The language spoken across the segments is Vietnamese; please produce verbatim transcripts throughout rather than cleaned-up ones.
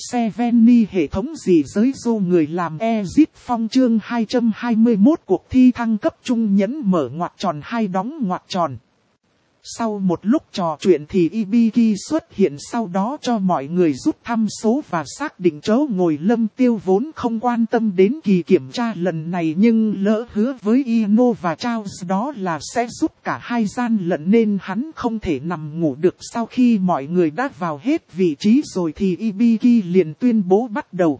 Seveni hệ thống gì giới dô người làm Exit Phong chương hai trăm hai mươi mốt cuộc thi thăng cấp trung nhẫn mở ngoặc tròn hai đóng ngoặc tròn. Sau một lúc trò chuyện thì Ibiki xuất hiện, sau đó cho mọi người rút thăm số và xác định chỗ ngồi. Lâm Tiêu vốn không quan tâm đến kỳ kiểm tra lần này, nhưng lỡ hứa với Ino và Charles đó là sẽ giúp cả hai gian lận nên hắn không thể nằm ngủ được. Sau khi mọi người đã vào hết vị trí rồi thì Ibiki liền tuyên bố bắt đầu.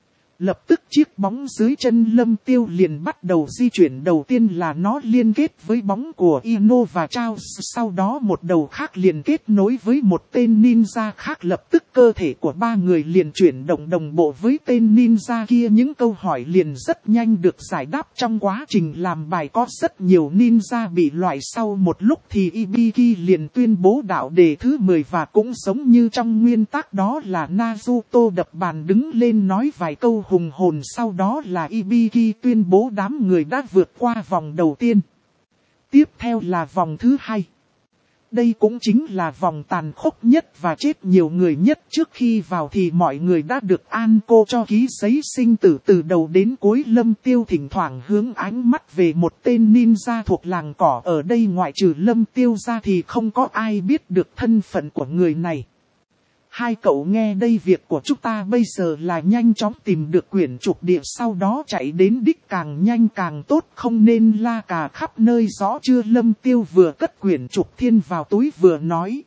Lập tức chiếc bóng dưới chân Lâm Tiêu liền bắt đầu di chuyển, đầu tiên là nó liên kết với bóng của Ino và Charles, sau đó một đầu khác liền kết nối với một tên ninja khác, lập tức cơ thể của ba người liền chuyển động đồng bộ với tên ninja kia. Những câu hỏi liền rất nhanh được giải đáp. Trong quá trình làm bài có rất nhiều ninja bị loại. Sau một lúc thì Ibiki liền tuyên bố đạo đề thứ mười và cũng giống như trong nguyên tắc đó là Naruto đập bàn đứng lên nói vài câu hùng hồn, sau đó là Ibiki tuyên bố đám người đã vượt qua vòng đầu tiên. Tiếp theo là vòng thứ hai. Đây cũng chính là vòng tàn khốc nhất và chết nhiều người nhất. Trước khi vào thì mọi người đã được an cô cho ký giấy sinh tử từ đầu đến cuối. Lâm Tiêu thỉnh thoảng hướng ánh mắt về một tên ninja thuộc làng cỏ. Ở đây ngoại trừ Lâm Tiêu ra thì không có ai biết được thân phận của người này. Hai cậu nghe đây, việc của chúng ta bây giờ là nhanh chóng tìm được quyển trục địa, sau đó chạy đến đích càng nhanh càng tốt, không nên la cà khắp nơi, rõ chưa? Lâm Tiêu vừa cất quyển trục thiên vào túi vừa nói.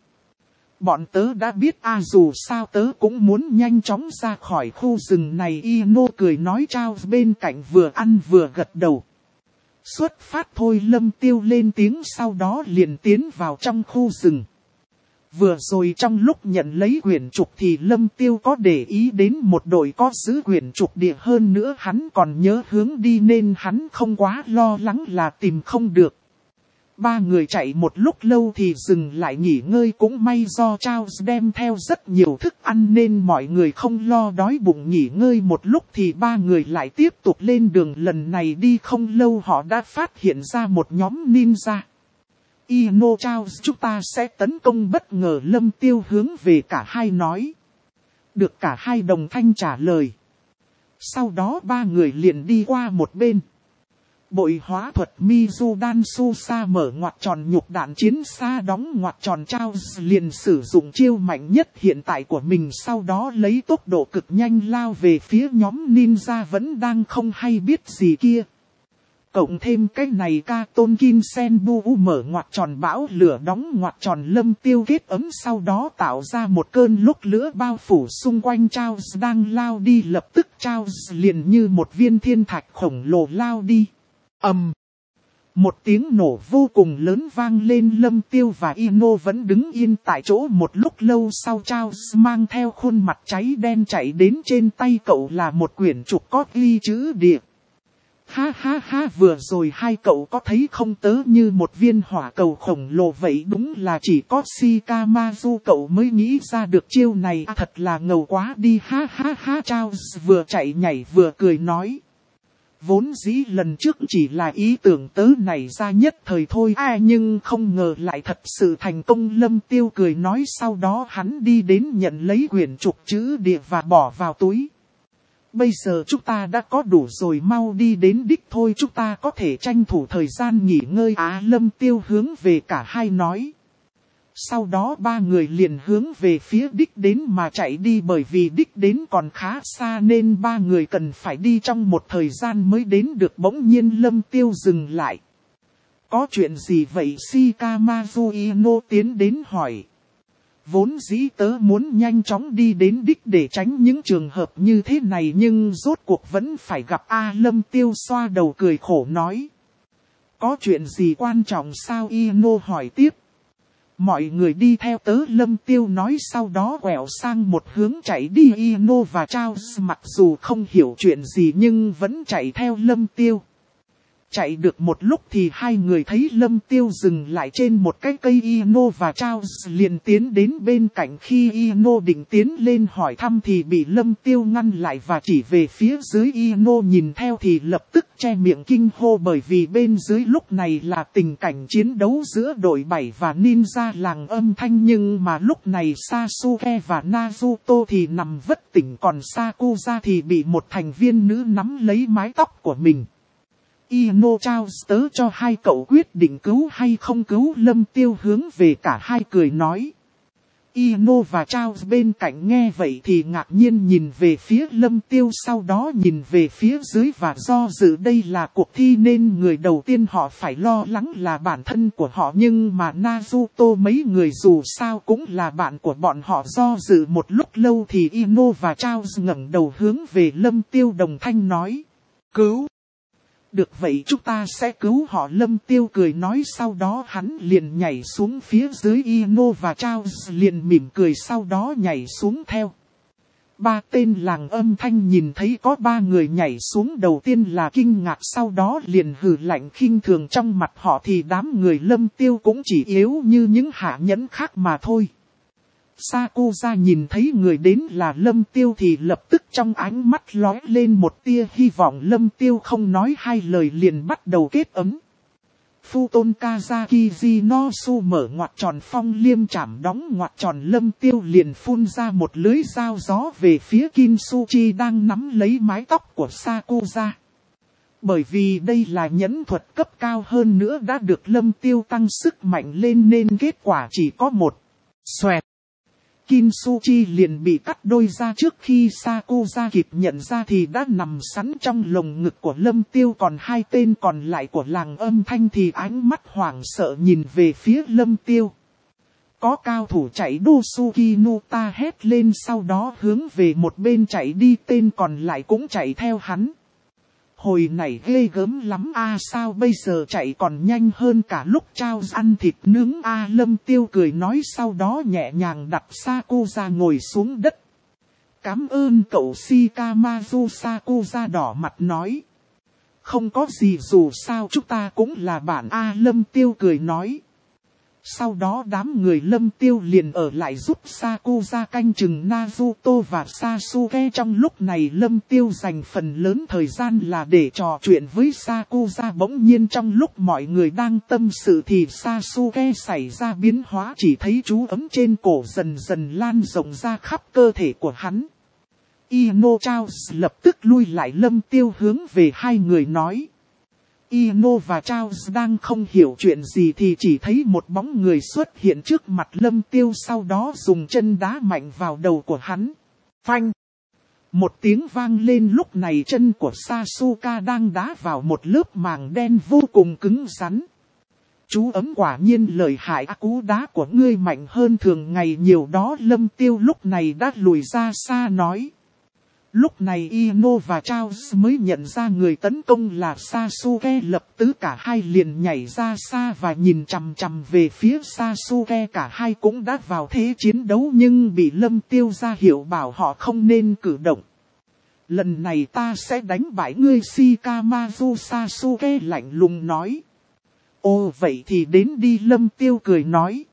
Bọn tớ đã biết a à, dù sao tớ cũng muốn nhanh chóng ra khỏi khu rừng này. Ino cười nói. Trao bên cạnh vừa ăn vừa gật đầu. Xuất phát thôi, Lâm Tiêu lên tiếng, sau đó liền tiến vào trong khu rừng. Vừa rồi trong lúc nhận lấy quyển trục thì Lâm Tiêu có để ý đến một đội có giữ quyển trục địa, hơn nữa hắn còn nhớ hướng đi nên hắn không quá lo lắng là tìm không được. Ba người chạy một lúc lâu thì dừng lại nghỉ ngơi, cũng may do Charles đem theo rất nhiều thức ăn nên mọi người không lo đói bụng. Nghỉ ngơi một lúc thì ba người lại tiếp tục lên đường. Lần này đi không lâu họ đã phát hiện ra một nhóm ninja. Ino, Charles, chúng ta sẽ tấn công bất ngờ, Lâm Tiêu hướng về cả hai nói. Được cả hai đồng thanh trả lời. Sau đó ba người liền đi qua một bên. Bội hóa thuật Mizudan Susa mở ngoặc tròn nhục đạn chiến xa đóng ngoặc tròn. Charles liền sử dụng chiêu mạnh nhất hiện tại của mình, sau đó lấy tốc độ cực nhanh lao về phía nhóm ninja vẫn đang không hay biết gì kia. Cộng thêm cái này ca tôn kim sen bu mở ngoặc tròn bão lửa đóng ngoặc tròn. Lâm Tiêu kết ấm, sau đó tạo ra một cơn lốc lửa bao phủ xung quanh Charles đang lao đi. Lập tức Charles liền như một viên thiên thạch khổng lồ lao đi. ầm, um, một tiếng nổ vô cùng lớn vang lên. Lâm Tiêu và Ino vẫn đứng yên tại chỗ một lúc lâu sau. Charles mang theo khuôn mặt cháy đen chạy đến, trên tay cậu là một quyển trục có ghi chữ địa. Ha ha ha, vừa rồi hai cậu có thấy không, tớ như một viên hỏa cầu khổng lồ vậy. Đúng là chỉ có Shikamaru cậu mới nghĩ ra được chiêu này, à, thật là ngầu quá đi. Ha ha ha, Charles vừa chạy nhảy vừa cười nói. Vốn dĩ lần trước chỉ là ý tưởng tớ này ra nhất thời thôi, à, nhưng không ngờ lại thật sự thành công. Lâm Tiêu cười nói, sau đó hắn đi đến nhận lấy quyển trục chữ địa và bỏ vào túi. Bây giờ chúng ta đã có đủ rồi, mau đi đến đích thôi, chúng ta có thể tranh thủ thời gian nghỉ ngơi. Á, à, Lâm Tiêu hướng về cả hai nói. Sau đó ba người liền hướng về phía đích đến mà chạy đi, bởi vì đích đến còn khá xa nên ba người cần phải đi trong một thời gian mới đến được. Bỗng nhiên Lâm Tiêu dừng lại. Có chuyện gì vậy? Shikamaru Ino tiến đến hỏi. Vốn dĩ tớ muốn nhanh chóng đi đến đích để tránh những trường hợp như thế này, nhưng rốt cuộc vẫn phải gặp A. Lâm Tiêu xoa đầu cười khổ nói. Có chuyện gì quan trọng sao? Ino hỏi tiếp. Mọi người đi theo tớ, Lâm Tiêu nói, sau đó quẹo sang một hướng chạy đi. Ino và Charles mặc dù không hiểu chuyện gì nhưng vẫn chạy theo Lâm Tiêu. Chạy được một lúc thì hai người thấy Lâm Tiêu dừng lại trên một cái cây Ino và Charles liền tiến đến bên cạnh. Khi Ino định tiến lên hỏi thăm thì bị Lâm Tiêu ngăn lại và chỉ về phía dưới. Ino nhìn theo thì lập tức che miệng kinh hô, bởi vì bên dưới lúc này là tình cảnh chiến đấu giữa đội bảy và ninja làng âm thanh, nhưng mà lúc này Sasuke và Naruto thì nằm vất tỉnh, còn Sakuza thì bị một thành viên nữ nắm lấy mái tóc của mình. Ino trao tớ cho hai cậu quyết định cứu hay không cứu. Lâm Tiêu hướng về cả hai cười nói. Ino và Charles bên cạnh nghe vậy thì ngạc nhiên nhìn về phía Lâm Tiêu, sau đó nhìn về phía dưới và do dự. Đây là cuộc thi nên người đầu tiên họ phải lo lắng là bản thân của họ, nhưng mà Naruto mấy người dù sao cũng là bạn của bọn họ. Do dự một lúc lâu thì Ino và Charles ngẩng đầu hướng về Lâm Tiêu đồng thanh nói. Cứu! Được vậy chúng ta sẽ cứu họ. Lâm Tiêu cười nói, sau đó hắn liền nhảy xuống phía dưới. Ino và Charles liền mỉm cười sau đó nhảy xuống theo. Ba tên làng âm thanh nhìn thấy có ba người nhảy xuống, đầu tiên là kinh ngạc, sau đó liền hừ lạnh khinh thường. Trong mặt họ thì đám người Lâm Tiêu cũng chỉ yếu như những hạ nhẫn khác mà thôi. Sakuza nhìn thấy người đến là Lâm Tiêu thì lập tức trong ánh mắt lóe lên một tia hy vọng. Lâm Tiêu không nói hai lời liền bắt đầu kết ấm. Futon Kazaki Jinosu mở ngoặc tròn, phong liêm chảm đóng ngoặc tròn. Lâm Tiêu liền phun ra một lưới dao gió về phía Kinsuchi đang nắm lấy mái tóc của Sakuza. Bởi vì đây là nhẫn thuật cấp cao hơn nữa đã được Lâm Tiêu tăng sức mạnh lên nên kết quả chỉ có một. Xoẹt. Kinsuchi liền bị cắt đôi ra. Trước khi Sakuza kịp nhận ra thì đã nằm sẵn trong lồng ngực của Lâm Tiêu. Còn hai tên còn lại của làng âm thanh thì ánh mắt hoảng sợ nhìn về phía Lâm Tiêu. Có cao thủ chạy Dosuki Nuta hét lên, sau đó hướng về một bên chạy đi, tên còn lại cũng chạy theo hắn. Hồi này ghê gớm lắm a, à, sao bây giờ chạy còn nhanh hơn cả lúc trao ăn thịt nướng a. À, Lâm Tiêu cười nói, sau đó nhẹ nhàng đặt Sakuza ngồi xuống đất. Cảm ơn cậu Shikamaru. Sakuza đỏ mặt nói. Không có gì, dù sao chúng ta cũng là bạn a. À, Lâm Tiêu cười nói. Sau đó đám người Lâm Tiêu liền ở lại giúp Sakuza canh chừng Naruto và Sasuke. Trong lúc này Lâm Tiêu dành phần lớn thời gian là để trò chuyện với Sakuza. Bỗng nhiên trong lúc mọi người đang tâm sự thì Sasuke xảy ra biến hóa, chỉ thấy chú ấm trên cổ dần dần lan rộng ra khắp cơ thể của hắn. Ino Charles lập tức lui lại. Lâm Tiêu hướng về hai người nói. Ino và Charles đang không hiểu chuyện gì thì chỉ thấy một bóng người xuất hiện trước mặt Lâm Tiêu, sau đó dùng chân đá mạnh vào đầu của hắn. Phanh! Một tiếng vang lên, lúc này chân của Sasuke đang đá vào một lớp màng đen vô cùng cứng rắn. Chú ấm quả nhiên lợi hại, cú đá của ngươi mạnh hơn thường ngày nhiều đó. Lâm Tiêu lúc này đã lùi ra xa nói. Lúc này Ino và Charles mới nhận ra người tấn công là Sasuke, lập tức cả hai liền nhảy ra xa và nhìn chằm chằm về phía Sasuke. Cả hai cũng đã vào thế chiến đấu nhưng bị Lâm Tiêu ra hiệu bảo họ không nên cử động. Lần này ta sẽ đánh bại ngươi, Shikamaru. Sasuke lạnh lùng nói. Ồ vậy thì đến đi, Lâm Tiêu cười nói.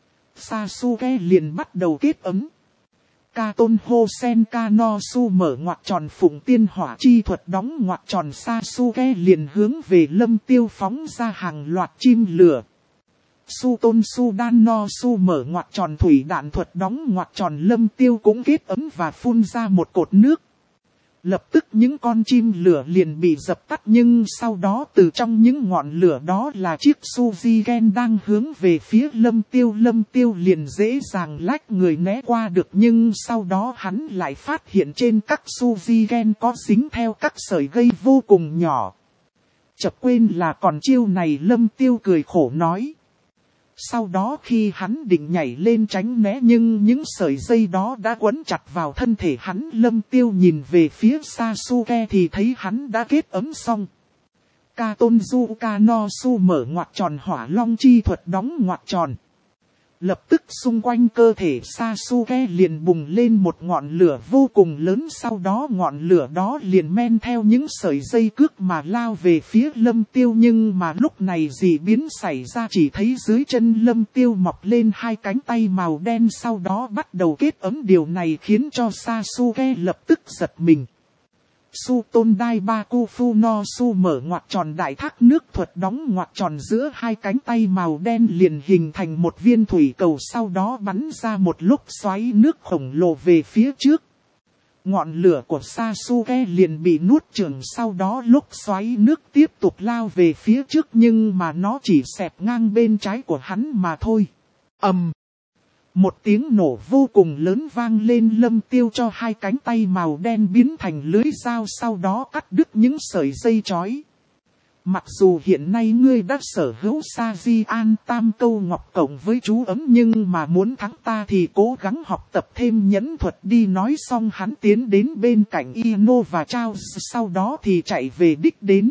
Sasuke liền bắt đầu kết ấm. Katon Hosenka no Su mở ngoặc tròn, phụng tiên hỏa chi thuật đóng ngoặc tròn. Sasuke liền hướng về Lâm Tiêu phóng ra hàng loạt chim lửa. Suton Sudan no Su mở ngoặc tròn, thủy đạn thuật đóng ngoặc tròn. Lâm Tiêu cũng kết ấm và phun ra một cột nước. Lập tức những con chim lửa liền bị dập tắt, nhưng sau đó từ trong những ngọn lửa đó là chiếc Suzigen đang hướng về phía Lâm Tiêu. Lâm Tiêu liền dễ dàng lách người né qua được, nhưng sau đó hắn lại phát hiện trên các Suzigen có dính theo các sợi gây vô cùng nhỏ. Chợt quên là còn chiêu này, Lâm Tiêu cười khổ nói. Sau đó khi hắn định nhảy lên tránh né nhưng những sợi dây đó đã quấn chặt vào thân thể hắn. Lâm Tiêu nhìn về phía Sasuke thì thấy hắn đã kết ấm xong. Katonjuka no Su mở ngoặc tròn, hỏa long chi thuật đóng ngoặc tròn. Lập tức xung quanh cơ thể Sasuke liền bùng lên một ngọn lửa vô cùng lớn, sau đó ngọn lửa đó liền men theo những sợi dây cước mà lao về phía Lâm Tiêu. Nhưng mà lúc này dị biến xảy ra, chỉ thấy dưới chân Lâm Tiêu mọc lên hai cánh tay màu đen, sau đó bắt đầu kết ấm. Điều này khiến cho Sasuke lập tức giật mình. Su Tôn Đai Bakufu no Su mở ngoặc tròn đại thác nước thuật đóng ngoặc tròn giữa hai cánh tay màu đen liền hình thành một viên thủy cầu, sau đó bắn ra một lúc xoáy nước khổng lồ về phía trước. Ngọn lửa của Sasuke liền bị nuốt chửng, sau đó lúc xoáy nước tiếp tục lao về phía trước nhưng mà nó chỉ xẹt ngang bên trái của hắn mà thôi. Ầm! Một tiếng nổ vô cùng lớn vang lên, Lâm Tiêu cho hai cánh tay màu đen biến thành lưới dao, sau đó cắt đứt những sợi dây chói. Mặc dù hiện nay ngươi đã sở hữu Sa Di An Tam Câu Ngọc cộng với chú ấm, nhưng mà muốn thắng ta thì cố gắng học tập thêm nhẫn thuật đi. Nói xong hắn tiến đến bên cạnh Ino và Chao, sau đó thì chạy về đích đến.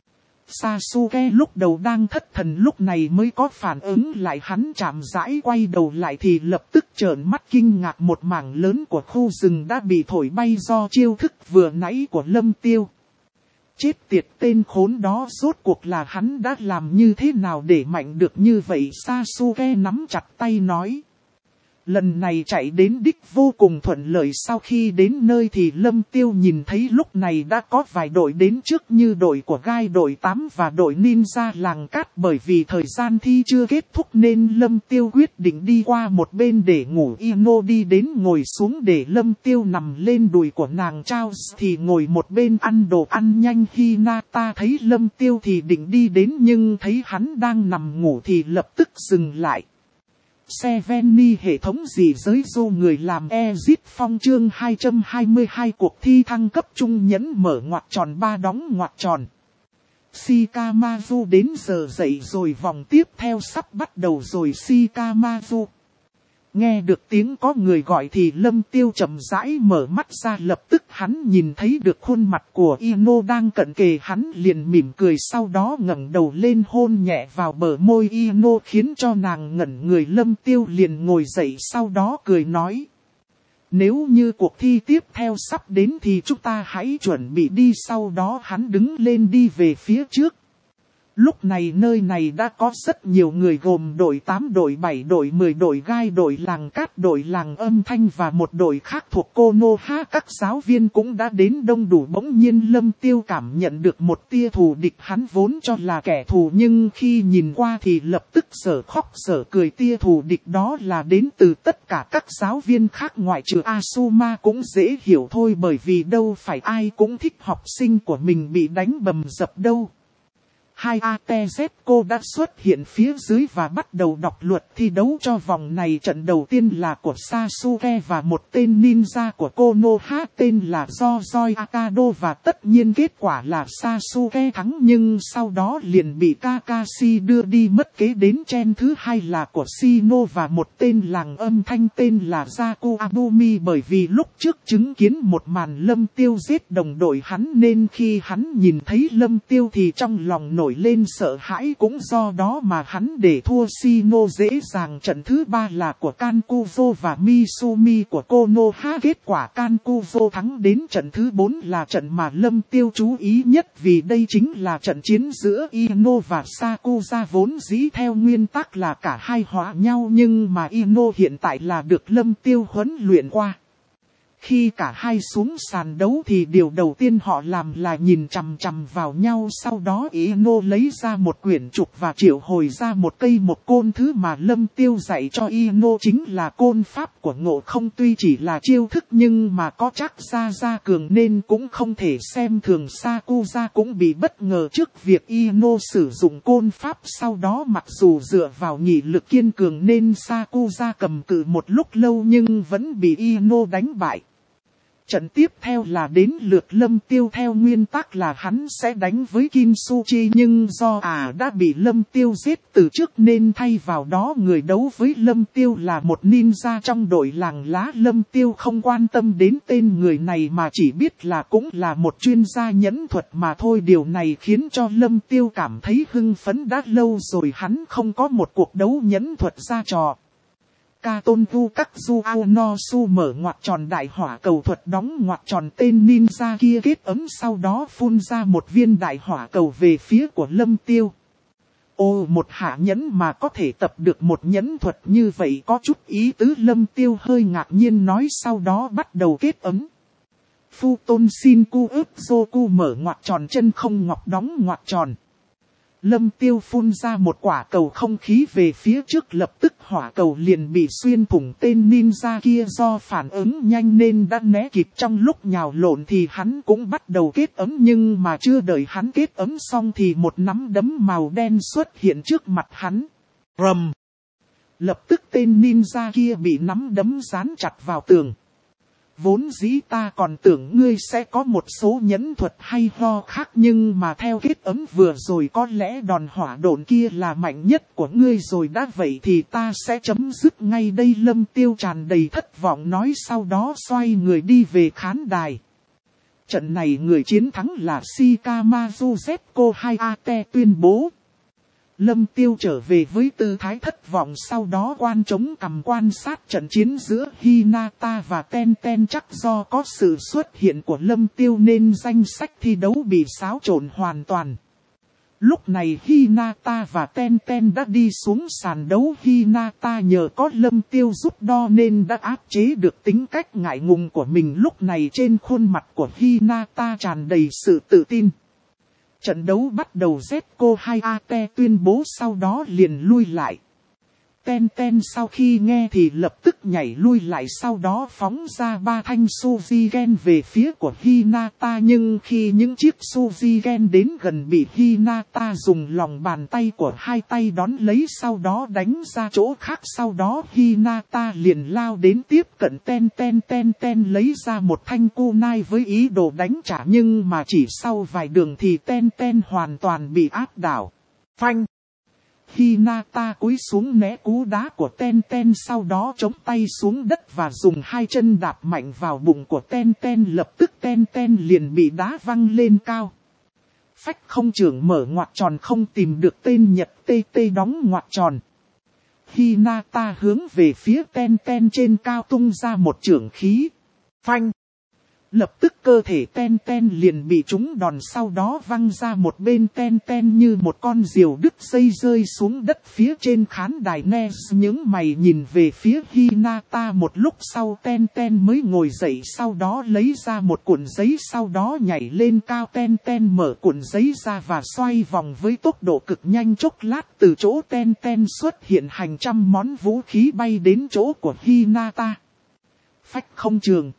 Sasuke lúc đầu đang thất thần, lúc này mới có phản ứng lại, hắn chậm rãi quay đầu lại thì lập tức trợn mắt kinh ngạc, một mảng lớn của khu rừng đã bị thổi bay do chiêu thức vừa nãy của Lâm Tiêu. Chết tiệt, tên khốn đó rốt cuộc là hắn đã làm như thế nào để mạnh được như vậy? Sasuke nắm chặt tay nói. Lần này chạy đến đích vô cùng thuận lợi. Sau khi đến nơi thì Lâm Tiêu nhìn thấy lúc này đã có vài đội đến trước, như đội của gai đội tám và đội ninja làng cát. Bởi vì thời gian thi chưa kết thúc nên Lâm Tiêu quyết định đi qua một bên để ngủ. Ino đi đến ngồi xuống để Lâm Tiêu nằm lên đùi của nàng. Chao thì ngồi một bên ăn đồ ăn nhanh. Hinata thấy Lâm Tiêu thì định đi đến nhưng thấy hắn đang nằm ngủ thì lập tức dừng lại. Seveni hệ thống dị giới dô người làm Ezit Phong chương hai trăm hai mươi hai cuộc thi thăng cấp trung nhẫn mở ngoặc tròn ba đóng ngoặc tròn. Shikamaru đến giờ dậy rồi, vòng tiếp theo sắp bắt đầu rồi. Shikamaru. Nghe được tiếng có người gọi thì Lâm Tiêu chậm rãi mở mắt ra, lập tức hắn nhìn thấy được khuôn mặt của Ino đang cận kề hắn, liền mỉm cười, sau đó ngẩng đầu lên hôn nhẹ vào bờ môi Ino khiến cho nàng ngẩn người. Lâm Tiêu liền ngồi dậy, sau đó cười nói. Nếu như cuộc thi tiếp theo sắp đến thì chúng ta hãy chuẩn bị đi. Sau đó hắn đứng lên đi về phía trước. Lúc này nơi này đã có rất nhiều người gồm đội tám, đội bảy, đội mười, đội gai, đội làng cát, đội làng âm thanh và một đội khác thuộc Konoha. Các giáo viên cũng đã đến đông đủ. Bỗng nhiên Lâm Tiêu cảm nhận được một tia thù địch, hắn vốn cho là kẻ thù nhưng khi nhìn qua thì lập tức sở khóc sở cười. Tia thù địch đó là đến từ tất cả các giáo viên khác ngoại trừ Asuma, cũng dễ hiểu thôi, bởi vì đâu phải ai cũng thích học sinh của mình bị đánh bầm dập đâu. Hai a tê zét cô đã xuất hiện phía dưới và bắt đầu đọc luật thi đấu cho vòng này. Trận đầu tiên là của Sasuke và một tên ninja của Konoha tên là Yojoi Akado, và tất nhiên kết quả là Sasuke thắng, nhưng sau đó liền bị Kakashi đưa đi mất. Kế đến chen thứ hai là của Shino và một tên làng âm thanh tên là Zaku Abumi. Bởi vì lúc trước chứng kiến một màn Lâm Tiêu giết đồng đội hắn nên khi hắn nhìn thấy Lâm Tiêu thì trong lòng nổi lên sợ hãi, cũng do đó mà hắn để thua Shino dễ dàng. Trận thứ ba là của Kankuzo và Misumi của Konoha. Kết quả Kankuzo thắng. Đến trận thứ bốn là trận mà Lâm Tiêu chú ý nhất, vì đây chính là trận chiến giữa Ino và Sakuza. Vốn dĩ theo nguyên tắc là cả hai hóa nhau, nhưng mà Ino hiện tại là được Lâm Tiêu huấn luyện qua. Khi cả hai xuống sàn đấu thì điều đầu tiên họ làm là nhìn chằm chằm vào nhau. Sau đó Ino lấy ra một quyển trục và triệu hồi ra một cây một côn. Thứ mà Lâm Tiêu dạy cho Ino chính là côn pháp của Ngộ Không. Tuy chỉ là chiêu thức nhưng mà có chắc ra ra cường nên cũng không thể xem thường. Sakuza cũng bị bất ngờ trước việc Ino sử dụng côn pháp. Sau đó mặc dù dựa vào nghị lực kiên cường nên Sakuza cầm cự một lúc lâu nhưng vẫn bị Ino đánh bại. Trận tiếp theo là đến lượt Lâm Tiêu. Theo nguyên tắc là hắn sẽ đánh với Kinsuchi, nhưng do à đã bị Lâm Tiêu giết từ trước nên thay vào đó người đấu với Lâm Tiêu là một ninja trong đội làng lá. Lâm Tiêu không quan tâm đến tên người này mà chỉ biết là cũng là một chuyên gia nhẫn thuật mà thôi. Điều này khiến cho Lâm Tiêu cảm thấy hưng phấn. Đã lâu rồi hắn không có một cuộc đấu nhẫn thuật ra trò. Ca Tôn Vu Các Du Ao No Su mở ngoặc tròn đại hỏa cầu thuật đóng ngoặc tròn tên ninja kia kết ấm sau đó phun ra một viên đại hỏa cầu về phía của Lâm Tiêu. Ô một hạ nhẫn mà có thể tập được một nhẫn thuật như vậy có chút ý tứ, Lâm Tiêu hơi ngạc nhiên nói, sau đó bắt đầu kết ấm. Phu Tôn Xin Cu ức Joku mở ngoặc tròn chân không ngọc đóng ngoặc tròn. Lâm Tiêu phun ra một quả cầu không khí về phía trước, lập tức hỏa cầu liền bị xuyên thủng, tên ninja kia do phản ứng nhanh nên đã né kịp, trong lúc nhào lộn thì hắn cũng bắt đầu kết ấm, nhưng mà chưa đợi hắn kết ấm xong thì một nắm đấm màu đen xuất hiện trước mặt hắn. Rầm! Lập tức tên ninja kia bị nắm đấm dán chặt vào tường. Vốn dĩ ta còn tưởng ngươi sẽ có một số nhẫn thuật hay ho khác, nhưng mà theo kết ấm vừa rồi có lẽ đòn hỏa độn kia là mạnh nhất của ngươi rồi, đã vậy thì ta sẽ chấm dứt ngay đây. Lâm Tiêu tràn đầy thất vọng nói, sau đó xoay người đi về khán đài. Trận này người chiến thắng là Shikamaru Zetko Hayate tuyên bố. Lâm Tiêu trở về với tư thái thất vọng, sau đó quan chống cằm quan sát trận chiến giữa Hinata và Ten Ten. Chắc do có sự xuất hiện của Lâm Tiêu nên danh sách thi đấu bị xáo trộn hoàn toàn. Lúc này Hinata và Ten Ten đã đi xuống sàn đấu. Hinata nhờ có Lâm Tiêu giúp đo nên đã áp chế được tính cách ngại ngùng của mình. Lúc này trên khuôn mặt của Hinata tràn đầy sự tự tin. Trận đấu bắt đầu, Zetko Hayate tuyên bố sau đó liền lui lại. Ten Ten sau khi nghe thì lập tức nhảy lui lại, sau đó phóng ra ba thanh Sujigen về phía của Hinata, nhưng khi những chiếc Sujigen đến gần bị Hinata dùng lòng bàn tay của hai tay đón lấy, sau đó đánh ra chỗ khác. Sau đó Hinata liền lao đến tiếp cận Ten Ten. Ten Ten lấy ra một thanh kunai với ý đồ đánh trả, nhưng mà chỉ sau vài đường thì Ten Ten hoàn toàn bị áp đảo. Phanh! Hinata cúi xuống né cú đá của Ten Ten, sau đó chống tay xuống đất và dùng hai chân đạp mạnh vào bụng của Ten Ten. Lập tức Ten Ten liền bị đá văng lên cao. Phách không trưởng mở ngoặc tròn không tìm được tên Nhật tê tê đóng ngoặc tròn. Hinata hướng về phía Ten Ten trên cao tung ra một chưởng khí. Phanh! Lập tức cơ thể Ten Ten liền bị trúng đòn, sau đó văng ra một bên. Ten Ten như một con diều đứt dây rơi xuống đất phía trên khán đài. Nes những mày nhìn về phía Hinata, một lúc sau Ten Ten mới ngồi dậy, sau đó lấy ra một cuộn giấy, sau đó nhảy lên cao. Ten Ten mở cuộn giấy ra và xoay vòng với tốc độ cực nhanh, chốc lát từ chỗ Ten Ten xuất hiện hàng trăm món vũ khí bay đến chỗ của Hinata. Phách không trường.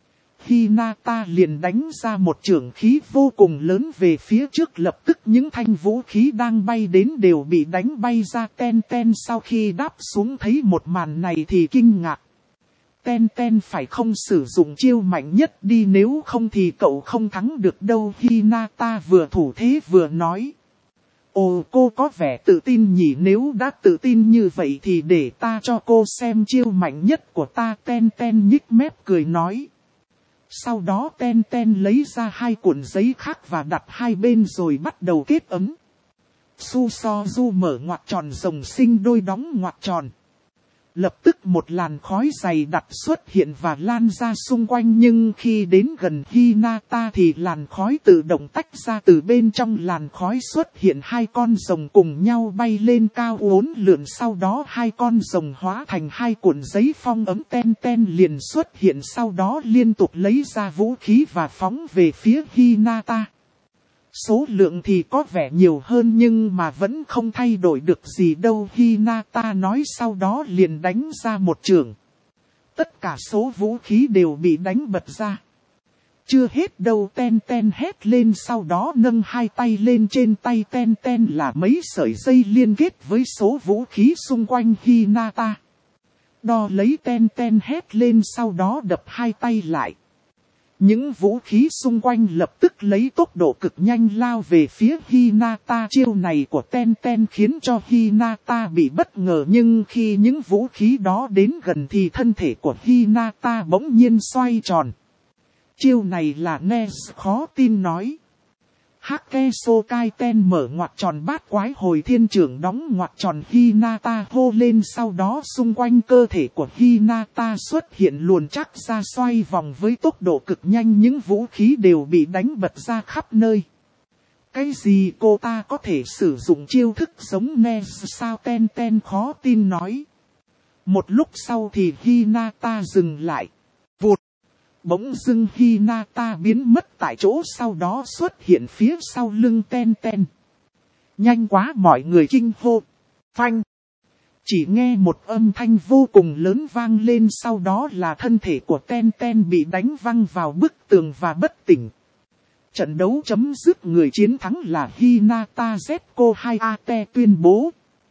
Hinata liền đánh ra một chưởng khí vô cùng lớn về phía trước, lập tức những thanh vũ khí đang bay đến đều bị đánh bay ra. Ten Ten sau khi đáp xuống thấy một màn này thì kinh ngạc. Ten Ten phải không sử dụng chiêu mạnh nhất đi, nếu không thì cậu không thắng được đâu. Hinata vừa thủ thế vừa nói. Ồ, cô có vẻ tự tin nhỉ, nếu đã tự tin như vậy thì để ta cho cô xem chiêu mạnh nhất của ta. Ten Ten nhích mép cười nói. Sau đó Ten Ten lấy ra hai cuộn giấy khác và đặt hai bên rồi bắt đầu kết ấm. Susoju mở ngoặc tròn rồng sinh đôi đóng ngoặc tròn. Lập tức một làn khói dày đặc xuất hiện và lan ra xung quanh, nhưng khi đến gần Hinata thì làn khói tự động tách ra. Từ bên trong làn khói xuất hiện hai con rồng cùng nhau bay lên cao uốn lượn, sau đó hai con rồng hóa thành hai cuộn giấy phong ấm. Ten Ten liền xuất hiện, sau đó liên tục lấy ra vũ khí và phóng về phía Hinata. Số lượng thì có vẻ nhiều hơn nhưng mà vẫn không thay đổi được gì đâu, Hinata nói, sau đó liền đánh ra một chưởng. Tất cả số vũ khí đều bị đánh bật ra. Chưa hết đâu, Ten Ten hét lên, sau đó nâng hai tay lên. Trên tay Ten Ten là mấy sợi dây liên kết với số vũ khí xung quanh Hinata. Đo lấy, Ten Ten hét lên, sau đó đập hai tay lại. Những vũ khí xung quanh lập tức lấy tốc độ cực nhanh lao về phía Hinata. Chiêu này của Ten Ten khiến cho Hinata bị bất ngờ, nhưng khi những vũ khí đó đến gần thì thân thể của Hinata bỗng nhiên xoay tròn. Chiêu này là Nes khó tin nói. Hake Sokai Ten mở ngoặc tròn bát quái hồi thiên trưởng đóng ngoặc tròn Hinata hô lên, sau đó xung quanh cơ thể của Hinata xuất hiện luồn chắc ra xoay vòng với tốc độ cực nhanh, những vũ khí đều bị đánh bật ra khắp nơi. Cái gì cô ta có thể sử dụng chiêu thức giống Nes sao? Ten Ten khó tin nói. Một lúc sau thì Hinata dừng lại. Vụt. Bỗng dưng Hinata biến mất tại chỗ, sau đó xuất hiện phía sau lưng Ten Ten. Nhanh quá, mọi người kinh hô. Phanh. Chỉ nghe một âm thanh vô cùng lớn vang lên, sau đó là thân thể của Ten Ten bị đánh văng vào bức tường và bất tỉnh. Trận đấu chấm dứt, người chiến thắng là Hinata Zetko Hayate tuyên bố.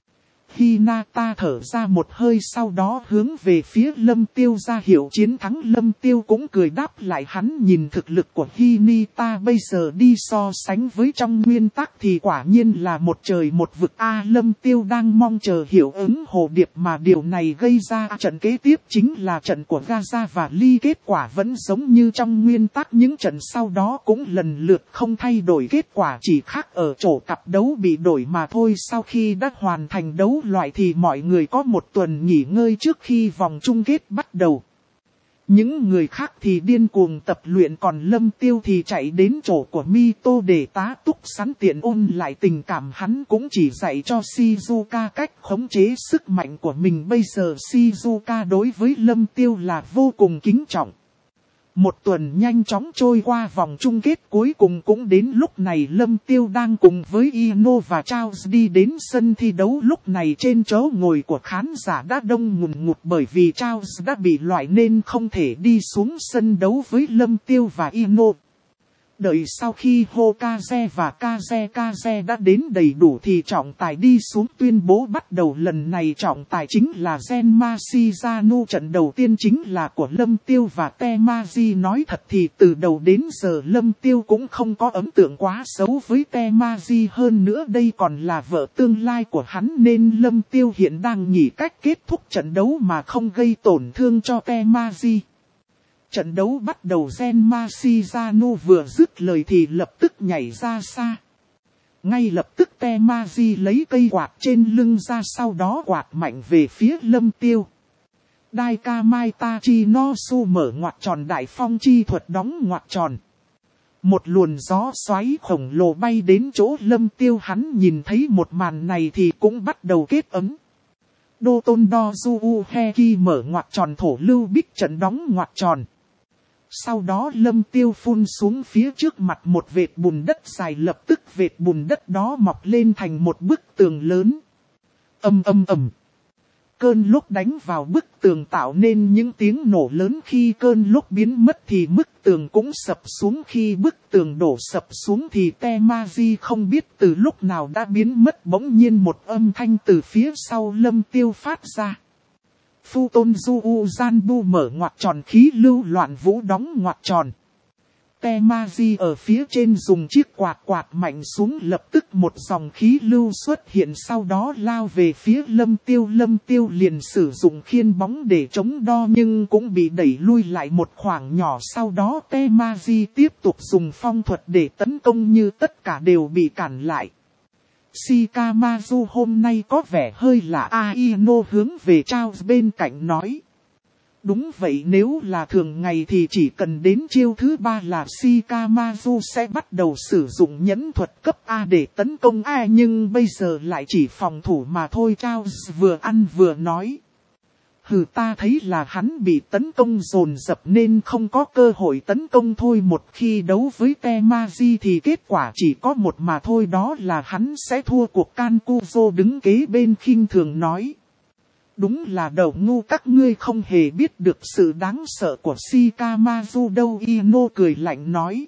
Hinata thở ra một hơi, sau đó hướng về phía Lâm Tiêu ra hiệu chiến thắng. Lâm Tiêu cũng cười đáp lại, hắn nhìn thực lực của Hinata bây giờ đi so sánh với trong nguyên tắc thì quả nhiên là một trời một vực a. Lâm Tiêu đang mong chờ hiệu ứng hồ điệp mà điều này gây ra. Trận kế tiếp chính là trận của Gaza và Lee, kết quả vẫn giống như trong nguyên tắc, những trận sau đó cũng lần lượt không thay đổi kết quả, chỉ khác ở chỗ cặp đấu bị đổi mà thôi. Sau khi đã hoàn thành đấu loại thì mọi người có một tuần nghỉ ngơi trước khi vòng chung kết bắt đầu. Những người khác thì điên cuồng tập luyện, còn Lâm Tiêu thì chạy đến chỗ của Mito để tá túc sẵn tiện ôn lại tình cảm. Hắn cũng chỉ dạy cho Shizuka cách khống chế sức mạnh của mình. Bây giờ Shizuka đối với Lâm Tiêu là vô cùng kính trọng. Một tuần nhanh chóng trôi qua, vòng chung kết cuối cùng cũng đến. Lúc này Lâm Tiêu đang cùng với Ino và Charles đi đến sân thi đấu. Lúc này trên chỗ ngồi của khán giả đã đông ngùn ngụt, bởi vì Charles đã bị loại nên không thể đi xuống sân đấu với Lâm Tiêu và Ino. Đợi sau khi Hokage và Kazekaze đã đến đầy đủ thì trọng tài đi xuống tuyên bố bắt đầu. Lần này trọng tài chính là Zenma Shizano. Trận đầu tiên chính là của Lâm Tiêu và Temaji. Nói thật thì từ đầu đến giờ Lâm Tiêu cũng không có ấn tượng quá xấu với Temaji, hơn nữa đây còn là vợ tương lai của hắn, nên Lâm Tiêu hiện đang nghĩ cách kết thúc trận đấu mà không gây tổn thương cho Temaji. Trận đấu bắt đầu, Zenma Shizano vừa dứt lời thì lập tức nhảy ra xa. Ngay lập tức Temaji lấy cây quạt trên lưng ra, sau đó quạt mạnh về phía Lâm Tiêu. Daika Maitachi no Su mở ngoặc tròn đại phong chi thuật đóng ngoặc tròn. Một luồn gió xoáy khổng lồ bay đến chỗ Lâm Tiêu, hắn nhìn thấy một màn này thì cũng bắt đầu kết ấn. Đô Tôn Đo Du Heki mở ngoặc tròn thổ lưu bích trận đóng ngoặc tròn. Sau đó Lâm Tiêu phun xuống phía trước mặt một vệt bùn đất dài, lập tức vệt bùn đất đó mọc lên thành một bức tường lớn. Ầm ầm ầm. Cơn lốc đánh vào bức tường tạo nên những tiếng nổ lớn. Khi cơn lốc biến mất thì bức tường cũng sập xuống. Khi bức tường đổ sập xuống thì Temaji không biết từ lúc nào đã biến mất. Bỗng nhiên một âm thanh từ phía sau Lâm Tiêu phát ra. Phu Tôn Du Zanbu mở ngoặc tròn khí lưu loạn vũ đóng ngoặc tròn. Temaji ở phía trên dùng chiếc quạt quạt mạnh xuống, lập tức một dòng khí lưu xuất hiện, sau đó lao về phía Lâm Tiêu. Lâm Tiêu liền sử dụng khiên bóng để chống đo nhưng cũng bị đẩy lui lại một khoảng nhỏ. Sau đó Temaji tiếp tục dùng phong thuật để tấn công, như tất cả đều bị cản lại. Shikamaru hôm nay có vẻ hơi lạ. Aino hướng về Charles bên cạnh nói. Đúng vậy, nếu là thường ngày thì chỉ cần đến chiêu thứ ba là Shikamaru sẽ bắt đầu sử dụng nhẫn thuật cấp A để tấn công A, nhưng bây giờ lại chỉ phòng thủ mà thôi. Charles vừa ăn vừa nói. Hừ, ta thấy là hắn bị tấn công dồn dập nên không có cơ hội tấn công thôi. Một khi đấu với Temaji thì kết quả chỉ có một mà thôi, đó là hắn sẽ thua cuộc. Kankuzo đứng kế bên khinh thường nói. Đúng là đầu ngu, các ngươi không hề biết được sự đáng sợ của Shikamaru đâu. Ino cười lạnh nói.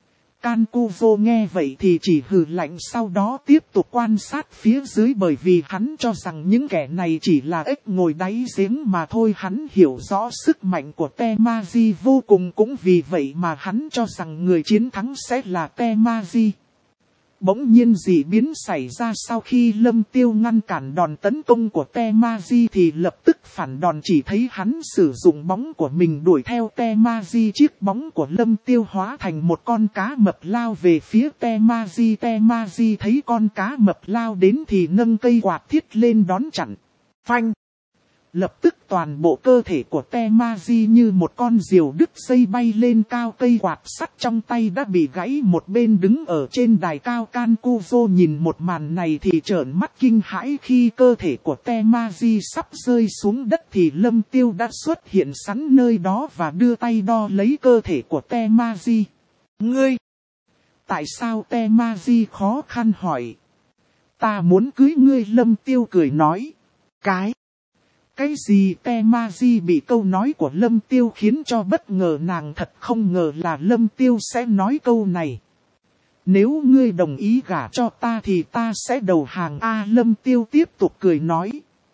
Kankuzo nghe vậy thì chỉ hừ lạnh, sau đó tiếp tục quan sát phía dưới, bởi vì hắn cho rằng những kẻ này chỉ là ếch ngồi đáy giếng mà thôi. Hắn hiểu rõ sức mạnh của Temaji vô cùng, cũng vì vậy mà hắn cho rằng người chiến thắng sẽ là Temaji. bỗng nhiên dị biến xảy ra sau khi Lâm Tiêu ngăn cản đòn tấn công của Temaji thì lập tức phản đòn, chỉ thấy hắn sử dụng bóng của mình đuổi theo Temaji, chiếc bóng của Lâm Tiêu hóa thành một con cá mập lao về phía Temaji. Temaji thấy con cá mập lao đến thì nâng cây quạt thiết lên đón chặn. Phanh! Lập tức toàn bộ cơ thể của Temaji như một con diều đứt dây bay lên cao, cây quạt sắt trong tay đã bị gãy một bên. Đứng ở trên đài cao Kankuzo nhìn một màn này thì trợn mắt kinh hãi. Khi cơ thể của Temaji sắp rơi xuống đất thì Lâm Tiêu đã xuất hiện sẵn nơi đó và đưa tay đo lấy cơ thể của Temaji. Ngươi! Tại sao? Temaji khó khăn hỏi. Ta muốn cưới ngươi, Lâm Tiêu cười nói. Cái! Cái gì? Temaji bị câu nói của Lâm Tiêu khiến cho bất ngờ, nàng thật không ngờ là Lâm Tiêu sẽ nói câu này. Nếu ngươi đồng ý gả cho ta thì ta sẽ đầu hàng. A à, Lâm Tiêu tiếp tục cười nói.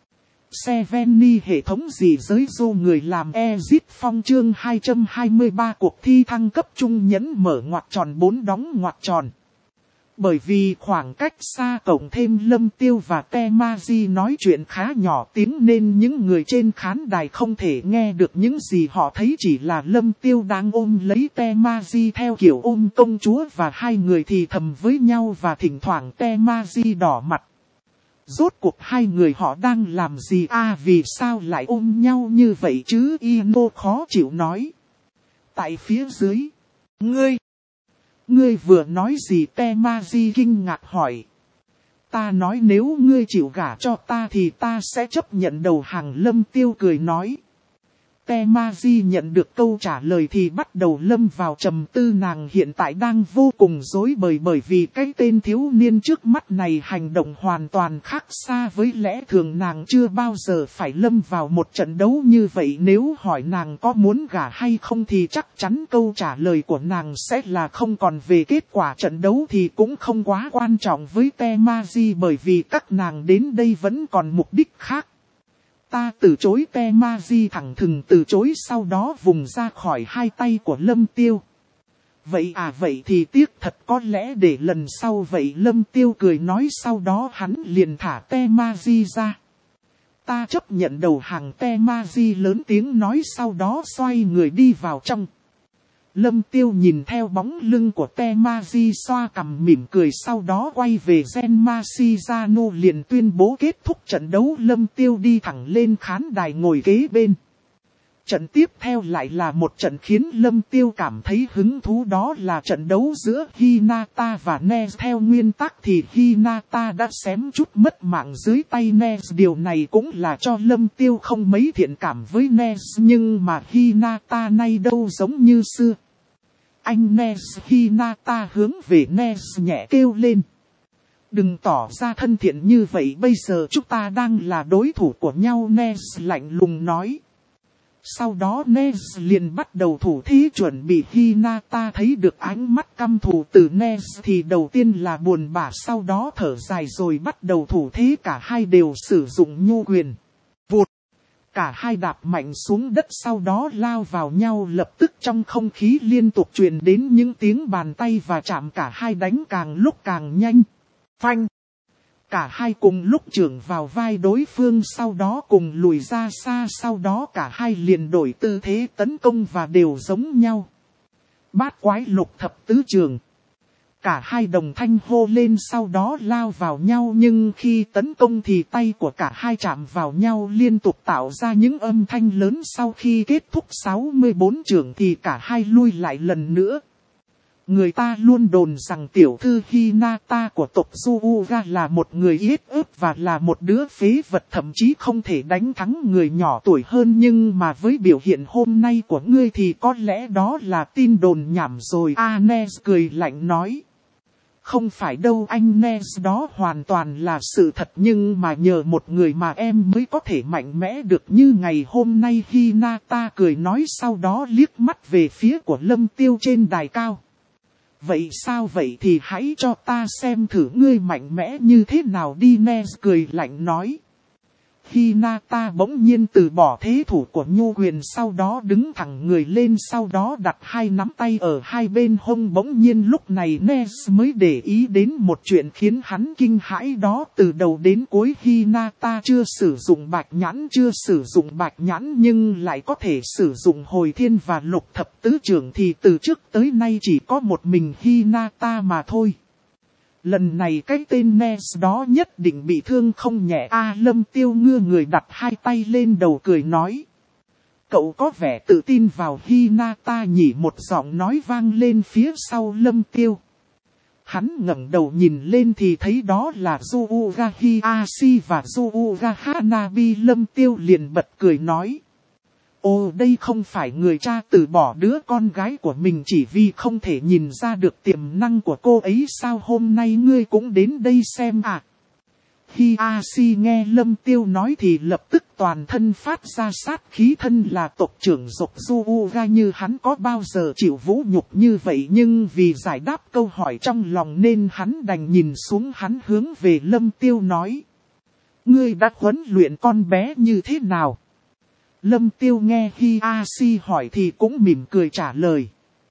Seveni hệ thống gì giới du người làm Exit Phong chương hai trăm hai mươi ba cuộc thi thăng cấp trung nhẫn mở ngoặc tròn bốn đóng ngoặc tròn. Bởi vì khoảng cách xa cộng thêm Lâm Tiêu và Temaji nói chuyện khá nhỏ tiếng nên những người trên khán đài không thể nghe được những gì họ thấy, chỉ là Lâm Tiêu đang ôm lấy Temaji theo kiểu ôm công chúa và hai người thì thầm với nhau và thỉnh thoảng Temaji đỏ mặt. Rốt cuộc hai người họ đang làm gì à, vì sao lại ôm nhau như vậy chứ? Ino khó chịu nói. Tại phía dưới, ngươi... Ngươi vừa nói gì? Temaji kinh ngạc hỏi. Ta nói nếu ngươi chịu gả cho ta thì ta sẽ chấp nhận đầu hàng, Lâm Tiêu cười nói. Temaji nhận được câu trả lời thì bắt đầu lâm vào trầm tư. Nàng hiện tại đang vô cùng rối bời bởi vì cái tên thiếu niên trước mắt này hành động hoàn toàn khác xa với lẽ thường. Nàng chưa bao giờ phải lâm vào một trận đấu như vậy. Nếu hỏi nàng có muốn gả hay không thì chắc chắn câu trả lời của nàng sẽ là không. Còn về kết quả trận đấu thì cũng không quá quan trọng với Temaji bởi vì các nàng đến đây vẫn còn mục đích khác. Ta từ chối, Temaji thẳng thừng từ chối, sau đó vùng ra khỏi hai tay của Lâm Tiêu. Vậy à, vậy thì tiếc thật, có lẽ để lần sau vậy, Lâm Tiêu cười nói, sau đó hắn liền thả Temaji ra. Ta chấp nhận đầu hàng, Temaji lớn tiếng nói, sau đó xoay người đi vào trong. Lâm Tiêu nhìn theo bóng lưng của Temaji xoa cằm mỉm cười, sau đó quay về Genma Shizano liền tuyên bố kết thúc trận đấu. Lâm Tiêu đi thẳng lên khán đài ngồi kế bên. Trận tiếp theo lại là một trận khiến Lâm Tiêu cảm thấy hứng thú, đó là trận đấu giữa Hinata và Nez. Theo nguyên tắc thì Hinata đã xém chút mất mạng dưới tay Nez, điều này cũng là cho Lâm Tiêu không mấy thiện cảm với Nez, nhưng mà Hinata nay đâu giống như xưa. Anh Nez! Hinata hướng về Nez nhẹ kêu lên. Đừng tỏ ra thân thiện như vậy, bây giờ chúng ta đang là đối thủ của nhau, Nez lạnh lùng nói. Sau đó Nez liền bắt đầu thủ thí chuẩn bị. Hinata thấy được ánh mắt căm thù từ Nez thì đầu tiên là buồn bã, sau đó thở dài rồi bắt đầu thủ thí. Cả hai đều sử dụng nhu quyền. Vụt! Cả hai đạp mạnh xuống đất sau đó lao vào nhau, lập tức trong không khí liên tục truyền đến những tiếng bàn tay và chạm, cả hai đánh càng lúc càng nhanh. Phanh! Cả hai cùng lúc chưởng vào vai đối phương, sau đó cùng lùi ra xa, sau đó cả hai liền đổi tư thế tấn công và đều giống nhau. Bát quái lục thập tứ trường. Cả hai đồng thanh hô lên sau đó lao vào nhau, nhưng khi tấn công thì tay của cả hai chạm vào nhau liên tục tạo ra những âm thanh lớn. Sau khi kết thúc sáu mươi bốn trường thì cả hai lui lại lần nữa. Người ta luôn đồn rằng tiểu thư Hinata của tộc Suuga là một người yết ức và là một đứa phế vật, thậm chí không thể đánh thắng người nhỏ tuổi hơn, nhưng mà với biểu hiện hôm nay của ngươi thì có lẽ đó là tin đồn nhảm rồi. Anes cười lạnh nói. Không phải đâu anh Nez, đó hoàn toàn là sự thật, nhưng mà nhờ một người mà em mới có thể mạnh mẽ được như ngày hôm nay, Hinata cười nói, sau đó liếc mắt về phía của Lâm Tiêu trên đài cao. Vậy sao vậy thì hãy cho ta xem thử ngươi mạnh mẽ như thế nào đi, Nez cười lạnh nói. Hinata bỗng nhiên từ bỏ thế thủ của Nhu Huyền, sau đó đứng thẳng người lên, sau đó đặt hai nắm tay ở hai bên hông. Bỗng nhiên lúc này Nes mới để ý đến một chuyện khiến hắn kinh hãi đó. Từ đầu đến cuối Hinata chưa sử dụng bạch nhãn, chưa sử dụng bạch nhãn nhưng lại có thể sử dụng hồi thiên và lục thập tứ trưởng, thì từ trước tới nay chỉ có một mình Hinata mà thôi. Lần này cái tên Nes đó nhất định bị thương không nhẹ. A Lâm Tiêu ngưa người đặt hai tay lên đầu cười nói. Cậu có vẻ tự tin vào Hinata nhỉ, một giọng nói vang lên phía sau Lâm Tiêu. Hắn ngẩng đầu nhìn lên thì thấy đó là Yuuga Hiashi và Yuuga Hanabi. Lâm Tiêu liền bật cười nói. Ồ, đây không phải người cha từ bỏ đứa con gái của mình chỉ vì không thể nhìn ra được tiềm năng của cô ấy sao? Hôm nay ngươi cũng đến đây xem à? Hiashi nghe Lâm Tiêu nói thì lập tức toàn thân phát ra sát khí. Thân là tộc trưởng tộc Yuuga như hắn có bao giờ chịu vũ nhục như vậy, nhưng vì giải đáp câu hỏi trong lòng nên hắn đành nhìn xuống. Hắn hướng về Lâm Tiêu nói. Ngươi đã huấn luyện con bé như thế nào? Lâm Tiêu nghe Hiashi hỏi thì cũng mỉm cười trả lời.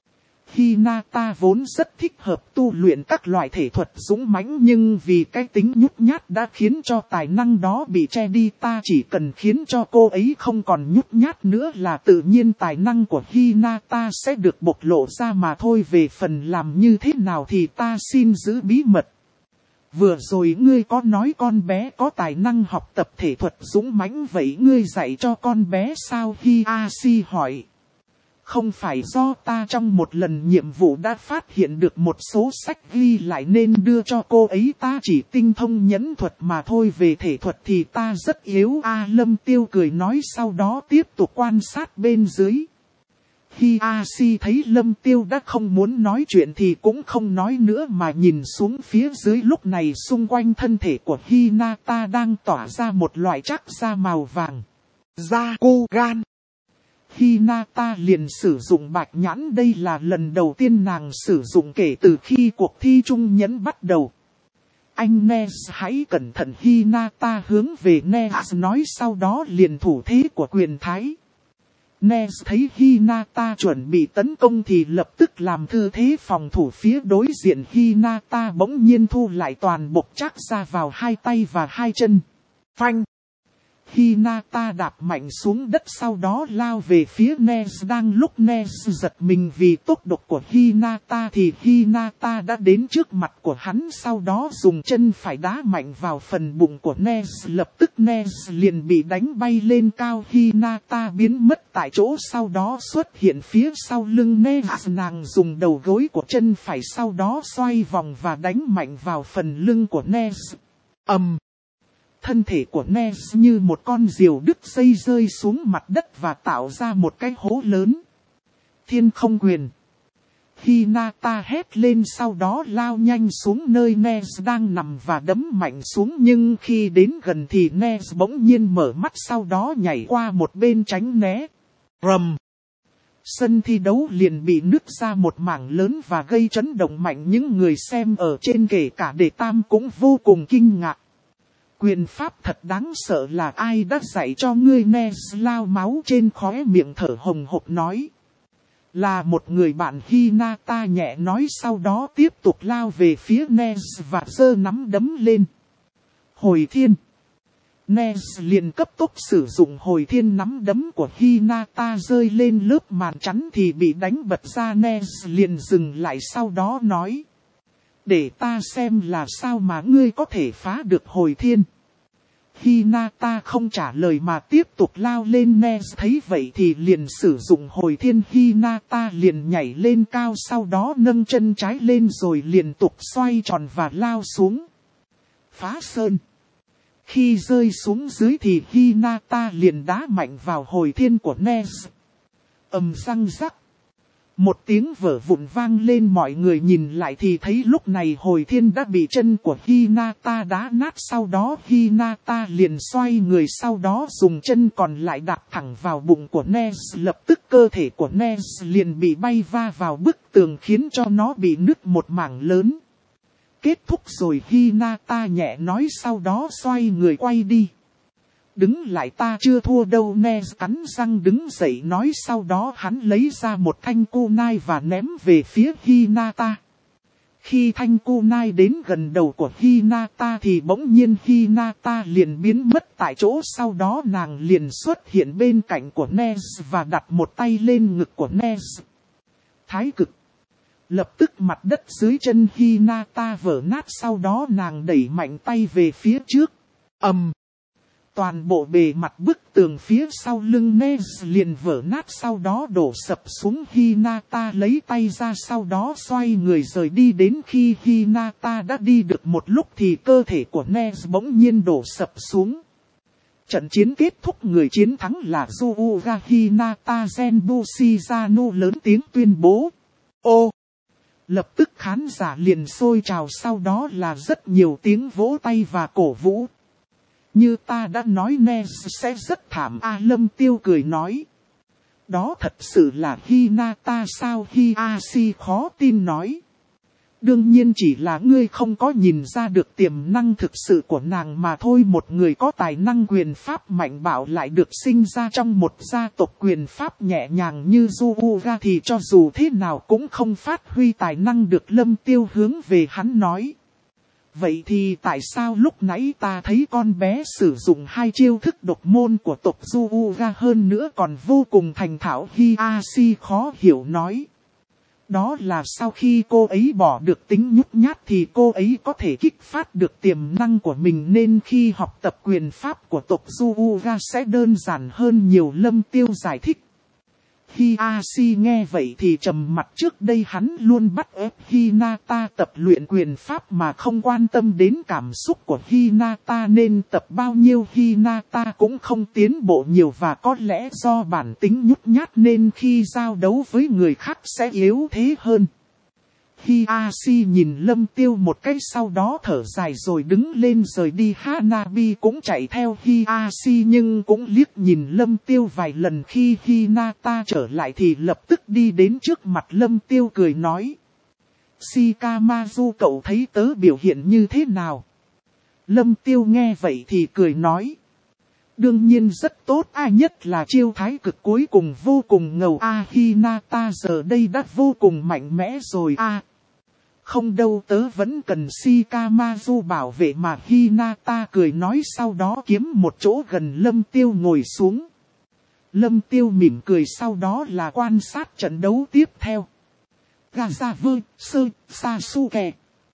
Hinata vốn rất thích hợp tu luyện các loại thể thuật dũng mãnh, nhưng vì cái tính nhút nhát đã khiến cho tài năng đó bị che đi. Ta chỉ cần khiến cho cô ấy không còn nhút nhát nữa là tự nhiên tài năng của Hinata sẽ được bộc lộ ra mà thôi. Về phần làm như thế nào thì ta xin giữ bí mật. Vừa rồi ngươi có nói con bé có tài năng học tập thể thuật dũng mãnh, vậy ngươi dạy cho con bé sao? Hiashi hỏi. Không phải do ta trong một lần nhiệm vụ đã phát hiện được một số sách ghi lại nên đưa cho cô ấy, ta chỉ tinh thông nhẫn thuật mà thôi, về thể thuật thì ta rất yếu. A Lâm Tiêu cười nói, sau đó tiếp tục quan sát bên dưới. Hiashi thấy Lâm Tiêu đã không muốn nói chuyện thì cũng không nói nữa mà nhìn xuống phía dưới. Lúc này xung quanh thân thể của Hinata đang tỏa ra một loại trắc da màu vàng. Da cô gan. Hinata liền sử dụng bạch nhãn, đây là lần đầu tiên nàng sử dụng kể từ khi cuộc thi trung nhẫn bắt đầu. Anh Nes hãy cẩn thận, Hinata hướng về Nes nói, sau đó liền thủ thế của quyền thái. Nes thấy Hinata chuẩn bị tấn công thì lập tức làm tư thế phòng thủ phía đối diện. Hinata bỗng nhiên thu lại toàn bộ trắc ra vào hai tay và hai chân. Phanh! Hinata đạp mạnh xuống đất, sau đó lao về phía Nes. Đang lúc Nes giật mình vì tốc độ của Hinata thì Hinata đã đến trước mặt của hắn, sau đó dùng chân phải đá mạnh vào phần bụng của Nes. Lập tức Nes liền bị đánh bay lên cao. Hinata biến mất tại chỗ, sau đó xuất hiện phía sau lưng Nes. Nàng dùng đầu gối của chân phải sau đó xoay vòng và đánh mạnh vào phần lưng của Nes. Ầm! Thân thể của Nes như một con diều đứt dây rơi xuống mặt đất và tạo ra một cái hố lớn. Thiên không quyền. Hinata hét lên, sau đó lao nhanh xuống nơi Nes đang nằm và đấm mạnh xuống. Nhưng khi đến gần thì Nes bỗng nhiên mở mắt, sau đó nhảy qua một bên tránh né. Rầm! Sân thi đấu liền bị nứt ra một mảng lớn và gây chấn động mạnh. Những người xem ở trên kể cả Đệ Tam cũng vô cùng kinh ngạc. Quyền pháp thật đáng sợ, là ai đã dạy cho ngươi? Nes lao máu trên khóe miệng thở hồng hộc nói. Là một người bạn, Hinata nhẹ nói, sau đó tiếp tục lao về phía Nes và giơ nắm đấm lên. Hồi thiên. Nes liền cấp tốc sử dụng hồi thiên, nắm đấm của Hinata rơi lên lớp màn chắn thì bị đánh bật ra. Nes liền dừng lại, sau đó nói. Để ta xem là sao mà ngươi có thể phá được hồi thiên. Hinata không trả lời mà tiếp tục lao lên. Nes thấy vậy thì liền sử dụng hồi thiên. Hinata liền nhảy lên cao, sau đó nâng chân trái lên rồi liên tục xoay tròn và lao xuống. Phá sơn. Khi rơi xuống dưới thì Hinata liền đá mạnh vào hồi thiên của Nes. Ầm răng rắc. Một tiếng vỡ vụn vang lên, mọi người nhìn lại thì thấy lúc này hồi thiên đã bị chân của Hinata đá nát. Sau đó Hinata liền xoay người, sau đó dùng chân còn lại đạp thẳng vào bụng của Nes. Lập tức cơ thể của Nes liền bị bay va vào bức tường khiến cho nó bị nứt một mảng lớn. Kết thúc rồi, Hinata nhẹ nói, sau đó xoay người quay đi. đứng lại ta chưa thua đâu. Nez cắn răng đứng dậy nói, sau đó hắn lấy ra một thanh kunai và ném về phía Hinata. Khi thanh kunai đến gần đầu của Hinata thì bỗng nhiên Hinata liền biến mất tại chỗ, sau đó nàng liền xuất hiện bên cạnh của Nez và đặt một tay lên ngực của Nez. Thái cực. Lập tức mặt đất dưới chân Hinata vỡ nát, sau đó nàng đẩy mạnh tay về phía trước. Ầm. Toàn bộ bề mặt bức tường phía sau lưng Nez liền vỡ nát, sau đó đổ sập xuống. Hinata lấy tay ra, sau đó xoay người rời đi. Đến khi Hinata đã đi được một lúc thì cơ thể của Nez bỗng nhiên đổ sập xuống. Trận chiến kết thúc, người chiến thắng là Yuuga Hinata. Zenbu Shizano lớn tiếng tuyên bố. Ô! Lập tức khán giả liền sôi trào, sau đó là rất nhiều tiếng vỗ tay và cổ vũ. Như ta đã nói, Nez sẽ rất thảm. A Lâm Tiêu cười nói. Đó thật sự là Hinata sao? Hiashi khó tin nói. Đương nhiên chỉ là ngươi không có nhìn ra được tiềm năng thực sự của nàng mà thôi. Một người có tài năng quyền pháp mạnh bạo lại được sinh ra trong một gia tộc quyền pháp nhẹ nhàng như Yuuga thì cho dù thế nào cũng không phát huy tài năng được. Lâm Tiêu hướng về hắn nói. Vậy thì tại sao lúc nãy ta thấy con bé sử dụng hai chiêu thức độc môn của tộc Yuuga hơn nữa còn vô cùng thành thạo? Hiashi khó hiểu nói. Đó là sau khi cô ấy bỏ được tính nhút nhát thì cô ấy có thể kích phát được tiềm năng của mình, nên khi học tập quyền pháp của tộc Yuuga sẽ đơn giản hơn nhiều. Lâm Tiêu giải thích. Hiashi nghe vậy thì trầm mặt. Trước đây hắn luôn bắt ép Hinata tập luyện quyền pháp mà không quan tâm đến cảm xúc của Hinata, nên tập bao nhiêu Hinata cũng không tiến bộ nhiều, và có lẽ do bản tính nhút nhát nên khi giao đấu với người khác sẽ yếu thế hơn. Hiashi nhìn Lâm Tiêu một cái, sau đó thở dài rồi đứng lên rời đi. Hanabi cũng chạy theo Hiashi nhưng cũng liếc nhìn Lâm Tiêu vài lần. Khi Hinata trở lại thì lập tức đi đến trước mặt Lâm Tiêu cười nói. Shikamaru, cậu thấy tớ biểu hiện như thế nào? Lâm Tiêu nghe vậy thì cười nói. Đương nhiên rất tốt, ai nhất là chiêu thái cực cuối cùng vô cùng ngầu. A Hinata giờ đây đã vô cùng mạnh mẽ rồi. A Không đâu, tớ vẫn cần Shikamaru bảo vệ mà. Hinata cười nói, sau đó kiếm một chỗ gần Lâm Tiêu ngồi xuống. Lâm Tiêu mỉm cười, sau đó là quan sát trận đấu tiếp theo. Gazaver, Sơ, Sasuke.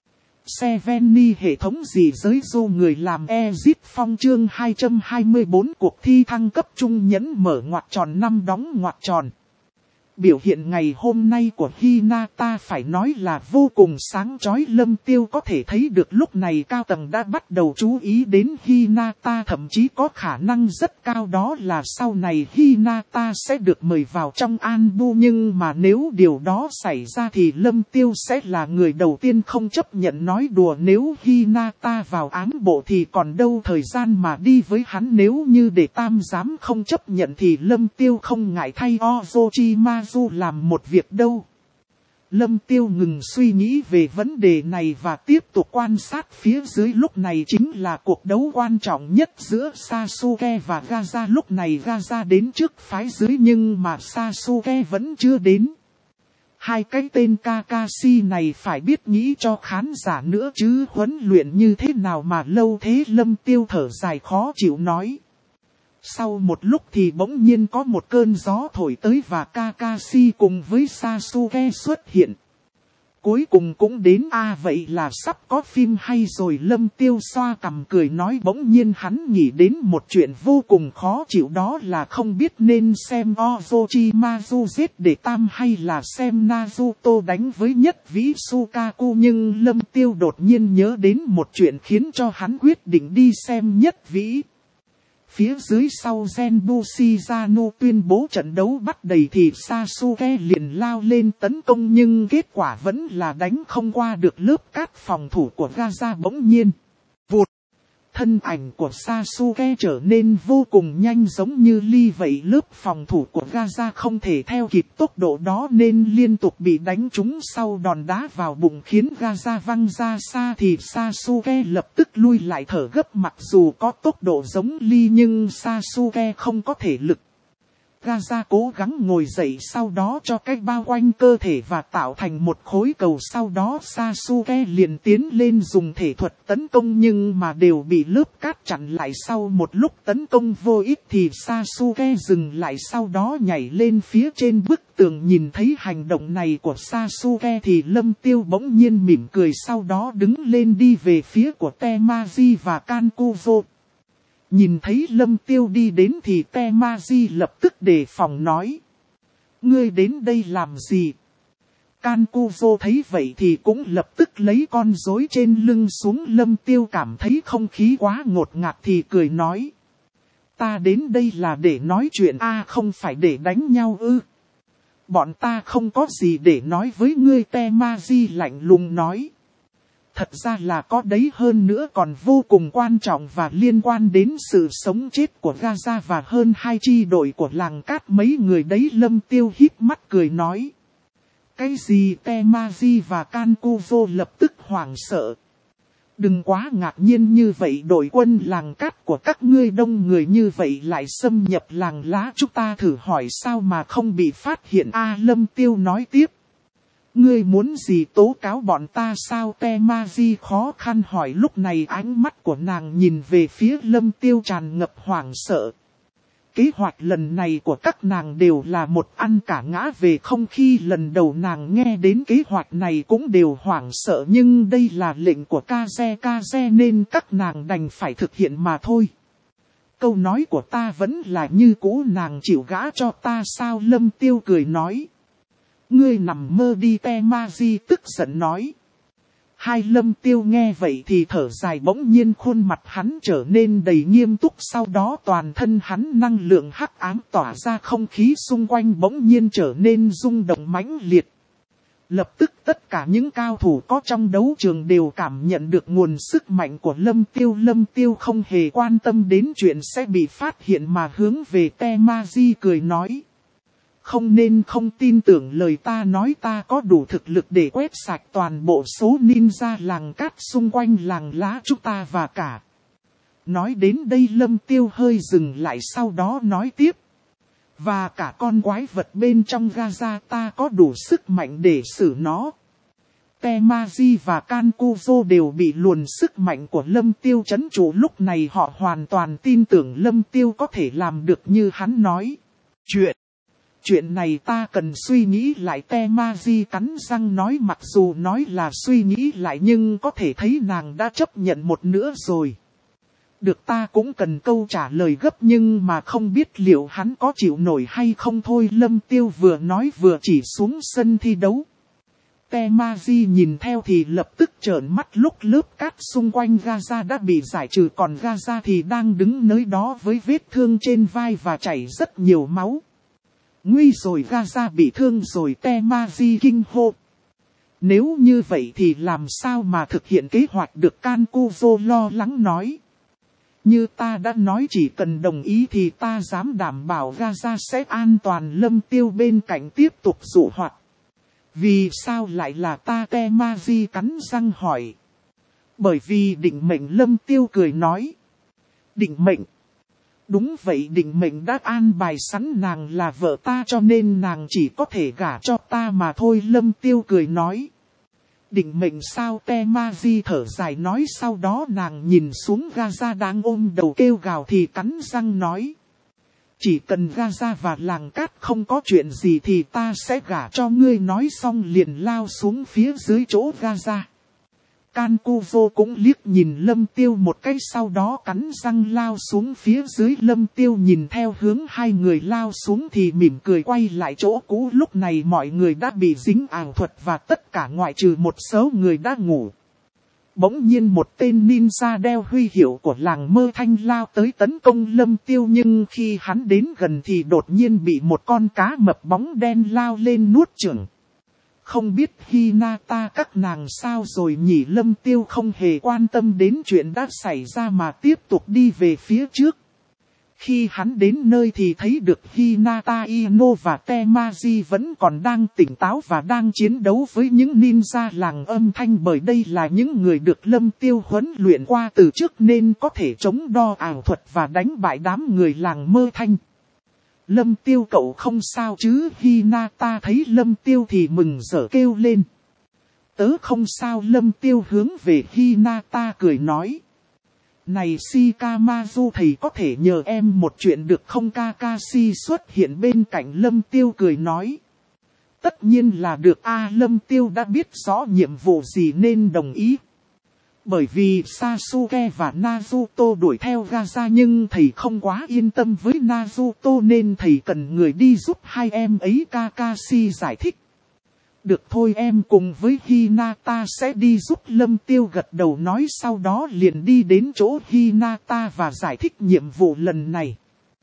Seveni hệ thống gì giới dô người làm Ezit Phong chương hai trăm hai mươi tư cuộc thi thăng cấp trung nhẫn mở ngoặc tròn năm đóng ngoặc tròn. Biểu hiện ngày hôm nay của Hinata phải nói là vô cùng sáng chói. Lâm Tiêu có thể thấy được lúc này cao tầng đã bắt đầu chú ý đến Hinata, thậm chí có khả năng rất cao đó là sau này Hinata sẽ được mời vào trong Anbu. Nhưng mà nếu điều đó xảy ra thì Lâm Tiêu sẽ là người đầu tiên không chấp nhận. Nói đùa, nếu Hinata vào ám bộ thì còn đâu thời gian mà đi với hắn. Nếu như để tam giám không chấp nhận thì Lâm Tiêu không ngại thay Orochimaru làm một việc đâu. Lâm Tiêu ngừng suy nghĩ về vấn đề này và tiếp tục quan sát phía dưới. Lúc này chính là cuộc đấu quan trọng nhất giữa Sasuke và Gaza. Lúc này Gaza đến trước phái dưới nhưng mà Sasuke vẫn chưa đến. Hai cái tên Kakashi này phải biết nghĩ cho khán giả nữa chứ, huấn luyện như thế nào mà lâu thế. Lâm Tiêu thở dài khó chịu nói. Sau một lúc thì bỗng nhiên có một cơn gió thổi tới và Kakashi cùng với Sasuke xuất hiện. Cuối cùng cũng đến. A à, vậy là sắp có phim hay rồi. Lâm Tiêu xoa cằm cười nói. Bỗng nhiên hắn nghĩ đến một chuyện vô cùng khó chịu, đó là không biết nên xem Orochimaru giết để tam hay là xem Naruto đánh với nhất vĩ Sukaku. Nhưng Lâm Tiêu đột nhiên nhớ đến một chuyện khiến cho hắn quyết định đi xem nhất vĩ. Phía dưới sau Zenbu Shizano tuyên bố trận đấu bắt đầy thì Sasuke liền lao lên tấn công, nhưng kết quả vẫn là đánh không qua được lớp cát phòng thủ của Gaza. Bỗng nhiên, vụt, thân ảnh của Sasuke trở nên vô cùng nhanh giống như ly vậy. Lớp phòng thủ của Gaza không thể theo kịp tốc độ đó nên liên tục bị đánh trúng sau đòn đá vào bụng khiến Gaza văng ra xa thì Sasuke lập tức lui lại thở gấp. Mặc dù có tốc độ giống ly nhưng Sasuke không có thể lực. Gaza cố gắng ngồi dậy sau đó cho cách bao quanh cơ thể và tạo thành một khối cầu. Sau đó Sasuke liền tiến lên dùng thể thuật tấn công nhưng mà đều bị lớp cát chặn lại. Sau một lúc tấn công vô ích thì Sasuke dừng lại sau đó nhảy lên phía trên bức tường. Nhìn thấy hành động này của Sasuke thì Lâm Tiêu bỗng nhiên mỉm cười sau đó đứng lên đi về phía của Temaji và Kankuzo. Nhìn thấy Lâm Tiêu đi đến thì Temaji lập tức đề phòng nói. Ngươi đến đây làm gì? Kankuzo thấy vậy thì cũng lập tức lấy con rối trên lưng xuống. Lâm Tiêu cảm thấy không khí quá ngột ngạt thì cười nói. Ta đến đây là để nói chuyện a à, không phải để đánh nhau ư. Bọn ta không có gì để nói với ngươi, Temaji lạnh lùng nói. Thật ra là có đấy, hơn nữa còn vô cùng quan trọng và liên quan đến sự sống chết của Gaza và hơn hai chi đội của làng cát mấy người đấy. Lâm Tiêu híp mắt cười nói. Cái gì? Temaji và Kankuzo lập tức hoảng sợ. Đừng quá ngạc nhiên như vậy, đội quân làng cát của các ngươi đông người như vậy lại xâm nhập làng lá chúng ta thử hỏi sao mà không bị phát hiện a à, Lâm Tiêu nói tiếp. Ngươi muốn gì, tố cáo bọn ta sao? Temaji khó khăn hỏi. Lúc này ánh mắt của nàng nhìn về phía Lâm Tiêu tràn ngập hoảng sợ. Kế hoạch lần này của các nàng đều là một ăn cả ngã về không. Khi lần đầu nàng nghe đến kế hoạch này cũng đều hoảng sợ, nhưng đây là lệnh của Kaze Kaze nên các nàng đành phải thực hiện mà thôi. Câu nói của ta vẫn là như cũ, nàng chịu gã cho ta sao? Lâm Tiêu cười nói. Ngươi nằm mơ đi, Temaji tức giận nói. Hai Lâm Tiêu nghe vậy thì thở dài, bỗng nhiên khuôn mặt hắn trở nên đầy nghiêm túc. Sau đó toàn thân hắn năng lượng hắc ám tỏa ra, không khí xung quanh bỗng nhiên trở nên rung động mãnh liệt. Lập tức tất cả những cao thủ có trong đấu trường đều cảm nhận được nguồn sức mạnh của Lâm Tiêu. Lâm Tiêu không hề quan tâm đến chuyện sẽ bị phát hiện mà hướng về Temaji cười nói. Không nên không tin tưởng lời ta nói, ta có đủ thực lực để quét sạch toàn bộ số ninja làng cát xung quanh làng lá chúng ta và cả. Nói đến đây Lâm Tiêu hơi dừng lại sau đó nói tiếp. Và cả con quái vật bên trong Gaza ta có đủ sức mạnh để xử nó. Temaji và Kankuzo đều bị luồn sức mạnh của Lâm Tiêu trấn trụ, lúc này họ hoàn toàn tin tưởng Lâm Tiêu có thể làm được như hắn nói. Chuyện Chuyện này ta cần suy nghĩ lại, Temaji cắn răng nói. Mặc dù nói là suy nghĩ lại nhưng có thể thấy nàng đã chấp nhận một nửa rồi. Được, ta cũng cần câu trả lời gấp nhưng mà không biết liệu hắn có chịu nổi hay không thôi. Lâm Tiêu vừa nói vừa chỉ xuống sân thi đấu. Temaji nhìn theo thì lập tức trợn mắt, lúc lớp cát xung quanh Gaza đã bị giải trừ còn Gaza thì đang đứng nơi đó với vết thương trên vai và chảy rất nhiều máu. Nguy rồi, Gaza bị thương rồi, Temaji kinh hô. Nếu như vậy thì làm sao mà thực hiện kế hoạch được, Kankuzo lo lắng nói. Như ta đã nói, chỉ cần đồng ý thì ta dám đảm bảo Gaza sẽ an toàn. Lâm Tiêu bên cạnh tiếp tục dụ hoạt. Vì sao lại là ta? Temaji cắn răng hỏi. Bởi vì định mệnh, Lâm Tiêu cười nói. Định mệnh? Đúng vậy, định mệnh đã an bài sẵn nàng là vợ ta cho nên nàng chỉ có thể gả cho ta mà thôi. Lâm Tiêu cười nói. Định mệnh sao? Temaji thở dài nói. Sau đó nàng nhìn xuống Gaza đang ôm đầu kêu gào thì cắn răng nói. Chỉ cần Gaza và làng cát không có chuyện gì thì ta sẽ gả cho ngươi. Nói xong liền lao xuống phía dưới chỗ Gaza. Kankuzo cũng liếc nhìn Lâm Tiêu một cái sau đó cắn răng lao xuống phía dưới. Lâm Tiêu nhìn theo hướng hai người lao xuống thì mỉm cười quay lại chỗ cũ. Lúc này mọi người đã bị dính ảo thuật và tất cả ngoại trừ một số người đã ngủ. Bỗng nhiên một tên ninja đeo huy hiệu của làng Mơ Thanh lao tới tấn công Lâm Tiêu, nhưng khi hắn đến gần thì đột nhiên bị một con cá mập bóng đen lao lên nuốt chửng. Không biết Hinata các nàng sao rồi nhỉ? Lâm Tiêu không hề quan tâm đến chuyện đã xảy ra mà tiếp tục đi về phía trước. Khi hắn đến nơi thì thấy được Hinata Ino và Temaji vẫn còn đang tỉnh táo và đang chiến đấu với những ninja làng âm thanh, bởi đây là những người được Lâm Tiêu huấn luyện qua từ trước nên có thể chống đo ảo thuật và đánh bại đám người làng mơ thanh. Lâm Tiêu cậu không sao chứ? Hinata thấy Lâm Tiêu thì mừng rỡ kêu lên. Tớ không sao. Lâm Tiêu hướng về Hinata cười nói. Này Shikamaru, thầy có thể nhờ em một chuyện được không? Kakashi xuất hiện bên cạnh Lâm Tiêu cười nói. Tất nhiên là được a. Lâm Tiêu đã biết rõ nhiệm vụ gì nên đồng ý. Bởi vì Sasuke và Naruto đuổi theo Gaza nhưng thầy không quá yên tâm với Naruto nên thầy cần người đi giúp hai em ấy. Kakashi giải thích. Được thôi, em cùng với Hinata sẽ đi giúp. Lâm Tiêu gật đầu nói, sau đó liền đi đến chỗ Hinata và giải thích nhiệm vụ lần này.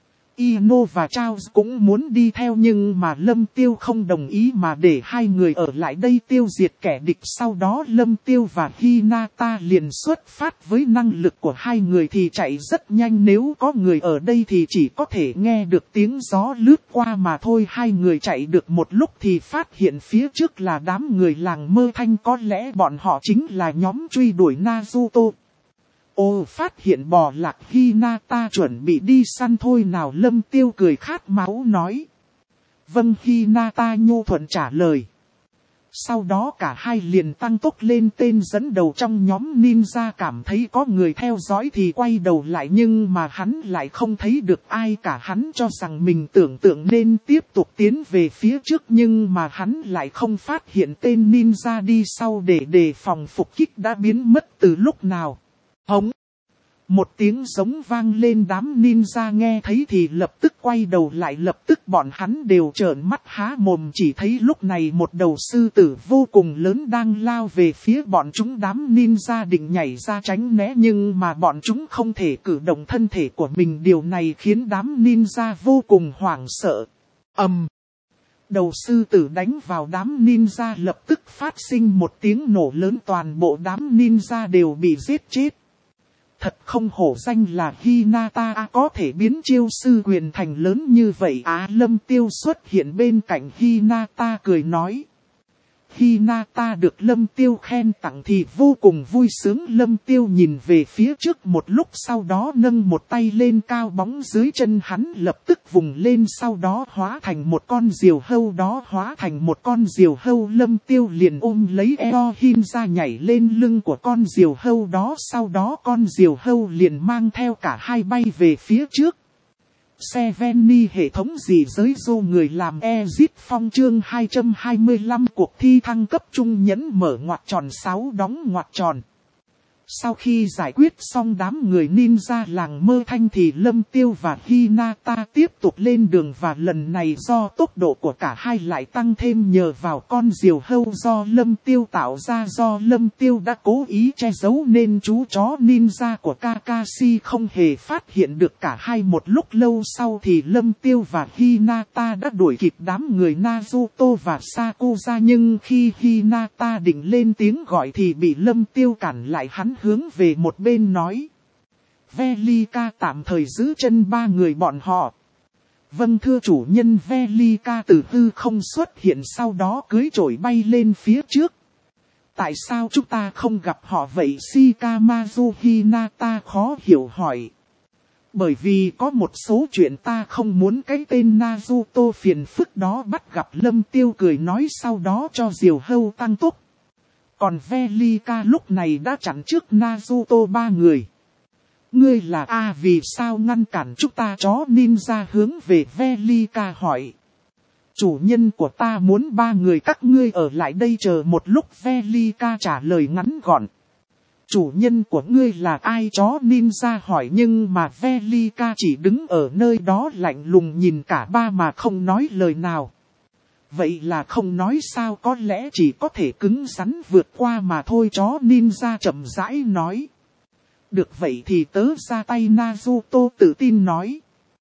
Ino và Charles cũng muốn đi theo nhưng mà Lâm Tiêu không đồng ý mà để hai người ở lại đây tiêu diệt kẻ địch. Sau đó Lâm Tiêu và Hinata liền xuất phát, với năng lực của hai người thì chạy rất nhanh, nếu có người ở đây thì chỉ có thể nghe được tiếng gió lướt qua mà thôi. Hai người chạy được một lúc thì phát hiện phía trước là đám người làng mơ thanh, có lẽ bọn họ chính là nhóm truy đuổi Naruto. Ô, phát hiện bò lạc, Hinata chuẩn bị đi săn thôi nào? Lâm Tiêu cười khát máu nói. Vâng, Hinata nhu thuận trả lời. Sau đó cả hai liền tăng tốc lên. Tên dẫn đầu trong nhóm ninja cảm thấy có người theo dõi thì quay đầu lại nhưng mà hắn lại không thấy được ai cả. Hắn cho rằng mình tưởng tượng nên tiếp tục tiến về phía trước nhưng mà hắn lại không phát hiện tên ninja đi sau để đề phòng phục kích đã biến mất từ lúc nào. Hống! Một tiếng giống vang lên, đám ninja nghe thấy thì lập tức quay đầu lại, lập tức bọn hắn đều trợn mắt há mồm, chỉ thấy lúc này một đầu sư tử vô cùng lớn đang lao về phía bọn chúng. Đám ninja định nhảy ra tránh né nhưng mà bọn chúng không thể cử động thân thể của mình, điều này khiến đám ninja vô cùng hoảng sợ. Ầm! Um. Đầu sư tử đánh vào đám ninja, lập tức phát sinh một tiếng nổ lớn, toàn bộ đám ninja đều bị giết chết. Thật không hổ danh là Hinata, có thể biến chiêu sư quyền thành lớn như vậy á. Lâm Tiêu xuất hiện bên cạnh Hinata cười nói. Hinata được Lâm Tiêu khen tặng thì vô cùng vui sướng. Lâm Tiêu nhìn về phía trước một lúc, sau đó nâng một tay lên cao, bóng dưới chân hắn lập tức vùng lên, sau đó hóa thành một con diều hâu, đó hóa thành một con diều hâu. Lâm Tiêu liền ôm lấy eo Hin ra nhảy lên lưng của con diều hâu đó, sau đó con diều hâu liền mang theo cả hai bay về phía trước. Seveni hệ thống gì giới dô người làm Exit Phong chương hai trăm hai mươi lăm cuộc thi thăng cấp trung nhẫn mở ngoặc tròn sáu đóng ngoặc tròn. Sau khi giải quyết xong đám người ninja làng mơ thanh thì Lâm Tiêu và Hinata tiếp tục lên đường, và lần này do tốc độ của cả hai lại tăng thêm nhờ vào con diều hâu do Lâm Tiêu tạo ra. Do Lâm Tiêu đã cố ý che giấu nên chú chó ninja của Kakashi không hề phát hiện được cả hai. Một lúc lâu sau thì Lâm Tiêu và Hinata đã đuổi kịp đám người Naruto và Sakura, nhưng khi Hinata định lên tiếng gọi thì bị Lâm Tiêu cản lại. Hắn hướng về một bên nói. Velika tạm thời giữ chân ba người bọn họ. Vâng thưa chủ nhân. Velika từ hư không xuất hiện, sau đó cưỡi trổi bay lên phía trước. Tại sao chúng ta không gặp họ vậy? Shikamaru Hinata khó hiểu hỏi. Bởi vì có một số chuyện ta không muốn cái tên Naruto phiền phức đó bắt gặp. Lâm Tiêu cười nói, sau đó cho diều hâu tăng tốc. Còn Velika lúc này đã chặn trước Naruto ba người. Ngươi là A à, vì sao ngăn cản chúng ta? Chó ninja hướng về Velika hỏi. Chủ nhân của ta muốn ba người các ngươi ở lại đây chờ một lúc. Velika trả lời ngắn gọn. Chủ nhân của ngươi là ai? Chó ninja hỏi, nhưng mà Velika chỉ đứng ở nơi đó lạnh lùng nhìn cả ba mà không nói lời nào. Vậy là không nói sao? Có lẽ chỉ có thể cứng rắn vượt qua mà thôi. Chó ninja chậm rãi nói. Được vậy thì tớ ra tay. Naruto tự tin nói.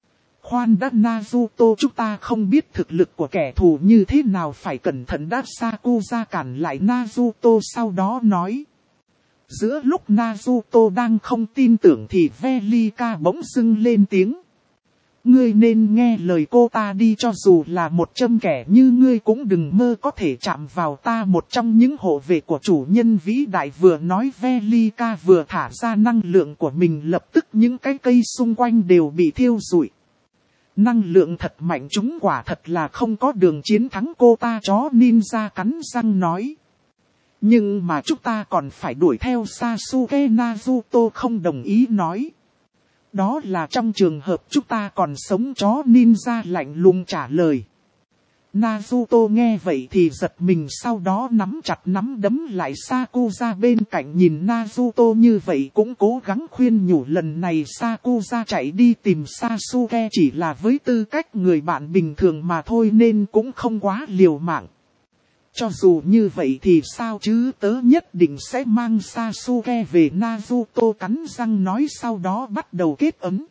Khoan đã Naruto, chúng ta không biết thực lực của kẻ thù như thế nào, phải cẩn thận đã. Sakuza cản lại Naruto sau đó nói. Giữa lúc Naruto đang không tin tưởng thì Velika bỗng dưng lên tiếng. Ngươi nên nghe lời cô ta đi, cho dù là một châm kẻ như ngươi cũng đừng mơ có thể chạm vào ta, một trong những hộ vệ của chủ nhân vĩ đại. Vừa nói Velika vừa thả ra năng lượng của mình, lập tức những cái cây xung quanh đều bị thiêu rụi. Năng lượng thật mạnh, chúng quả thật là không có đường chiến thắng cô ta. Chó ninja cắn răng nói. Nhưng mà chúng ta còn phải đuổi theo Sasuke. Naruto không đồng ý nói. Đó là trong trường hợp chúng ta còn sống. Chó ninja lạnh lùng trả lời. Naruto nghe vậy thì giật mình, sau đó nắm chặt nắm đấm lại. Sakuza bên cạnh nhìn Naruto như vậy cũng cố gắng khuyên nhủ. Lần này Sakuza chạy đi tìm Sasuke chỉ là với tư cách người bạn bình thường mà thôi, nên cũng không quá liều mạng. Cho dù như vậy thì sao chứ, tớ nhất định sẽ mang Sasuke về. Naruto cắn răng nói, sau đó bắt đầu kết ấn.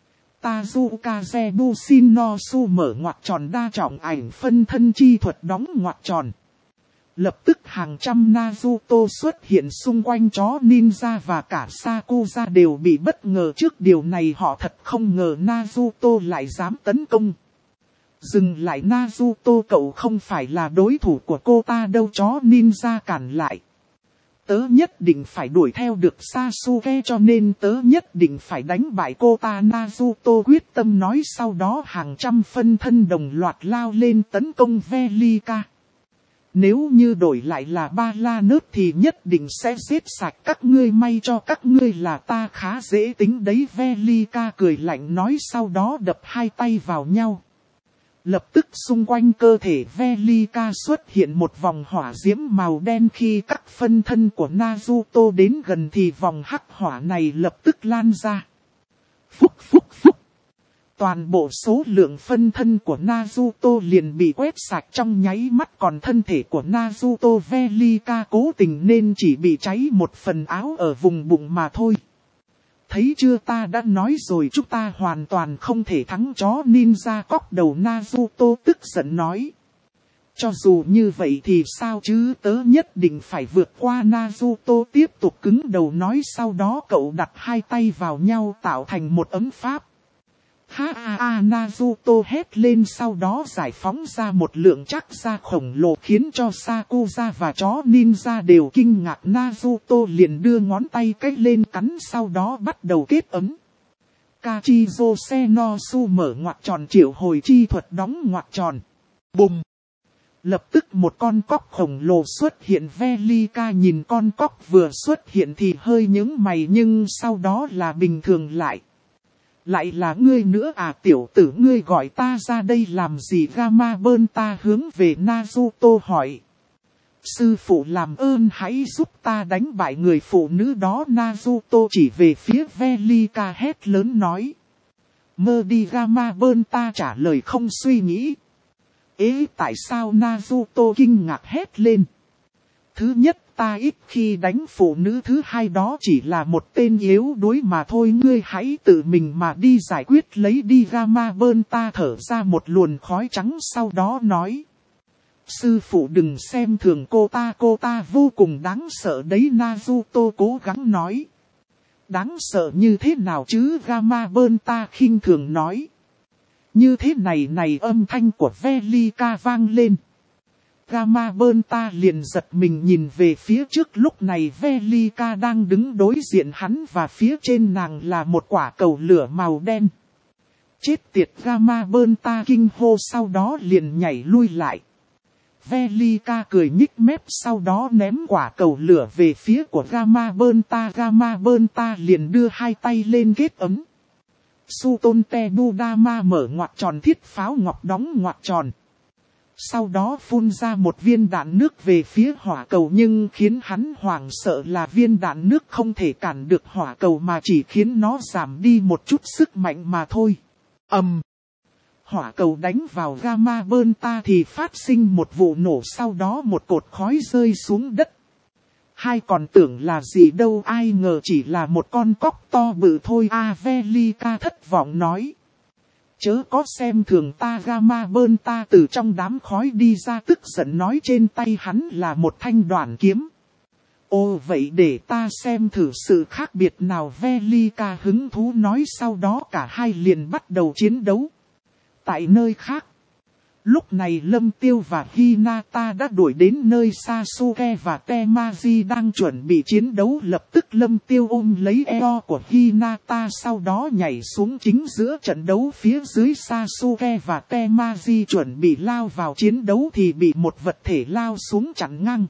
Tazukaze Bushin no Su mở ngoặc tròn đa trọng ảnh phân thân chi thuật đóng ngoặc tròn. Lập tức hàng trăm Naruto xuất hiện xung quanh. Chó ninja và cả Sakuza đều bị bất ngờ trước điều này, họ thật không ngờ Naruto lại dám tấn công. Dừng lại Naruto, cậu không phải là đối thủ của cô ta đâu. Chó ninja cản lại. Tớ nhất định phải đuổi theo được Sasuke, cho nên tớ nhất định phải đánh bại cô ta. Naruto quyết tâm nói, sau đó hàng trăm phân thân đồng loạt lao lên tấn công Velika. Nếu như đổi lại là ba la nớt thì nhất định sẽ giết sạch các ngươi, may cho các ngươi là ta khá dễ tính đấy. Velika cười lạnh nói, sau đó đập hai tay vào nhau. Lập tức xung quanh cơ thể Velika xuất hiện một vòng hỏa diễm màu đen. Khi các phân thân của Naruto đến gần thì vòng hắc hỏa này lập tức lan ra. Phúc phúc phúc. Toàn bộ số lượng phân thân của Naruto liền bị quét sạch trong nháy mắt, còn thân thể của Naruto Velika cố tình nên chỉ bị cháy một phần áo ở vùng bụng mà thôi. Thấy chưa, ta đã nói rồi, chúng ta hoàn toàn không thể thắng. Chó ninja cóc đầu Naruto tức giận nói. Cho dù như vậy thì sao chứ, tớ nhất định phải vượt qua. Naruto tiếp tục cứng đầu nói, sau đó cậu đặt hai tay vào nhau tạo thành một ấm pháp. Ha ha ha, Naruto hét lên, sau đó giải phóng ra một lượng chắc ra khổng lồ khiến cho Sakuza và chó ninja đều kinh ngạc. Naruto liền đưa ngón tay cách lên cắn, sau đó bắt đầu kết ấm. Kachizo Senosu mở ngoặc tròn triệu hồi chi thuật đóng ngoặc tròn. Bùm! Lập tức một con cóc khổng lồ xuất hiện. Velika nhìn con cóc vừa xuất hiện thì hơi nhướng mày, nhưng sau đó là bình thường lại. Lại là ngươi nữa à, tiểu tử, ngươi gọi ta ra đây làm gì? Gamma bơn ta hướng về Naruto hỏi. Sư phụ làm ơn hãy giúp ta đánh bại người phụ nữ đó. Naruto chỉ về phía Velika hét lớn nói. Mơ đi. Gamma bơn ta trả lời không suy nghĩ. Ê, tại sao? Naruto kinh ngạc hét lên. Thứ nhất, ta ít khi đánh phụ nữ, thứ hai đó chỉ là một tên yếu đuối mà thôi, ngươi hãy tự mình mà đi giải quyết lấy đi. Gamma bơn ta thở ra một luồng khói trắng, sau đó nói. Sư phụ đừng xem thường cô ta, cô ta vô cùng đáng sợ đấy. Naruto cố gắng nói. Đáng sợ như thế nào chứ? Gamma bơn ta khinh thường nói. Như thế này này, âm thanh của Velika vang lên. Gamma bơn ta liền giật mình nhìn về phía trước, lúc này Velika đang đứng đối diện hắn và phía trên nàng là một quả cầu lửa màu đen. Chết tiệt! Gamma bơn ta kinh hô, sau đó liền nhảy lui lại. Velika cười nhích mép, sau đó ném quả cầu lửa về phía của Gamma bơn ta. Gamma bơn ta liền đưa hai tay lên kết ấm. Suton Tebudama mở ngoặc tròn thiết pháo ngọc đóng ngoặc tròn. Sau đó phun ra một viên đạn nước về phía hỏa cầu, nhưng khiến hắn hoảng sợ là viên đạn nước không thể cản được hỏa cầu mà chỉ khiến nó giảm đi một chút sức mạnh mà thôi. Ầm! Um, hỏa cầu đánh vào Gamma bơn ta thì phát sinh một vụ nổ, sau đó một cột khói rơi xuống đất. Hai còn tưởng là gì đâu, ai ngờ chỉ là một con cóc to bự thôi. Avelika thất vọng nói. Chớ có xem thường ta. Gamma bơn ta từ trong đám khói đi ra tức giận nói trên tay hắn là một thanh đoản kiếm. Ồ vậy để ta xem thử sự khác biệt nào. Velika hứng thú nói, sau đó cả hai liền bắt đầu chiến đấu. Tại nơi khác. Lúc này Lâm Tiêu và Hinata đã đuổi đến nơi Sasuke và Temaji đang chuẩn bị chiến đấu. Lập tức Lâm Tiêu ôm lấy eo của Hinata, sau đó nhảy xuống chính giữa trận đấu. Phía dưới Sasuke và Temaji chuẩn bị lao vào chiến đấu thì bị một vật thể lao xuống chặn ngang.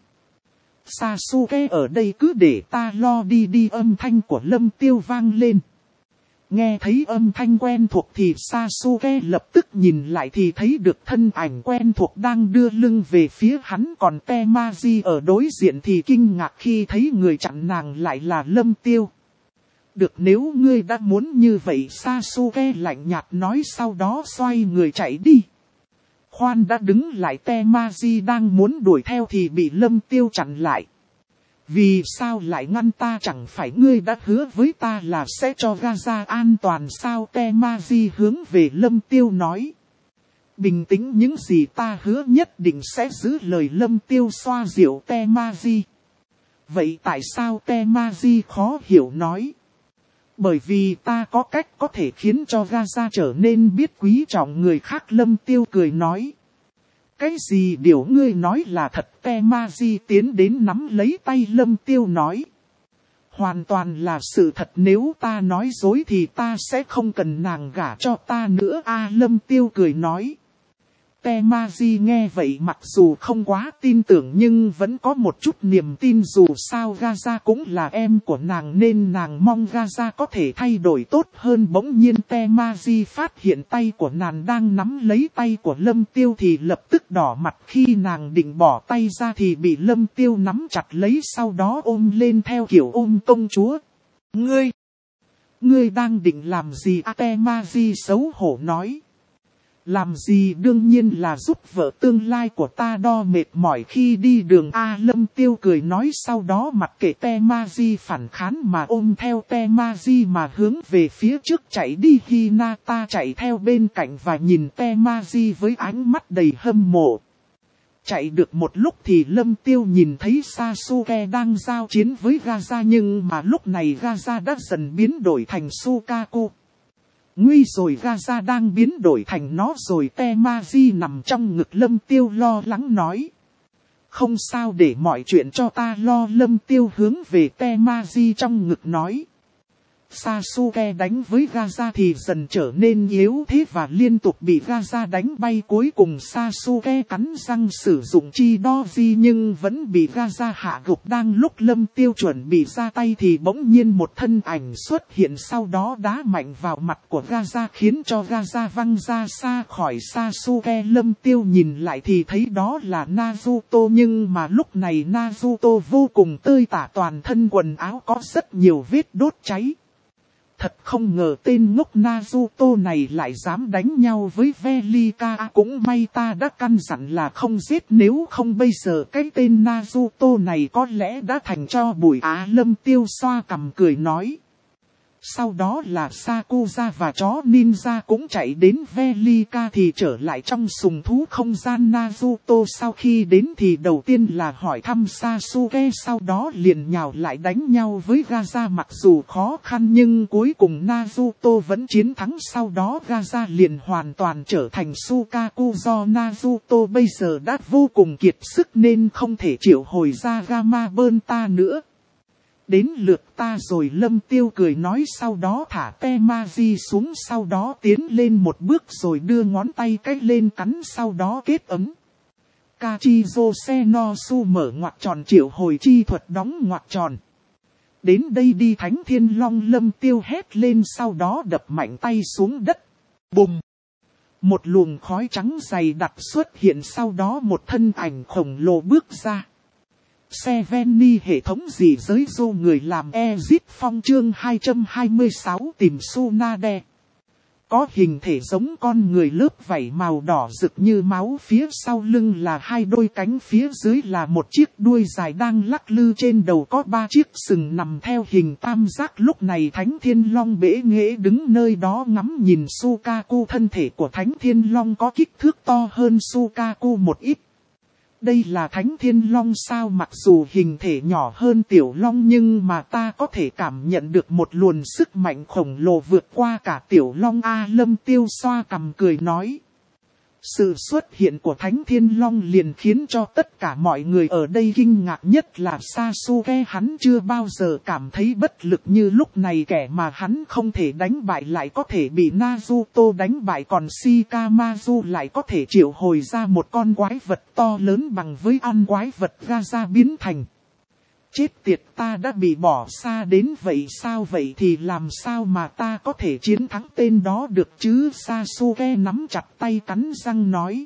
Sasuke ở đây cứ để ta lo đi đi, âm thanh của Lâm Tiêu vang lên. Nghe thấy âm thanh quen thuộc thì Sasuke lập tức nhìn lại thì thấy được thân ảnh quen thuộc đang đưa lưng về phía hắn. Còn Temaji ở đối diện thì kinh ngạc khi thấy người chặn nàng lại là Lâm Tiêu. Được, nếu ngươi đã muốn như vậy, Sasuke lạnh nhạt nói, sau đó xoay người chạy đi. Khoan đã, đứng lại. Temaji đang muốn đuổi theo thì bị Lâm Tiêu chặn lại. Vì sao lại ngăn ta, chẳng phải ngươi đã hứa với ta là sẽ cho Gaza an toàn sao? Temaji hướng về Lâm Tiêu nói. Bình tĩnh, những gì ta hứa nhất định sẽ giữ lời. Lâm Tiêu xoa dịu Temaji. Vậy tại sao? Temaji khó hiểu nói. Bởi vì ta có cách có thể khiến cho Gaza trở nên biết quý trọng người khác. Lâm Tiêu cười nói. Cái gì điều ngươi nói là thật? Temaji tiến đến nắm lấy tay Lâm Tiêu nói. Hoàn toàn là sự thật, nếu ta nói dối thì ta sẽ không cần nàng gả cho ta nữa. A Lâm Tiêu cười nói. Temaji nghe vậy mặc dù không quá tin tưởng nhưng vẫn có một chút niềm tin, dù sao Gaza cũng là em của nàng nên nàng mong Gaza có thể thay đổi tốt hơn. Bỗng nhiên Temaji phát hiện tay của nàng đang nắm lấy tay của Lâm Tiêu thì lập tức đỏ mặt, khi nàng định bỏ tay ra thì bị Lâm Tiêu nắm chặt lấy, sau đó ôm lên theo kiểu ôm công chúa. Ngươi! Ngươi đang định làm gì? À, Temaji xấu hổ nói. Làm gì, đương nhiên là giúp vợ tương lai của ta đo mệt mỏi khi đi đường. A Lâm Tiêu cười nói, sau đó mặc kệ Temaji phản kháng mà ôm theo Temaji mà hướng về phía trước chạy đi. Hinata chạy theo bên cạnh và nhìn Temaji với ánh mắt đầy hâm mộ. Chạy được một lúc thì Lâm Tiêu nhìn thấy Sasuke đang giao chiến với Gaza, nhưng mà lúc này Gaza đã dần biến đổi thành Sukaku. Nguy rồi, Gaza đang biến đổi thành nó rồi. Temaji nằm trong ngực Lâm Tiêu lo lắng nói. Không sao, để mọi chuyện cho ta lo. Lâm Tiêu hướng về Temaji trong ngực nói. Sasuke đánh với Gaza thì dần trở nên yếu thế và liên tục bị Gaza đánh bay. Cuối cùng Sasuke cắn răng sử dụng chi đo di nhưng vẫn bị Gaza hạ gục. Đang lúc Lâm Tiêu chuẩn bị ra tay thì bỗng nhiên một thân ảnh xuất hiện, sau đó đá mạnh vào mặt của Gaza khiến cho Gaza văng ra xa khỏi Sasuke. Lâm Tiêu nhìn lại thì thấy đó là Naruto, nhưng mà lúc này Naruto vô cùng tơi tả, toàn thân quần áo có rất nhiều vết đốt cháy. Thật không ngờ tên ngốc Naruto này lại dám đánh nhau với Velika. Cũng may ta đã căn dặn là không giết, nếu không bây giờ cái tên Naruto này có lẽ đã thành tro bụi. Á Lâm Tiêu xoa cằm cười nói. Sau đó là Sakuza và chó ninja cũng chạy đến. Velika thì trở lại trong sùng thú không gian. Naruto sau khi đến thì đầu tiên là hỏi thăm Sasuke, sau đó liền nhào lại đánh nhau với Gaza. Mặc dù khó khăn nhưng cuối cùng Naruto vẫn chiến thắng. Sau đó Gaza liền hoàn toàn trở thành Sukaku, do Naruto bây giờ đã vô cùng kiệt sức nên không thể triệu hồi ra Gamma Benta nữa. Đến lượt ta rồi, Lâm Tiêu cười nói, sau đó thả Temaji xuống, sau đó tiến lên một bước rồi đưa ngón tay cái lên cắn, sau đó kết ấn. Kachizo Senosu mở ngoặc tròn triệu hồi chi thuật đóng ngoặc tròn. Đến đây đi Thánh Thiên Long, Lâm Tiêu hét lên, sau đó đập mạnh tay xuống đất. Bùm! Một luồng khói trắng dày đặc xuất hiện, sau đó một thân ảnh khổng lồ bước ra. Seveni hệ thống gì giới dô người làm Exit Phong chương hai trăm hai mươi sáu tìm Tsunade. có hình thể giống con người, lớp vảy màu đỏ rực như máu, phía sau lưng là hai đôi cánh, phía dưới là một chiếc đuôi dài đang lắc lư, trên đầu có ba chiếc sừng nằm theo hình tam giác. Lúc này Thánh Thiên Long bẽ nghễ đứng nơi đó ngắm nhìn Sukaku. Thân thể của Thánh Thiên Long có kích thước to hơn Sukaku một ít. Đây là Thánh Thiên Long sao? Mặc dù hình thể nhỏ hơn Tiểu Long nhưng mà ta có thể cảm nhận được một luồng sức mạnh khổng lồ vượt qua cả Tiểu Long. A Lâm Tiêu xoa cằm cười nói. Sự xuất hiện của Thánh Thiên Long liền khiến cho tất cả mọi người ở đây kinh ngạc, nhất là Sasuke. Hắn chưa bao giờ cảm thấy bất lực như lúc này, kẻ mà hắn không thể đánh bại lại có thể bị Naruto đánh bại, còn Shikamaru lại có thể triệu hồi ra một con quái vật to lớn bằng với ăn quái vật Gaza biến thành. Chết tiệt, ta đã bị bỏ xa đến vậy sao? Vậy thì làm sao mà ta có thể chiến thắng tên đó được chứ? Sasuke nắm chặt tay cắn răng nói.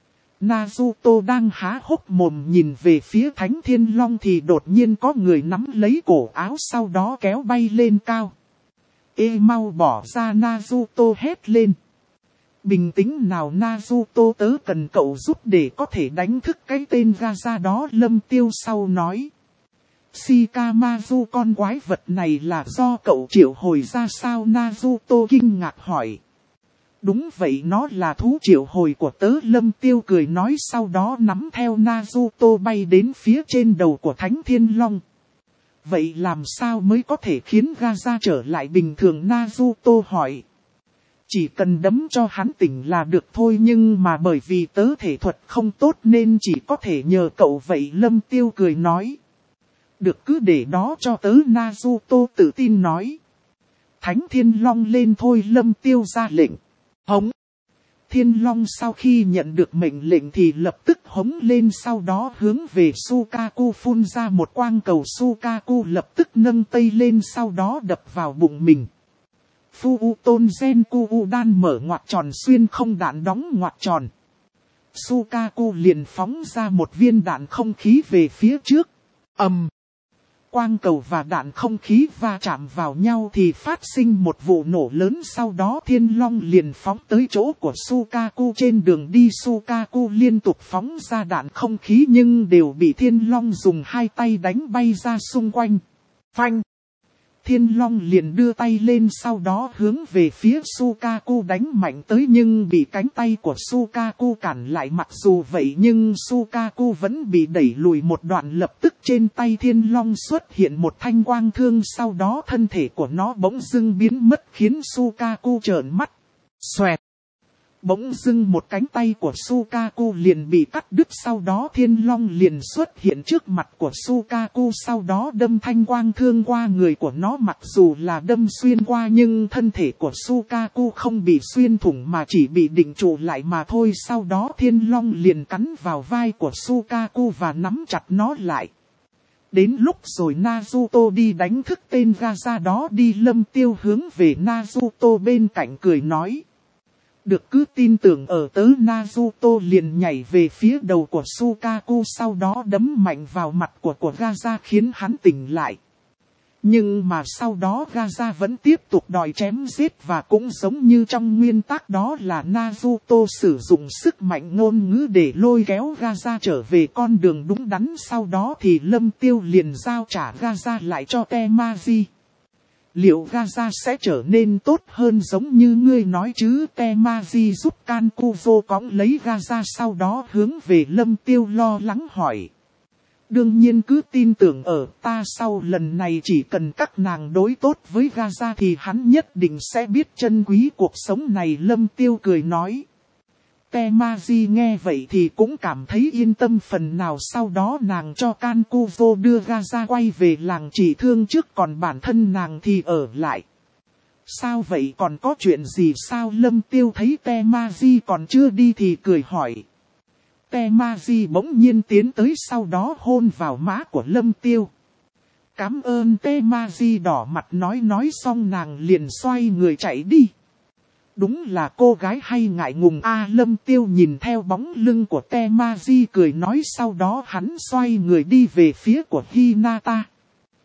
Naruto đang há hốc mồm nhìn về phía Thánh Thiên Long thì đột nhiên có người nắm lấy cổ áo, sau đó kéo bay lên cao. Ê mau bỏ ra! Naruto hét lên. Bình tĩnh nào Naruto, tớ cần cậu giúp để có thể đánh thức cái tên Gaza đó. Lâm Tiêu sau nói. Shikamaru, con quái vật này là do cậu triệu hồi ra sao? Naruto kinh ngạc hỏi. Đúng vậy, nó là thú triệu hồi của tớ. Lâm Tiêu cười nói, sau đó nắm theo Naruto bay đến phía trên đầu của Thánh Thiên Long. Vậy làm sao mới có thể khiến Gaza trở lại bình thường? Naruto hỏi. Chỉ cần đấm cho hắn tỉnh là được thôi, nhưng mà bởi vì tớ thể thuật không tốt nên chỉ có thể nhờ cậu vậy. Lâm Tiêu cười nói. Được, cứ để đó cho tớ. Naruto tự tin nói. Thánh Thiên Long lên thôi! Lâm Tiêu ra lệnh. Hống! Thiên Long sau khi nhận được mệnh lệnh thì lập tức hống lên, sau đó hướng về Sukaku phun ra một quang cầu. Sukaku lập tức nâng tay lên, sau đó đập vào bụng mình. Fuuton Genku Udan mở ngoặc tròn, xuyên không đạn đóng ngoặc tròn. Sukaku liền phóng ra một viên đạn không khí về phía trước. Ầm! Quang cầu và đạn không khí va chạm vào nhau thì phát sinh một vụ nổ lớn, sau đó Thiên Long liền phóng tới chỗ của Sukaku. Trên đường đi Sukaku liên tục phóng ra đạn không khí nhưng đều bị Thiên Long dùng hai tay đánh bay ra xung quanh. Phanh! Thiên Long liền đưa tay lên, sau đó hướng về phía Sukaku đánh mạnh tới nhưng bị cánh tay của Sukaku cản lại. Mặc dù vậy nhưng Sukaku vẫn bị đẩy lùi một đoạn, lập tức trên tay Thiên Long xuất hiện một thanh quang thương, sau đó thân thể của nó bỗng dưng biến mất khiến Sukaku trợn mắt. Xoẹt! Bỗng dưng một cánh tay của Sukaku liền bị cắt đứt, sau đó Thiên Long liền xuất hiện trước mặt của Sukaku, sau đó đâm thanh quang thương qua người của nó. Mặc dù là đâm xuyên qua nhưng thân thể của Sukaku không bị xuyên thủng mà chỉ bị định trụ lại mà thôi. Sau đó Thiên Long liền cắn vào vai của Sukaku và nắm chặt nó lại. Đến lúc rồi Naruto đi đánh thức tên Gaza đó đi. Lâm Tiêu hướng về Naruto bên cạnh cười nói. Được, cứ tin tưởng ở tớ. Naruto liền nhảy về phía đầu của Sukaku, sau đó đấm mạnh vào mặt của của Gaza khiến hắn tỉnh lại. Nhưng mà sau đó Gaza vẫn tiếp tục đòi chém giết, và cũng giống như trong nguyên tắc đó là Naruto sử dụng sức mạnh ngôn ngữ để lôi kéo Gaza trở về con đường đúng đắn. Sau đó thì Lâm Tiêu liền giao trả Gaza lại cho Temaji. Liệu Gaza sẽ trở nên tốt hơn giống như ngươi nói chứ? Temaji giúp Kankuzo cõng lấy Gaza, sau đó hướng về Lâm Tiêu lo lắng hỏi. Đương nhiên cứ tin tưởng ở ta, sau lần này chỉ cần các nàng đối tốt với Gaza thì hắn nhất định sẽ biết trân quý cuộc sống này. Lâm Tiêu cười nói. Temaji nghe vậy thì cũng cảm thấy yên tâm phần nào, sau đó nàng cho Kankuzo đưa Gaza quay về làng trị thương trước, còn bản thân nàng thì ở lại. Sao vậy, còn có chuyện gì sao? Lâm Tiêu thấy Temaji còn chưa đi thì cười hỏi. Temaji bỗng nhiên tiến tới, sau đó hôn vào má của Lâm Tiêu. Cảm ơn. Temaji đỏ mặt nói nói xong nàng liền xoay người chạy đi. Đúng là cô gái hay ngại ngùng a. Lâm Tiêu nhìn theo bóng lưng của Temaji cười nói, sau đó hắn xoay người đi về phía của Hinata.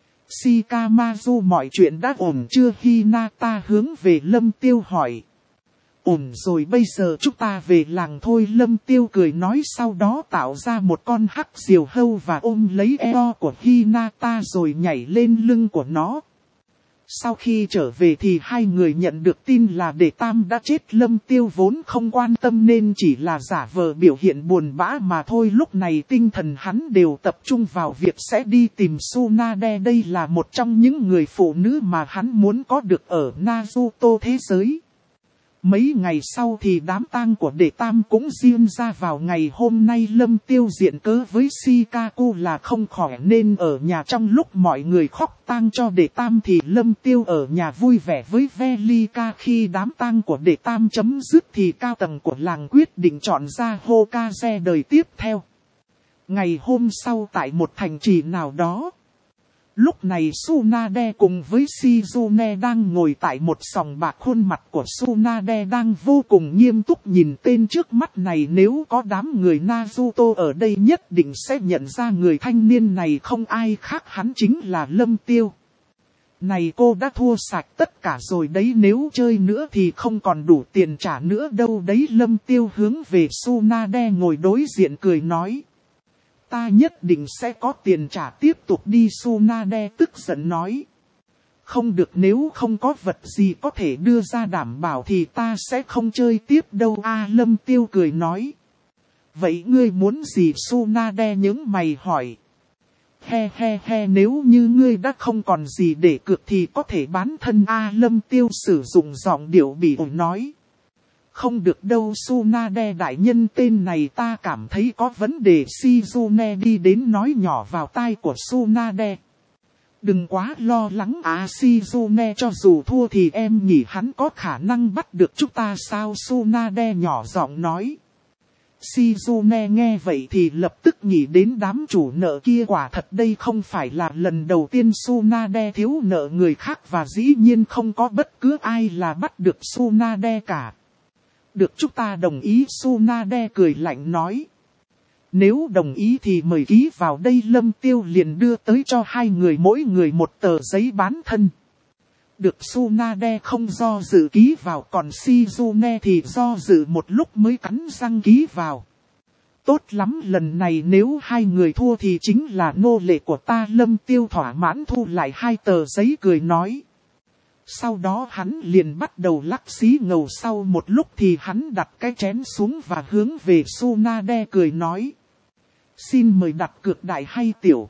Shikamaru, mọi chuyện đã ổn chưa? Hinata hướng về Lâm Tiêu hỏi. Ổn rồi, bây giờ chúng ta về làng thôi. Lâm Tiêu cười nói, sau đó tạo ra một con hắc diều hâu và ôm lấy eo của Hinata rồi nhảy lên lưng của nó. Sau khi trở về thì hai người nhận được tin là Đệ Tam đã chết. Lâm Tiêu vốn không quan tâm nên chỉ là giả vờ biểu hiện buồn bã mà thôi. Lúc này tinh thần hắn đều tập trung vào việc sẽ đi tìm Tsunade. Đây là một trong những người phụ nữ mà hắn muốn có được ở Naruto thế giới. Mấy ngày sau thì đám tang của Đệ Tam cũng diễn ra vào ngày hôm nay. Lâm Tiêu diện cớ với Shikaku là không khỏe nên ở nhà. Trong lúc mọi người khóc tang cho Đệ Tam thì Lâm Tiêu ở nhà vui vẻ với Velika. Khi đám tang của Đệ Tam chấm dứt thì cao tầng của làng quyết định chọn ra Hokage đời tiếp theo. Ngày hôm sau tại một thành trì nào đó, lúc này Tsunade cùng với Shizune đang ngồi tại một sòng bạc. Khuôn mặt của Tsunade đang vô cùng nghiêm túc nhìn tên trước mắt này. Nếu có đám người Naruto ở đây nhất định sẽ nhận ra người thanh niên này không ai khác, hắn chính là Lâm Tiêu. Này cô đã thua sạch tất cả rồi đấy, nếu chơi nữa thì không còn đủ tiền trả nữa đâu đấy. Lâm Tiêu hướng về Tsunade ngồi đối diện cười nói. Ta nhất định sẽ có tiền trả, tiếp tục đi. Tsunade tức giận nói. Không được, nếu không có vật gì có thể đưa ra đảm bảo thì ta sẽ không chơi tiếp đâu. A à, Lâm Tiêu cười nói. Vậy ngươi muốn gì? Tsunade nhướng mày hỏi. He he he, nếu như ngươi đã không còn gì để cược thì có thể bán thân. A à, Lâm Tiêu sử dụng giọng điệu bỉ ổi nói. Không được đâu Tsunade đại nhân, tên này ta cảm thấy có vấn đề. Shizune đi đến nói nhỏ vào tai của Tsunade. Đừng quá lo lắng à Shizune, cho dù thua thì em nghĩ hắn có khả năng bắt được chúng ta sao? Tsunade nhỏ giọng nói. Shizune nghe vậy thì lập tức nghĩ đến đám chủ nợ kia. Quả thật đây không phải là lần đầu tiên Tsunade thiếu nợ người khác và dĩ nhiên không có bất cứ ai là bắt được Tsunade cả. Được, chúng ta đồng ý. Tsunade cười lạnh nói. Nếu đồng ý thì mời ký vào đây. Lâm Tiêu liền đưa tới cho hai người mỗi người một tờ giấy bán thân. Được, Tsunade không do dự ký vào, còn Shizune thì do dự một lúc mới cắn răng ký vào. Tốt lắm, lần này nếu hai người thua thì chính là nô lệ của ta. Lâm Tiêu thỏa mãn thu lại hai tờ giấy cười nói. Sau đó hắn liền bắt đầu lắc xí ngầu. Sau một lúc thì hắn đặt cái chén xuống và hướng về Tsunade cười nói. Xin mời đặt cược đại hay tiểu?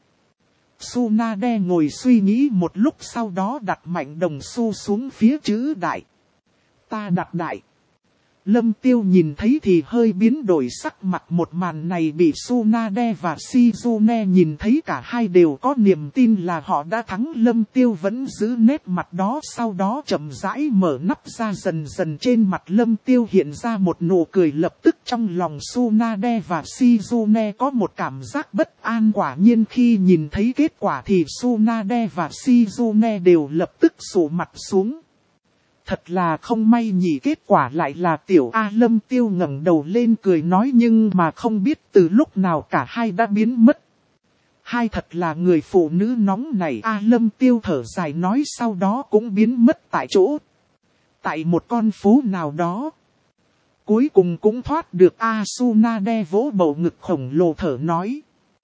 Tsunade ngồi suy nghĩ một lúc, sau đó đặt mạnh đồng xu xuống phía chữ đại. Ta đặt đại. Lâm Tiêu nhìn thấy thì hơi biến đổi sắc mặt. Một màn này bị Tsunade và Shizune nhìn thấy, cả hai đều có niềm tin là họ đã thắng. Lâm Tiêu vẫn giữ nét mặt đó, sau đó chậm rãi mở nắp ra. Dần dần trên mặt Lâm Tiêu hiện ra một nụ cười. Lập tức trong lòng Tsunade và Shizune có một cảm giác bất an. Quả nhiên khi nhìn thấy kết quả thì Tsunade và Shizune đều lập tức sụ mặt xuống. Thật là không may nhỉ, kết quả lại là tiểu A. Lâm Tiêu ngẩng đầu lên cười nói, nhưng mà không biết từ lúc nào cả hai đã biến mất. Hai thật là người phụ nữ nóng này. A. Lâm Tiêu thở dài nói, sau đó cũng biến mất tại chỗ. Tại một con phố nào đó. Cuối cùng cũng thoát được. A. Tsunade vỗ bầu ngực khổng lồ thở nói.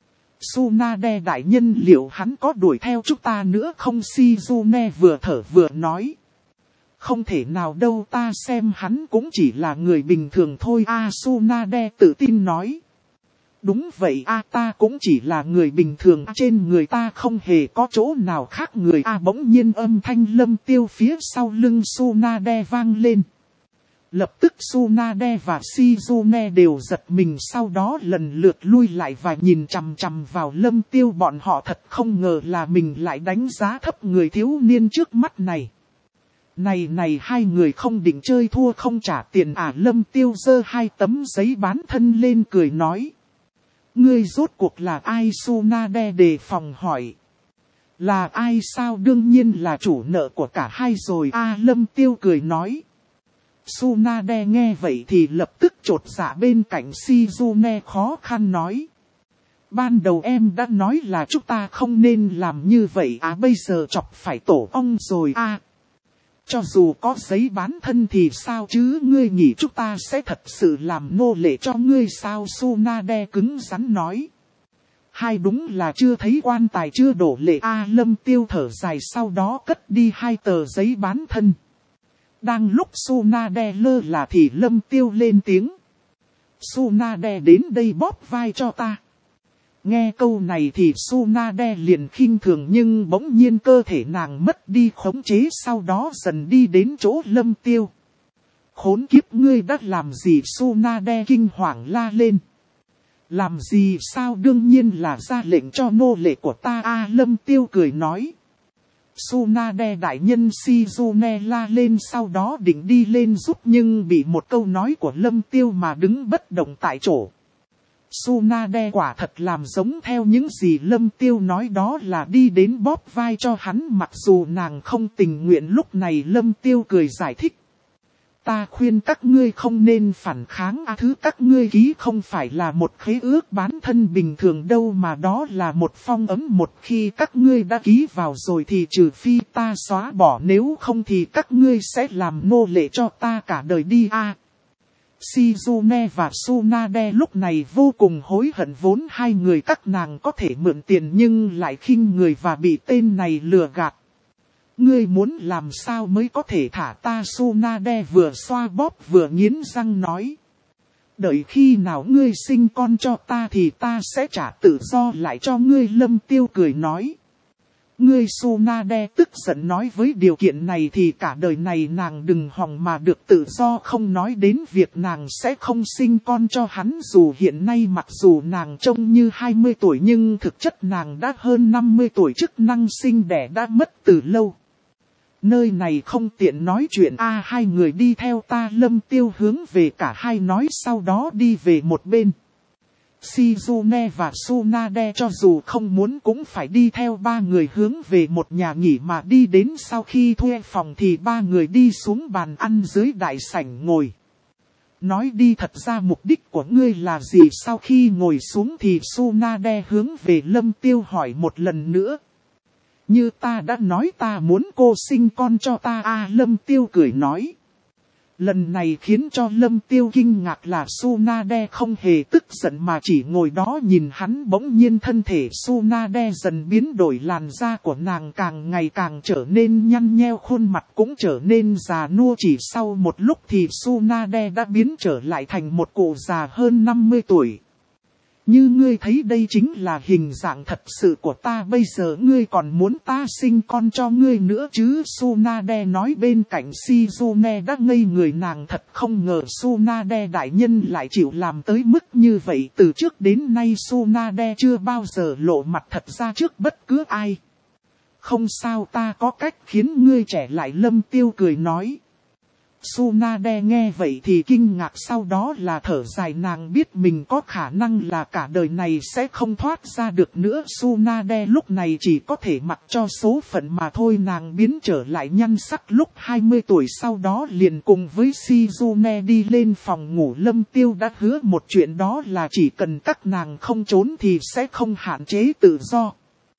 Tsunade đại nhân, liệu hắn có đuổi theo chúng ta nữa không? Shizune vừa thở vừa nói. Không thể nào đâu, ta xem hắn cũng chỉ là người bình thường thôi. A. Tsunade tự tin nói. Đúng vậy A, ta cũng chỉ là người bình thường, trên người ta không hề có chỗ nào khác người. A. Bỗng nhiên âm thanh Lâm Tiêu phía sau lưng Tsunade vang lên. Lập tức Tsunade và Shizune đều giật mình, sau đó lần lượt lui lại và nhìn chằm chằm vào Lâm Tiêu. Bọn họ thật không ngờ là mình lại đánh giá thấp người thiếu niên trước mắt này. Này này, hai người không định chơi thua không trả tiền à? Lâm Tiêu giơ hai tấm giấy bán thân lên cười nói. Ngươi rốt cuộc là ai? Tsunade đề phòng hỏi. Là ai sao? Đương nhiên là chủ nợ của cả hai rồi. A. À, Lâm Tiêu cười nói. Tsunade nghe vậy thì lập tức chột dạ. Bên cạnh Shizune khó khăn nói. Ban đầu em đã nói là chúng ta không nên làm như vậy à, bây giờ chọc phải tổ ong rồi à. cho dù có giấy bán thân thì sao chứ, ngươi nghĩ chúng ta sẽ thật sự làm nô lệ cho ngươi sao? Tsunade cứng rắn nói. Hai đúng là chưa thấy quan tài chưa đổ lệ a. Lâm Tiêu thở dài, sau đó cất đi hai tờ giấy bán thân. Đang lúc Tsunade lơ là thì Lâm Tiêu lên tiếng. Tsunade đến đây bóp vai cho ta. Nghe câu này thì Tsunade liền khinh thường, nhưng bỗng nhiên cơ thể nàng mất đi khống chế, sau đó dần đi đến chỗ Lâm Tiêu. Khốn kiếp, ngươi đã làm gì? Tsunade kinh hoàng la lên. Làm gì sao? Đương nhiên là ra lệnh cho nô lệ của ta a. À, Lâm Tiêu cười nói. Tsunade đại nhân, Shizune la lên, sau đó định đi lên giúp, nhưng bị một câu nói của Lâm Tiêu mà đứng bất động tại chỗ. Tsunade quả thật làm giống theo những gì Lâm Tiêu nói, đó là đi đến bóp vai cho hắn, mặc dù nàng không tình nguyện. Lúc này Lâm Tiêu cười giải thích. Ta khuyên các ngươi không nên phản kháng a, thứ các ngươi ký không phải là một khế ước bán thân bình thường đâu, mà đó là một phong ấm. Một khi các ngươi đã ký vào rồi thì trừ phi ta xóa bỏ, nếu không thì các ngươi sẽ làm nô lệ cho ta cả đời đi a. À, Shizune và Tsunade lúc này vô cùng hối hận, vốn hai người các nàng có thể mượn tiền nhưng lại khinh người và bị tên này lừa gạt. Ngươi muốn làm sao mới có thể thả ta? Tsunade vừa xoa bóp vừa nghiến răng nói. Đợi khi nào ngươi sinh con cho ta thì ta sẽ trả tự do lại cho ngươi. Lâm Tiêu cười nói. Ngươi Tsunade tức giận nói, với điều kiện này thì cả đời này nàng đừng hòng mà được tự do, không nói đến việc nàng sẽ không sinh con cho hắn. Dù hiện nay mặc dù nàng trông như hai mươi tuổi nhưng thực chất nàng đã hơn năm mươi tuổi, chức năng sinh đẻ đã mất từ lâu. Nơi này không tiện nói chuyện a. À, hai người đi theo ta. Lâm Tiêu hướng về cả hai nói, sau đó đi về một bên. Shizune và Tsunade cho dù không muốn cũng phải đi theo ba người hướng về một nhà nghỉ mà đi đến. Sau khi thuê phòng thì ba người đi xuống bàn ăn dưới đại sảnh ngồi. Nói đi, thật ra mục đích của ngươi là gì? Sau khi ngồi xuống thì Tsunade hướng về Lâm Tiêu hỏi một lần nữa. Như ta đã nói, ta muốn cô sinh con cho ta a. À, Lâm Tiêu cười nói. Lần này khiến cho Lâm Tiêu kinh ngạc là Tsunade không hề tức giận mà chỉ ngồi đó nhìn hắn. Bỗng nhiên thân thể Tsunade dần biến đổi, làn da của nàng càng ngày càng trở nên nhăn nheo, khuôn mặt cũng trở nên già nua. Chỉ sau một lúc thì Tsunade đã biến trở lại thành một cụ già hơn năm mươi tuổi. Như ngươi thấy đây chính là hình dạng thật sự của ta, bây giờ ngươi còn muốn ta sinh con cho ngươi nữa chứ? Tsunade nói. Bên cạnh Shizune đã ngây người, nàng thật không ngờ Tsunade đại nhân lại chịu làm tới mức như vậy. Từ trước đến nay Tsunade chưa bao giờ lộ mặt thật ra trước bất cứ ai. Không sao, ta có cách khiến ngươi trẻ lại. Lâm Tiêu cười nói. Tsunade nghe vậy thì kinh ngạc, sau đó là thở dài, nàng biết mình có khả năng là cả đời này sẽ không thoát ra được nữa. Tsunade lúc này chỉ có thể mặc cho số phận mà thôi. Nàng biến trở lại nhan sắc lúc hai mươi tuổi, sau đó liền cùng với Shizune đi lên phòng ngủ. Lâm Tiêu đã hứa một chuyện, đó là chỉ cần các nàng không trốn thì sẽ không hạn chế tự do.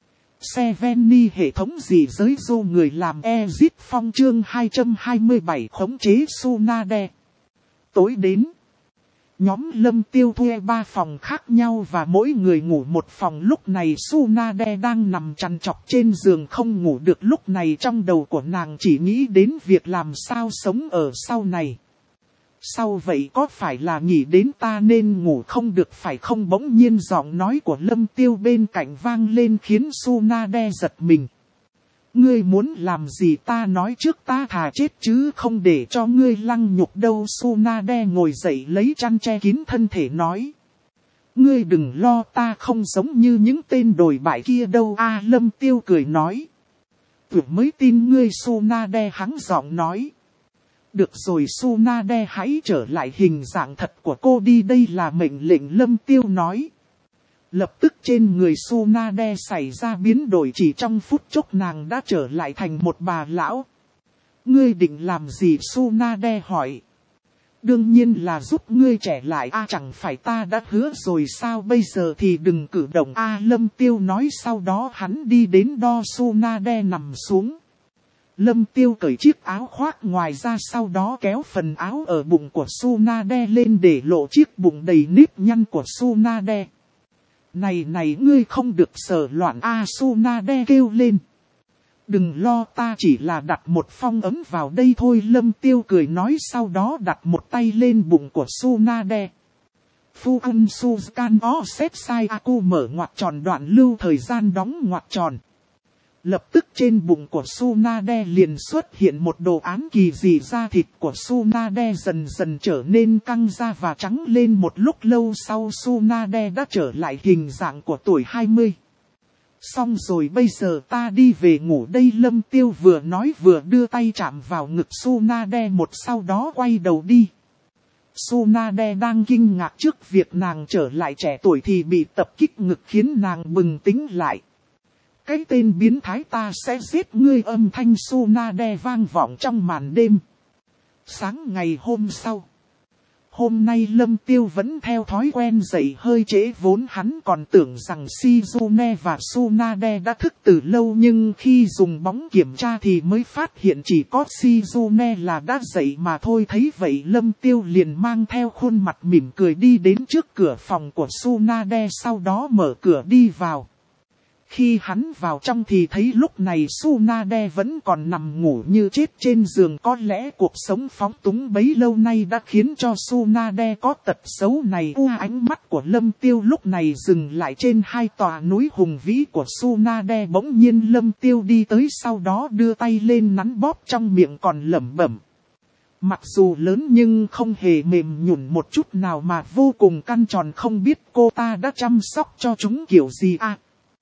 Seveni hệ thống gì giới du người làm Ezit Phong chương hai trăm hai mươi bảy khống chế Tsunade. Tối đến, nhóm Lâm Tiêu thuê ba phòng khác nhau và mỗi người ngủ một phòng. Lúc này Tsunade đang nằm trằn trọc trên giường không ngủ được. Lúc này trong đầu của nàng chỉ nghĩ đến việc làm sao sống ở sau này. Sau vậy có phải là nghĩ đến ta nên ngủ không được phải không? Bỗng nhiên giọng nói của Lâm Tiêu bên cạnh vang lên khiến Tsunade giật mình. Ngươi muốn làm gì? Ta nói trước, ta thà chết chứ không để cho ngươi lăng nhục đâu. Tsunade ngồi dậy lấy chăn che kín thân thể nói. Ngươi đừng lo, ta không giống như những tên đồi bại kia đâu a. À, Lâm Tiêu cười nói. Tưởng mới tin ngươi. Tsunade hắng giọng nói. Được rồi Tsunade, hãy trở lại hình dạng thật của cô đi, đây là mệnh lệnh. Lâm Tiêu nói. Lập tức trên người Tsunade xảy ra biến đổi, chỉ trong phút chốc nàng đã trở lại thành một bà lão. Ngươi định làm gì? Tsunade hỏi. Đương nhiên là giúp ngươi trẻ lại a. À, chẳng phải ta đã hứa rồi sao? Bây giờ thì đừng cử động a. À, Lâm Tiêu nói, sau đó hắn đi đến đo Tsunade nằm xuống. Lâm Tiêu cởi chiếc áo khoác ngoài ra, sau đó kéo phần áo ở bụng của Tsunade lên để lộ chiếc bụng đầy nếp nhăn của Tsunade. Này này, ngươi không được sờ loạn a, Tsunade kêu lên. Đừng lo, ta chỉ là đặt một phong ấm vào đây thôi, Lâm Tiêu cười nói, sau đó đặt một tay lên bụng của Tsunade. Phu ân Suzukan o set sai aku mở ngoặc tròn, đoạn lưu thời gian đóng ngoặc tròn. Lập tức trên bụng của Tsunade liền xuất hiện một đồ án kỳ dị, da thịt của Tsunade dần dần trở nên căng ra và trắng lên, một lúc lâu sau Tsunade đã trở lại hình dạng của tuổi hai mươi. Xong rồi, bây giờ ta đi về ngủ đây, Lâm Tiêu vừa nói vừa đưa tay chạm vào ngực Tsunade một, sau đó quay đầu đi. Tsunade đang kinh ngạc trước việc nàng trở lại trẻ tuổi thì bị tập kích ngực khiến nàng bừng tỉnh lại. Cái tên biến thái, ta sẽ giết ngươi, âm thanh Tsunade vang vọng trong màn đêm. Sáng ngày hôm sau. Hôm nay Lâm Tiêu vẫn theo thói quen dậy hơi trễ, vốn hắn còn tưởng rằng Shizune và Tsunade đã thức từ lâu, nhưng khi dùng bóng kiểm tra thì mới phát hiện chỉ có Shizune là đã dậy mà thôi. Thấy vậy Lâm Tiêu liền mang theo khuôn mặt mỉm cười đi đến trước cửa phòng của Tsunade, sau đó mở cửa đi vào. Khi hắn vào trong thì thấy lúc này Tsunade vẫn còn nằm ngủ như chết trên giường, có lẽ cuộc sống phóng túng bấy lâu nay đã khiến cho Tsunade có tật xấu này. U, ánh mắt của Lâm Tiêu lúc này dừng lại trên hai tòa núi hùng vĩ của Tsunade, bỗng nhiên Lâm Tiêu đi tới, sau đó đưa tay lên nắn bóp, trong miệng còn lẩm bẩm. Mặc dù lớn nhưng không hề mềm nhũn một chút nào mà vô cùng căn tròn, không biết cô ta đã chăm sóc cho chúng kiểu gì à.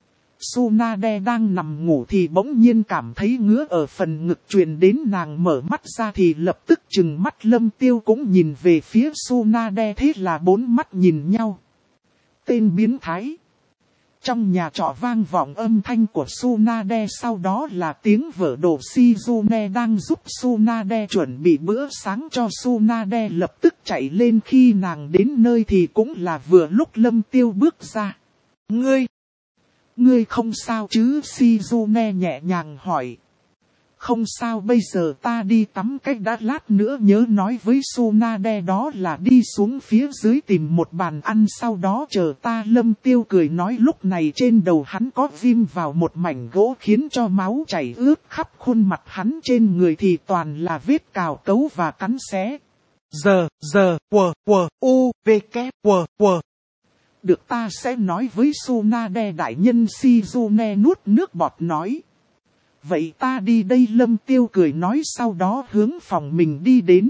Tsunade đang nằm ngủ thì bỗng nhiên cảm thấy ngứa ở phần ngực truyền đến, nàng mở mắt ra thì lập tức trừng mắt. Lâm Tiêu cũng nhìn về phía Tsunade, thế là bốn mắt nhìn nhau. Tên biến thái. Trong nhà trọ vang vọng âm thanh của Tsunade, sau đó là tiếng vợ đồ. Shizune đang giúp Tsunade chuẩn bị bữa sáng cho Tsunade lập tức chạy lên, khi nàng đến nơi thì cũng là vừa lúc Lâm Tiêu bước ra. Ngươi! Ngươi không sao chứ? Shizune nhẹ nhàng hỏi. Không sao, bây giờ ta đi tắm cách đã, lát nữa nhớ nói với Tsunade đó là đi xuống phía dưới tìm một bàn ăn, sau đó chờ ta. Lâm Tiêu cười nói, lúc này trên đầu hắn có ghim vào một mảnh gỗ khiến cho máu chảy ướt khắp khuôn mặt hắn, trên người thì toàn là vết cào cấu và cắn xé. Giờ, giờ, quờ, quờ, u, v, k, quờ, quờ. Được, ta sẽ nói với Tsunade đại nhân. Shizune nuốt nước bọt nói. Vậy ta đi đây, Lâm Tiêu cười nói, sau đó hướng phòng mình đi đến.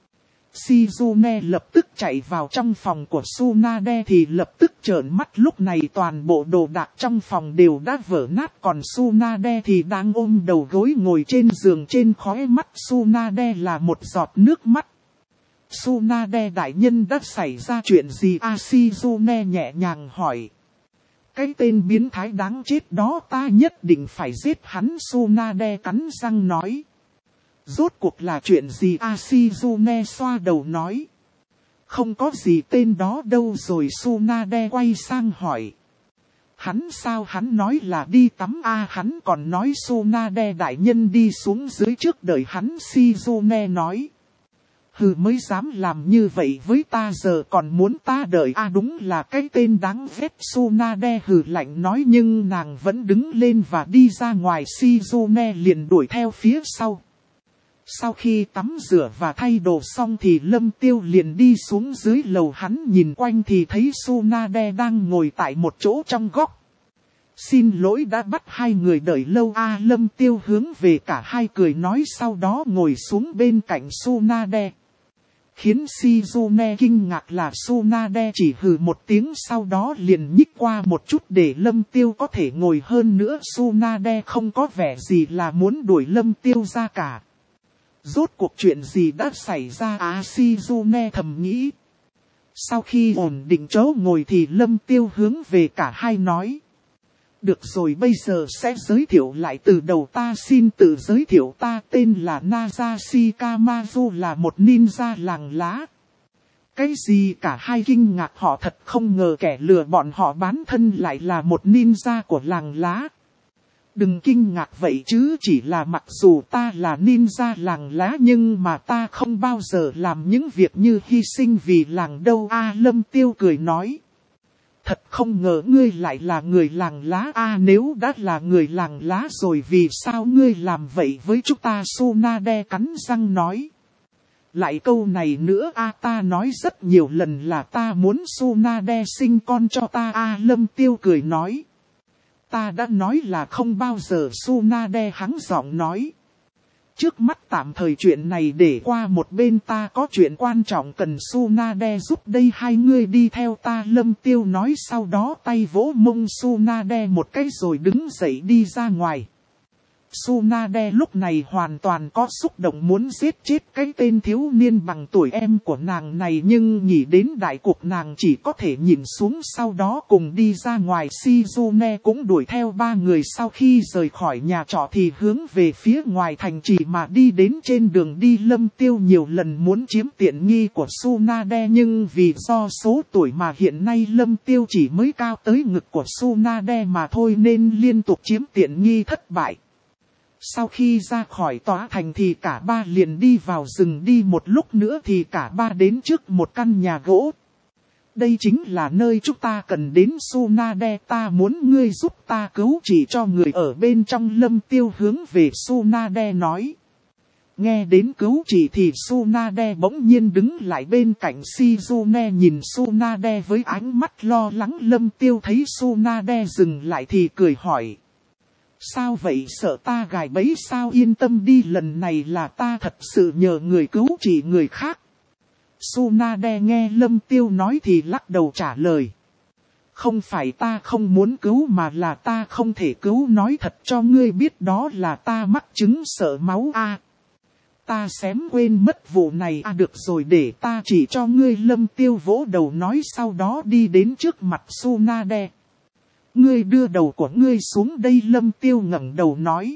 Shizune lập tức chạy vào trong phòng của Tsunade thì lập tức trợn mắt, lúc này toàn bộ đồ đạc trong phòng đều đã vỡ nát, còn Tsunade thì đang ôm đầu gối ngồi trên giường, trên khóe mắt Tsunade là một giọt nước mắt. Tsunade đại nhân đã xảy ra chuyện gì à? Shizune nhẹ nhàng hỏi. Cái tên biến thái đáng chết đó, ta nhất định phải giết hắn, Tsunade cắn răng nói. Rốt cuộc là chuyện gì à? Shizune xoa đầu nói. Không có gì tên đó đâu rồi. Tsunade quay sang hỏi. Hắn sao? Hắn nói là đi tắm à? Hắn còn nói Tsunade đại nhân đi xuống dưới trước đợi hắn. Shizune nói. Hừ, mới dám làm như vậy với ta, giờ còn muốn ta đợi à? Đúng là cái tên đáng ghét. Tsunade hừ lạnh nói, nhưng nàng vẫn đứng lên và đi ra ngoài. Shizune liền đuổi theo phía sau. Sau khi tắm rửa và thay đồ xong thì Lâm Tiêu liền đi xuống dưới lầu, hắn nhìn quanh thì thấy Tsunade đang ngồi tại một chỗ trong góc. Xin lỗi đã bắt hai người đợi lâu à? Lâm Tiêu hướng về cả hai cười nói, sau đó ngồi xuống bên cạnh Tsunade. Khiến Shizune kinh ngạc là Tsunade chỉ hừ một tiếng, sau đó liền nhích qua một chút để Lâm Tiêu có thể ngồi hơn nữa. Tsunade không có vẻ gì là muốn đuổi Lâm Tiêu ra cả. Rốt cuộc chuyện gì đã xảy ra à? Shizune thầm nghĩ. Sau khi ổn định chỗ ngồi thì Lâm Tiêu hướng về cả hai nói. Được rồi, bây giờ sẽ giới thiệu lại từ đầu. Ta xin tự giới thiệu, ta tên là Naza Shikamaru, là một ninja làng lá. Cái gì? Cả hai kinh ngạc, họ thật không ngờ kẻ lừa bọn họ bán thân lại là một ninja của làng lá. Đừng kinh ngạc vậy chứ, chỉ là mặc dù ta là ninja làng lá nhưng mà ta không bao giờ làm những việc như hy sinh vì làng đâu a. Lâm Tiêu cười nói. Thật không ngờ ngươi lại là người làng lá a. Nếu đã là người làng lá rồi vì sao ngươi làm vậy với chúng ta? Tsunade cắn răng nói. Lại câu này nữa a, ta nói rất nhiều lần là ta muốn Tsunade sinh con cho ta a. Lâm Tiêu cười nói. Ta đã nói là không bao giờ. Tsunade hắng giọng nói. Trước mắt tạm thời chuyện này để qua một bên, ta có chuyện quan trọng cần Tsunade giúp đây, hai ngươi đi theo ta. Lâm Tiêu nói sau đó tay vỗ mông Tsunade một cái rồi đứng dậy đi ra ngoài. Tsunade lúc này hoàn toàn có xúc động muốn giết chết cái tên thiếu niên bằng tuổi em của nàng này, nhưng nghĩ đến đại cuộc nàng chỉ có thể nhìn xuống, sau đó cùng đi ra ngoài. Shizune cũng đuổi theo ba người, sau khi rời khỏi nhà trọ thì hướng về phía ngoài thành trì mà đi. Đến trên đường đi Lâm Tiêu nhiều lần muốn chiếm tiện nghi của Tsunade, nhưng vì do số tuổi mà hiện nay Lâm Tiêu chỉ mới cao tới ngực của Tsunade mà thôi nên liên tục chiếm tiện nghi thất bại. Sau khi ra khỏi tòa thành thì cả ba liền đi vào rừng, đi một lúc nữa thì cả ba đến trước một căn nhà gỗ. Đây chính là nơi chúng ta cần đến Tsunade, ta muốn ngươi giúp ta cứu chỉ cho người ở bên trong. Lâm Tiêu hướng về Tsunade nói. Nghe đến cứu chỉ thì Tsunade bỗng nhiên đứng lại bên cạnh Shizune, nhìn Tsunade với ánh mắt lo lắng. Lâm Tiêu thấy Tsunade dừng lại thì cười hỏi. Sao vậy, sợ ta gài bẫy sao? Yên tâm đi, lần này là ta thật sự nhờ người cứu chỉ người khác. Tsunade nghe Lâm Tiêu nói thì lắc đầu trả lời. Không phải ta không muốn cứu mà là ta không thể cứu, nói thật cho ngươi biết đó là ta mắc chứng sợ máu a. À, ta xém quên mất vụ này à, được rồi để ta chỉ cho ngươi. Lâm Tiêu vỗ đầu nói, sau đó đi đến trước mặt Tsunade. Ngươi đưa đầu của ngươi xuống đây. Lâm Tiêu ngẩng đầu nói.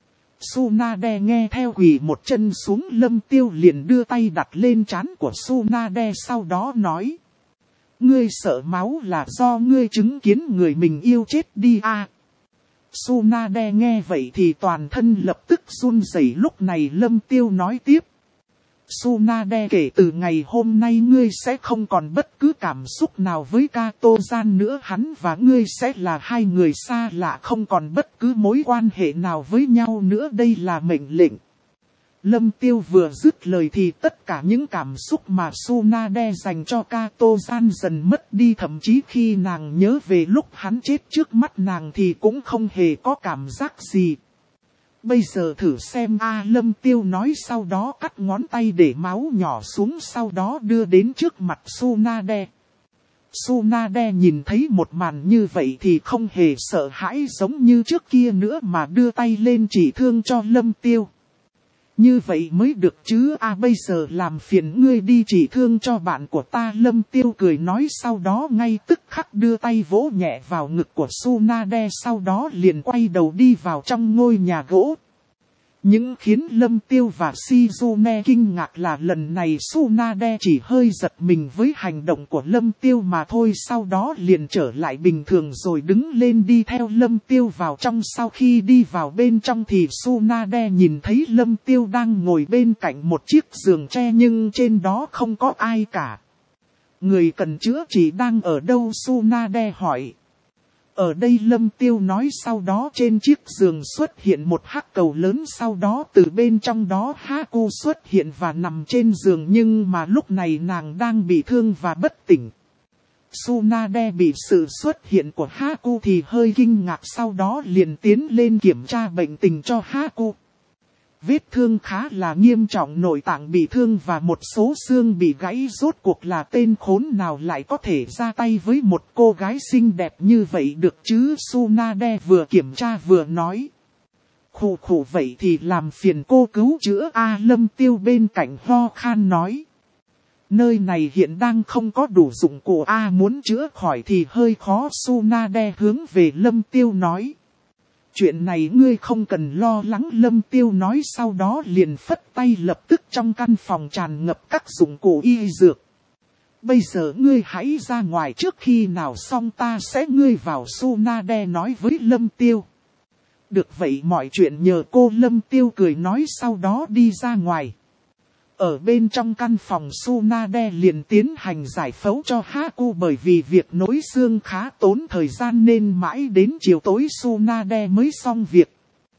Tsunade nghe theo quỳ một chân xuống. Lâm Tiêu liền đưa tay đặt lên trán của Tsunade, sau đó nói. Ngươi sợ máu là do ngươi chứng kiến người mình yêu chết đi a. À, Tsunade nghe vậy thì toàn thân lập tức run rẩy. Lúc này Lâm Tiêu nói tiếp. Tsunade, kể từ ngày hôm nay ngươi sẽ không còn bất cứ cảm xúc nào với Kato-san nữa, hắn và ngươi sẽ là hai người xa lạ, không còn bất cứ mối quan hệ nào với nhau nữa, đây là mệnh lệnh. Lâm Tiêu vừa dứt lời thì tất cả những cảm xúc mà Tsunade dành cho Kato-san dần mất đi, thậm chí khi nàng nhớ về lúc hắn chết trước mắt nàng thì cũng không hề có cảm giác gì. Bây giờ thử xem a. À, Lâm Tiêu nói, sau đó cắt ngón tay để máu nhỏ xuống, sau đó đưa đến trước mặt Tsunade. Tsunade nhìn thấy một màn như vậy thì không hề sợ hãi giống như trước kia nữa mà đưa tay lên chỉ thương cho Lâm Tiêu. Như vậy mới được chứ a. À, bây giờ làm phiền ngươi đi chỉ thương cho bạn của ta. Lâm Tiêu cười nói, sau đó ngay tức khắc đưa tay vỗ nhẹ vào ngực của Tsunade, sau đó liền quay đầu đi vào trong ngôi nhà gỗ. Nhưng khiến Lâm Tiêu và Shizune kinh ngạc là lần này Tsunade chỉ hơi giật mình với hành động của Lâm Tiêu mà thôi, sau đó liền trở lại bình thường rồi đứng lên đi theo Lâm Tiêu vào trong. Sau khi đi vào bên trong thì Tsunade nhìn thấy Lâm Tiêu đang ngồi bên cạnh một chiếc giường tre nhưng trên đó không có ai cả. Người cần chữa trị đang ở đâu? Tsunade hỏi. Ở đây, Lâm Tiêu nói, sau đó trên chiếc giường xuất hiện một hắc cầu lớn, sau đó từ bên trong đó Haku xuất hiện và nằm trên giường, nhưng mà lúc này nàng đang bị thương và bất tỉnh. Tsunade bị sự xuất hiện của Haku thì hơi kinh ngạc, sau đó liền tiến lên kiểm tra bệnh tình cho Haku. Vết thương khá là nghiêm trọng, nội tạng bị thương và một số xương bị gãy. Rốt cuộc là tên khốn nào lại có thể ra tay với một cô gái xinh đẹp như vậy được chứ? Tsunade vừa kiểm tra vừa nói. Khủ khủ, vậy thì làm phiền cô cứu chữa a. À, Lâm Tiêu bên cạnh ho khan nói. Nơi này hiện đang không có đủ dụng cụ a, à, muốn chữa khỏi thì hơi khó. Tsunade hướng về Lâm Tiêu nói. Chuyện này ngươi không cần lo lắng. Lâm Tiêu nói, sau đó liền phất tay, lập tức trong căn phòng tràn ngập các dụng cụ y dược. Bây giờ ngươi hãy ra ngoài, trước khi nào xong ta sẽ ngươi vào. Tsunade nói với Lâm Tiêu. Được vậy mọi chuyện nhờ cô, Lâm Tiêu cười nói sau đó đi ra ngoài. Ở bên trong căn phòng Tsunade liền tiến hành giải phẫu cho Haku, bởi vì việc nối xương khá tốn thời gian nên mãi đến chiều tối Tsunade mới xong việc.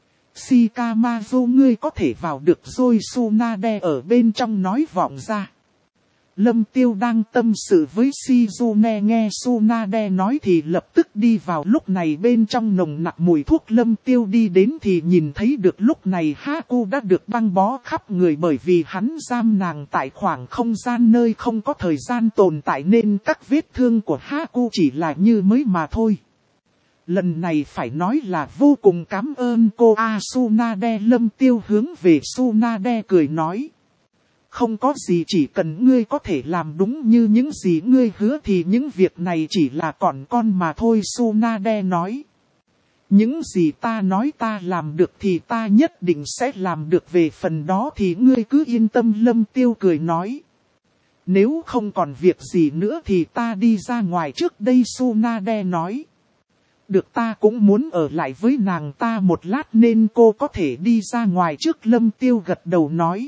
Shikamaru, ngươi có thể vào được rồi, Tsunade ở bên trong nói vọng ra. Lâm Tiêu đang tâm sự với Shizune, nghe Tsunade nói thì lập tức đi vào. Lúc này bên trong nồng nặc mùi thuốc, Lâm Tiêu đi đến thì nhìn thấy được lúc này Haku đã được băng bó khắp người, bởi vì hắn giam nàng tại khoảng không gian nơi không có thời gian tồn tại nên các vết thương của Haku chỉ là như mới mà thôi. Lần này phải nói là vô cùng cảm ơn cô A Tsunade. Lâm Tiêu hướng về Tsunade cười nói. Không có gì, chỉ cần ngươi có thể làm đúng như những gì ngươi hứa thì những việc này chỉ là còn con mà thôi, Tsunade nói. Những gì ta nói ta làm được thì ta nhất định sẽ làm được, về phần đó thì ngươi cứ yên tâm, Lâm Tiêu cười nói. Nếu không còn việc gì nữa thì ta đi ra ngoài trước đây, Tsunade nói. Được, ta cũng muốn ở lại với nàng ta một lát nên cô có thể đi ra ngoài trước, Lâm Tiêu gật đầu nói.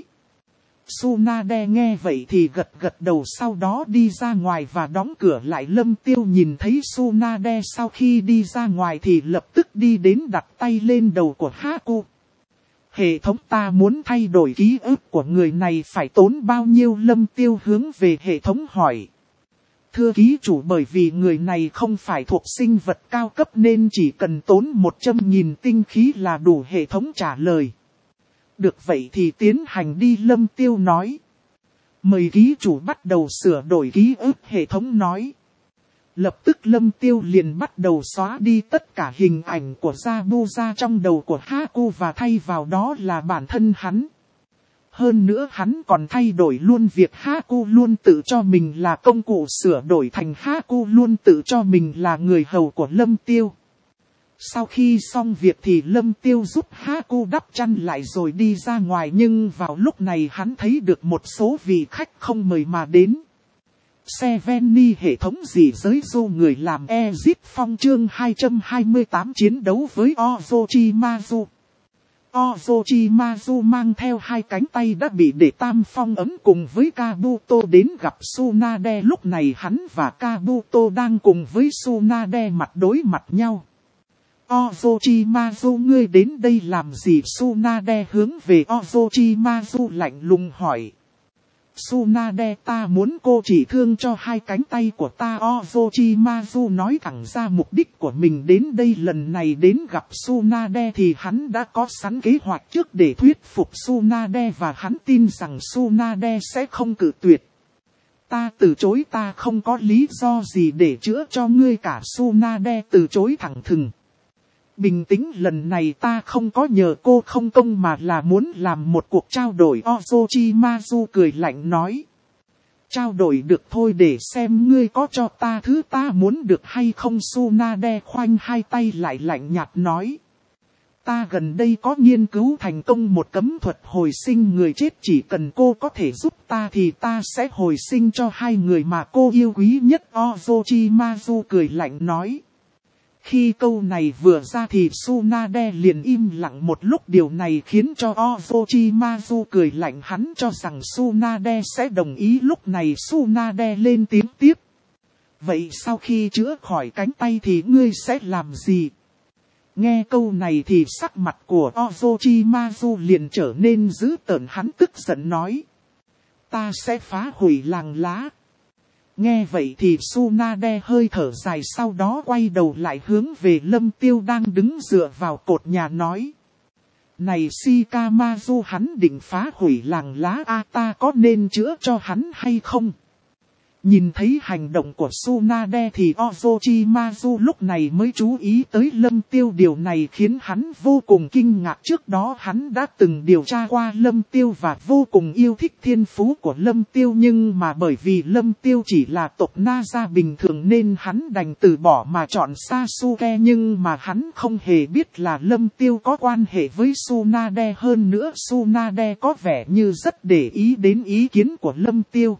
Tsunade nghe vậy thì gật gật đầu, sau đó đi ra ngoài và đóng cửa lại. Lâm Tiêu nhìn thấy Tsunade sau khi đi ra ngoài thì lập tức đi đến đặt tay lên đầu của Haku. Hệ thống, ta muốn thay đổi ký ức của người này phải tốn bao nhiêu? Lâm Tiêu hướng về hệ thống hỏi. Thưa ký chủ, bởi vì người này không phải thuộc sinh vật cao cấp nên chỉ cần tốn một trăm nghìn tinh khí là đủ, hệ thống trả lời. Được vậy thì tiến hành đi, Lâm Tiêu nói. Mời ký chủ bắt đầu sửa đổi ký ức, hệ thống nói. Lập tức Lâm Tiêu liền bắt đầu xóa đi tất cả hình ảnh của Zabuza trong đầu của Haku và thay vào đó là bản thân hắn. Hơn nữa hắn còn thay đổi luôn việc Haku luôn tự cho mình là công cụ, sửa đổi thành Haku luôn tự cho mình là người hầu của Lâm Tiêu. Sau khi xong việc thì Lâm Tiêu giúp Haku đắp chăn lại rồi đi ra ngoài, nhưng vào lúc này hắn thấy được một số vị khách không mời mà đến. Seveni, hệ thống gì giới du người làm Exit Phong chương hai trăm hai mươi tám chiến đấu với Orochimaru. Orochimaru mang theo hai cánh tay đã bị để tam phong ấm cùng với Kabuto đến gặp Tsunade. Lúc này hắn và Kabuto đang cùng với Tsunade mặt đối mặt nhau. Orochimaru, ngươi đến đây làm gì? Tsunade hướng về Orochimaru lạnh lùng hỏi. Tsunade, ta muốn cô chỉ thương cho hai cánh tay của ta. Orochimaru nói thẳng ra mục đích của mình đến đây lần này đến gặp Tsunade thì hắn đã có sẵn kế hoạch trước để thuyết phục Tsunade và hắn tin rằng Tsunade sẽ không cự tuyệt. Ta từ chối, ta không có lý do gì để chữa cho ngươi cả. Tsunade từ chối thẳng thừng. Bình tĩnh, lần này ta không có nhờ cô không công mà là muốn làm một cuộc trao đổi. Orochimaru cười lạnh nói. Trao đổi được thôi, để xem ngươi có cho ta thứ ta muốn được hay không. Tsunade khoanh hai tay lại lạnh nhạt nói. Ta gần đây có nghiên cứu thành công một cấm thuật hồi sinh người chết, chỉ cần cô có thể giúp ta thì ta sẽ hồi sinh cho hai người mà cô yêu quý nhất. Orochimaru cười lạnh nói. Khi câu này vừa ra thì Tsunade liền im lặng một lúc, điều này khiến cho Orochimaru cười lạnh, hắn cho rằng Tsunade sẽ đồng ý. Lúc này Tsunade lên tiếng tiếp. Vậy sau khi chữa khỏi cánh tay thì ngươi sẽ làm gì? Nghe câu này thì sắc mặt của Orochimaru liền trở nên dữ tợn, hắn tức giận nói. Ta sẽ phá hủy làng lá. Nghe vậy thì Tsunade hơi thở dài, sau đó quay đầu lại hướng về Lâm Tiêu đang đứng dựa vào cột nhà nói. Này Shikamaru, hắn định phá hủy làng lá a, ta có nên chữa cho hắn hay không? Nhìn thấy hành động của Tsunade thì Orochimaru lúc này mới chú ý tới Lâm Tiêu, điều này khiến hắn vô cùng kinh ngạc. Trước đó hắn đã từng điều tra qua Lâm Tiêu và vô cùng yêu thích thiên phú của Lâm Tiêu, nhưng mà bởi vì Lâm Tiêu chỉ là tộc Naza bình thường nên hắn đành từ bỏ mà chọn Sasuke, nhưng mà hắn không hề biết là Lâm Tiêu có quan hệ với Tsunade, hơn nữa Tsunade có vẻ như rất để ý đến ý kiến của Lâm Tiêu.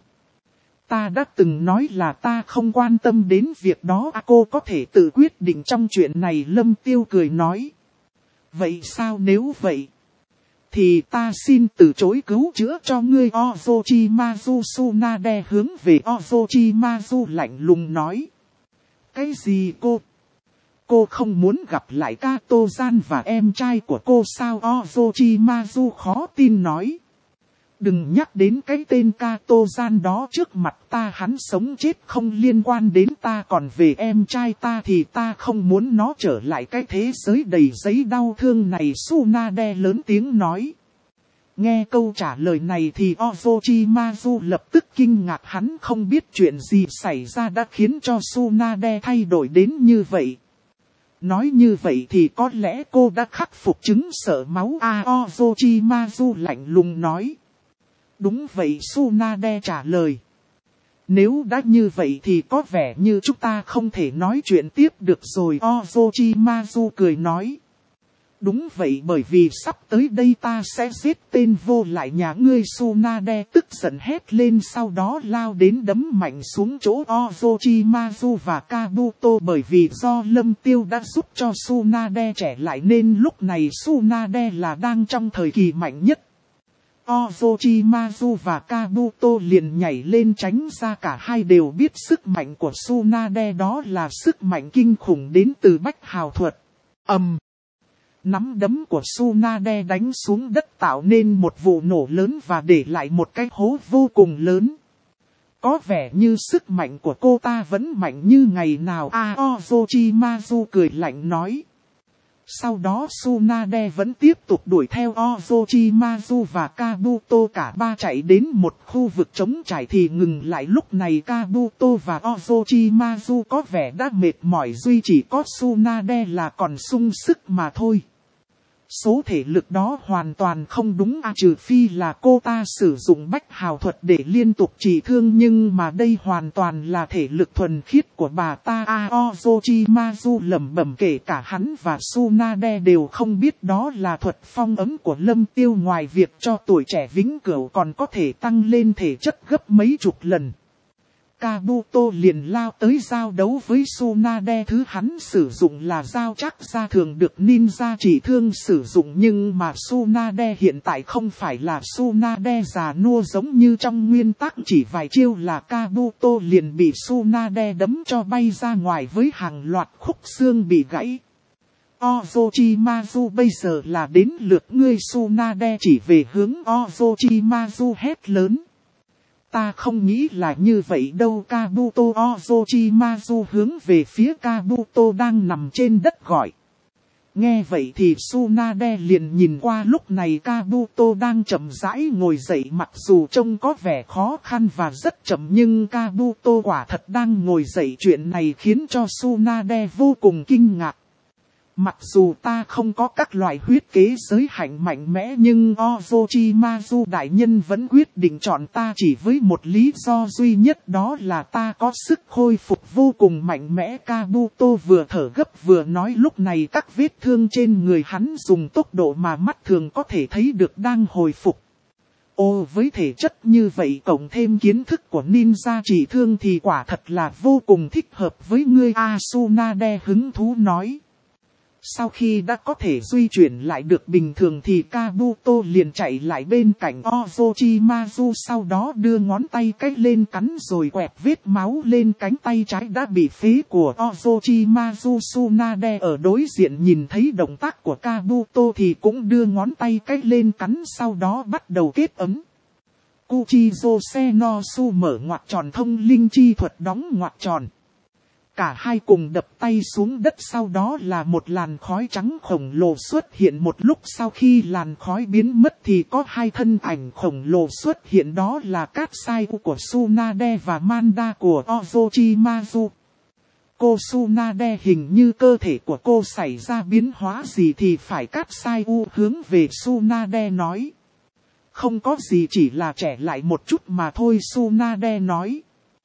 Ta đã từng nói là ta không quan tâm đến việc đó, à, cô có thể tự quyết định trong chuyện này, Lâm Tiêu cười nói. Vậy sao nếu vậy? Thì ta xin từ chối cứu chữa cho ngươi. Orochimaru Tsunade hướng về Orochimaru lạnh lùng nói. Cái gì cô? Cô không muốn gặp lại Kato-san và em trai của cô sao? Orochimaru khó tin nói. Đừng nhắc đến cái tên Kato-san đó trước mặt ta, hắn sống chết không liên quan đến ta, còn về em trai ta thì ta không muốn nó trở lại cái thế giới đầy giấy đau thương này. Tsunade lớn tiếng nói. Nghe câu trả lời này thì Orochimaru lập tức kinh ngạc, hắn không biết chuyện gì xảy ra đã khiến cho Tsunade thay đổi đến như vậy. Nói như vậy thì có lẽ cô đã khắc phục chứng sợ máu à? Orochimaru lạnh lùng nói. Đúng vậy, Tsunade trả lời. Nếu đã như vậy thì có vẻ như chúng ta không thể nói chuyện tiếp được rồi. Orochimaru cười nói. Đúng vậy, bởi vì sắp tới đây ta sẽ giết tên vô lại nhà ngươi. Tsunade tức giận hét lên, sau đó lao đến đấm mạnh xuống chỗ Orochimaru và Kabuto. Bởi vì do Lâm Tiêu đã giúp cho Tsunade trẻ lại nên lúc này Tsunade là đang trong thời kỳ mạnh nhất. Orochimaru và Kabuto liền nhảy lên tránh ra, cả hai đều biết sức mạnh của Tsunade đó là sức mạnh kinh khủng đến từ Bách Hào Thuật. ầm, um, nắm đấm của Tsunade đánh xuống đất tạo nên một vụ nổ lớn và để lại một cái hố vô cùng lớn. Có vẻ như sức mạnh của cô ta vẫn mạnh như ngày nào à? Orochimaru cười lạnh nói. Sau đó Tsunade vẫn tiếp tục đuổi theo Orochimaru và Kabuto, cả ba chạy đến một khu vực trống trải thì ngừng lại. Lúc này Kabuto và Orochimaru có vẻ đã mệt mỏi, duy chỉ có Tsunade là còn sung sức mà thôi. Số thể lực đó hoàn toàn không đúng à, trừ phi là cô ta sử dụng Bách Hào Thuật để liên tục trị thương, nhưng mà đây hoàn toàn là thể lực thuần khiết của bà ta à? Orochimaru lẩm bẩm, kể cả hắn và Tsunade đều không biết đó là thuật phong ấm của Lâm Tiêu, ngoài việc cho tuổi trẻ vĩnh cửu còn có thể tăng lên thể chất gấp mấy chục lần. Kabuto liền lao tới giao đấu với Tsunade, thứ hắn sử dụng là dao chắc ra thường được ninja chỉ thương sử dụng, nhưng mà Tsunade hiện tại không phải là Tsunade già nua giống như trong nguyên tắc, chỉ vài chiêu là Kabuto liền bị Tsunade đấm cho bay ra ngoài với hàng loạt khúc xương bị gãy. Orochimaru, bây giờ là đến lượt ngươi. Tsunade chỉ về hướng Orochimaru hét lớn. Ta không nghĩ là như vậy đâu. Kabuto. Orochimaru hướng về phía Kabuto đang nằm trên đất gọi. Nghe vậy thì Tsunade liền nhìn qua, lúc này Kabuto đang chậm rãi ngồi dậy, mặc dù trông có vẻ khó khăn và rất chậm nhưng Kabuto quả thật đang ngồi dậy. Chuyện này khiến cho Tsunade vô cùng kinh ngạc. Mặc dù ta không có các loại huyết kế giới hạnh mạnh mẽ nhưng Orochimaru đại nhân vẫn quyết định chọn ta chỉ với một lý do duy nhất, đó là ta có sức khôi phục vô cùng mạnh mẽ. Kabuto vừa thở gấp vừa nói, lúc này các vết thương trên người hắn dùng tốc độ mà mắt thường có thể thấy được đang hồi phục. Ồ, với thể chất như vậy cộng thêm kiến thức của ninja chỉ thương thì quả thật là vô cùng thích hợp với ngươi. A Tsunade hứng thú nói. Sau khi đã có thể duy chuyển lại được bình thường thì Kabuto liền chạy lại bên cạnh Orochimaru, sau đó đưa ngón tay cách lên cắn rồi quẹt vết máu lên cánh tay trái đã bị phế của Orochimaru. Tsunade ở đối diện nhìn thấy động tác của Kabuto thì cũng đưa ngón tay cách lên cắn, sau đó bắt đầu kết ấm. Kuchizo Senosu mở ngoặc tròn thông linh chi thuật đóng ngoặc tròn. Cả hai cùng đập tay xuống đất, sau đó là một làn khói trắng khổng lồ xuất hiện. Một lúc sau khi làn khói biến mất thì có hai thân ảnh khổng lồ xuất hiện, đó là Katsai của Tsunade và Manda của Orochimaru. Cô Tsunade, hình như cơ thể của cô xảy ra biến hóa gì thì phải? Katsai hướng về Tsunade nói. Không có gì, chỉ là trẻ lại một chút mà thôi. Tsunade nói.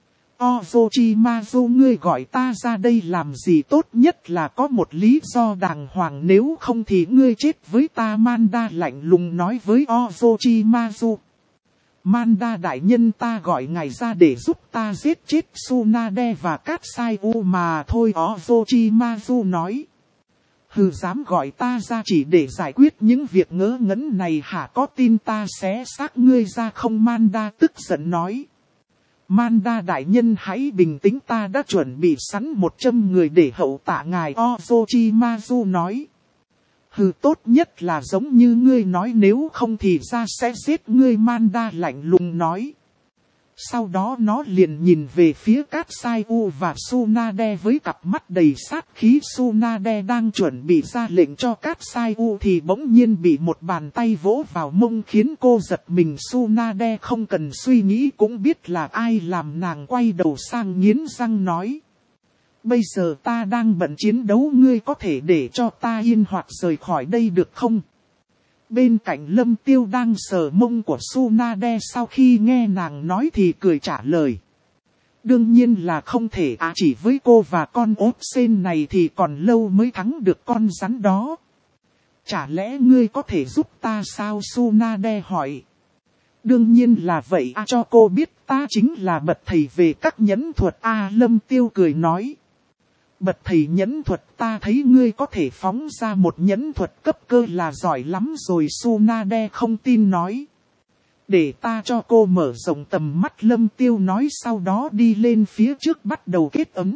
Orochimaru, ngươi gọi ta ra đây làm gì? Tốt nhất là có một lý do đàng hoàng, nếu không thì ngươi chết với ta. Manda lạnh lùng nói với Orochimaru. Manda đại nhân, ta gọi ngài ra để giúp ta giết chết Tsunade và Katsai mà thôi. Orochimaru nói. Hừ, dám gọi ta ra chỉ để giải quyết những việc ngớ ngẩn này hả? Có tin ta xé xác ngươi ra không? Manda tức giận nói. Manda đại nhân hãy bình tĩnh, ta đã chuẩn bị sẵn một trăm người để hậu tạ ngài, Orochimaru nói. Hừ, tốt nhất là giống như ngươi nói, nếu không thì ra sẽ giết ngươi, Manda lạnh lùng nói. Sau đó nó liền nhìn về phía Katsai-u và Tsunade với cặp mắt đầy sát khí. Tsunade đang chuẩn bị ra lệnh cho Katsai-u thì bỗng nhiên bị một bàn tay vỗ vào mông khiến cô giật mình. Tsunade không cần suy nghĩ cũng biết là ai làm, nàng quay đầu sang nghiến răng nói. Bây giờ ta đang bận chiến đấu, ngươi có thể để cho ta yên hoặc rời khỏi đây được không? Bên cạnh Lâm Tiêu đang sờ mông của Tsunade, sau khi nghe nàng nói thì cười trả lời. Đương nhiên là không thể, à chỉ với cô và con ốt sên này thì còn lâu mới thắng được con rắn đó. Chả lẽ ngươi có thể giúp ta sao? Tsunade hỏi. Đương nhiên là vậy, à cho cô biết ta chính là bậc thầy về các nhẫn thuật. À Lâm Tiêu cười nói. Bậc thầy nhẫn thuật, ta thấy ngươi có thể phóng ra một nhẫn thuật cấp cơ là giỏi lắm rồi. Tsunade không tin nói. Để ta cho cô mở rộng tầm mắt, Lâm Tiêu nói, sau đó đi lên phía trước bắt đầu kết ấm.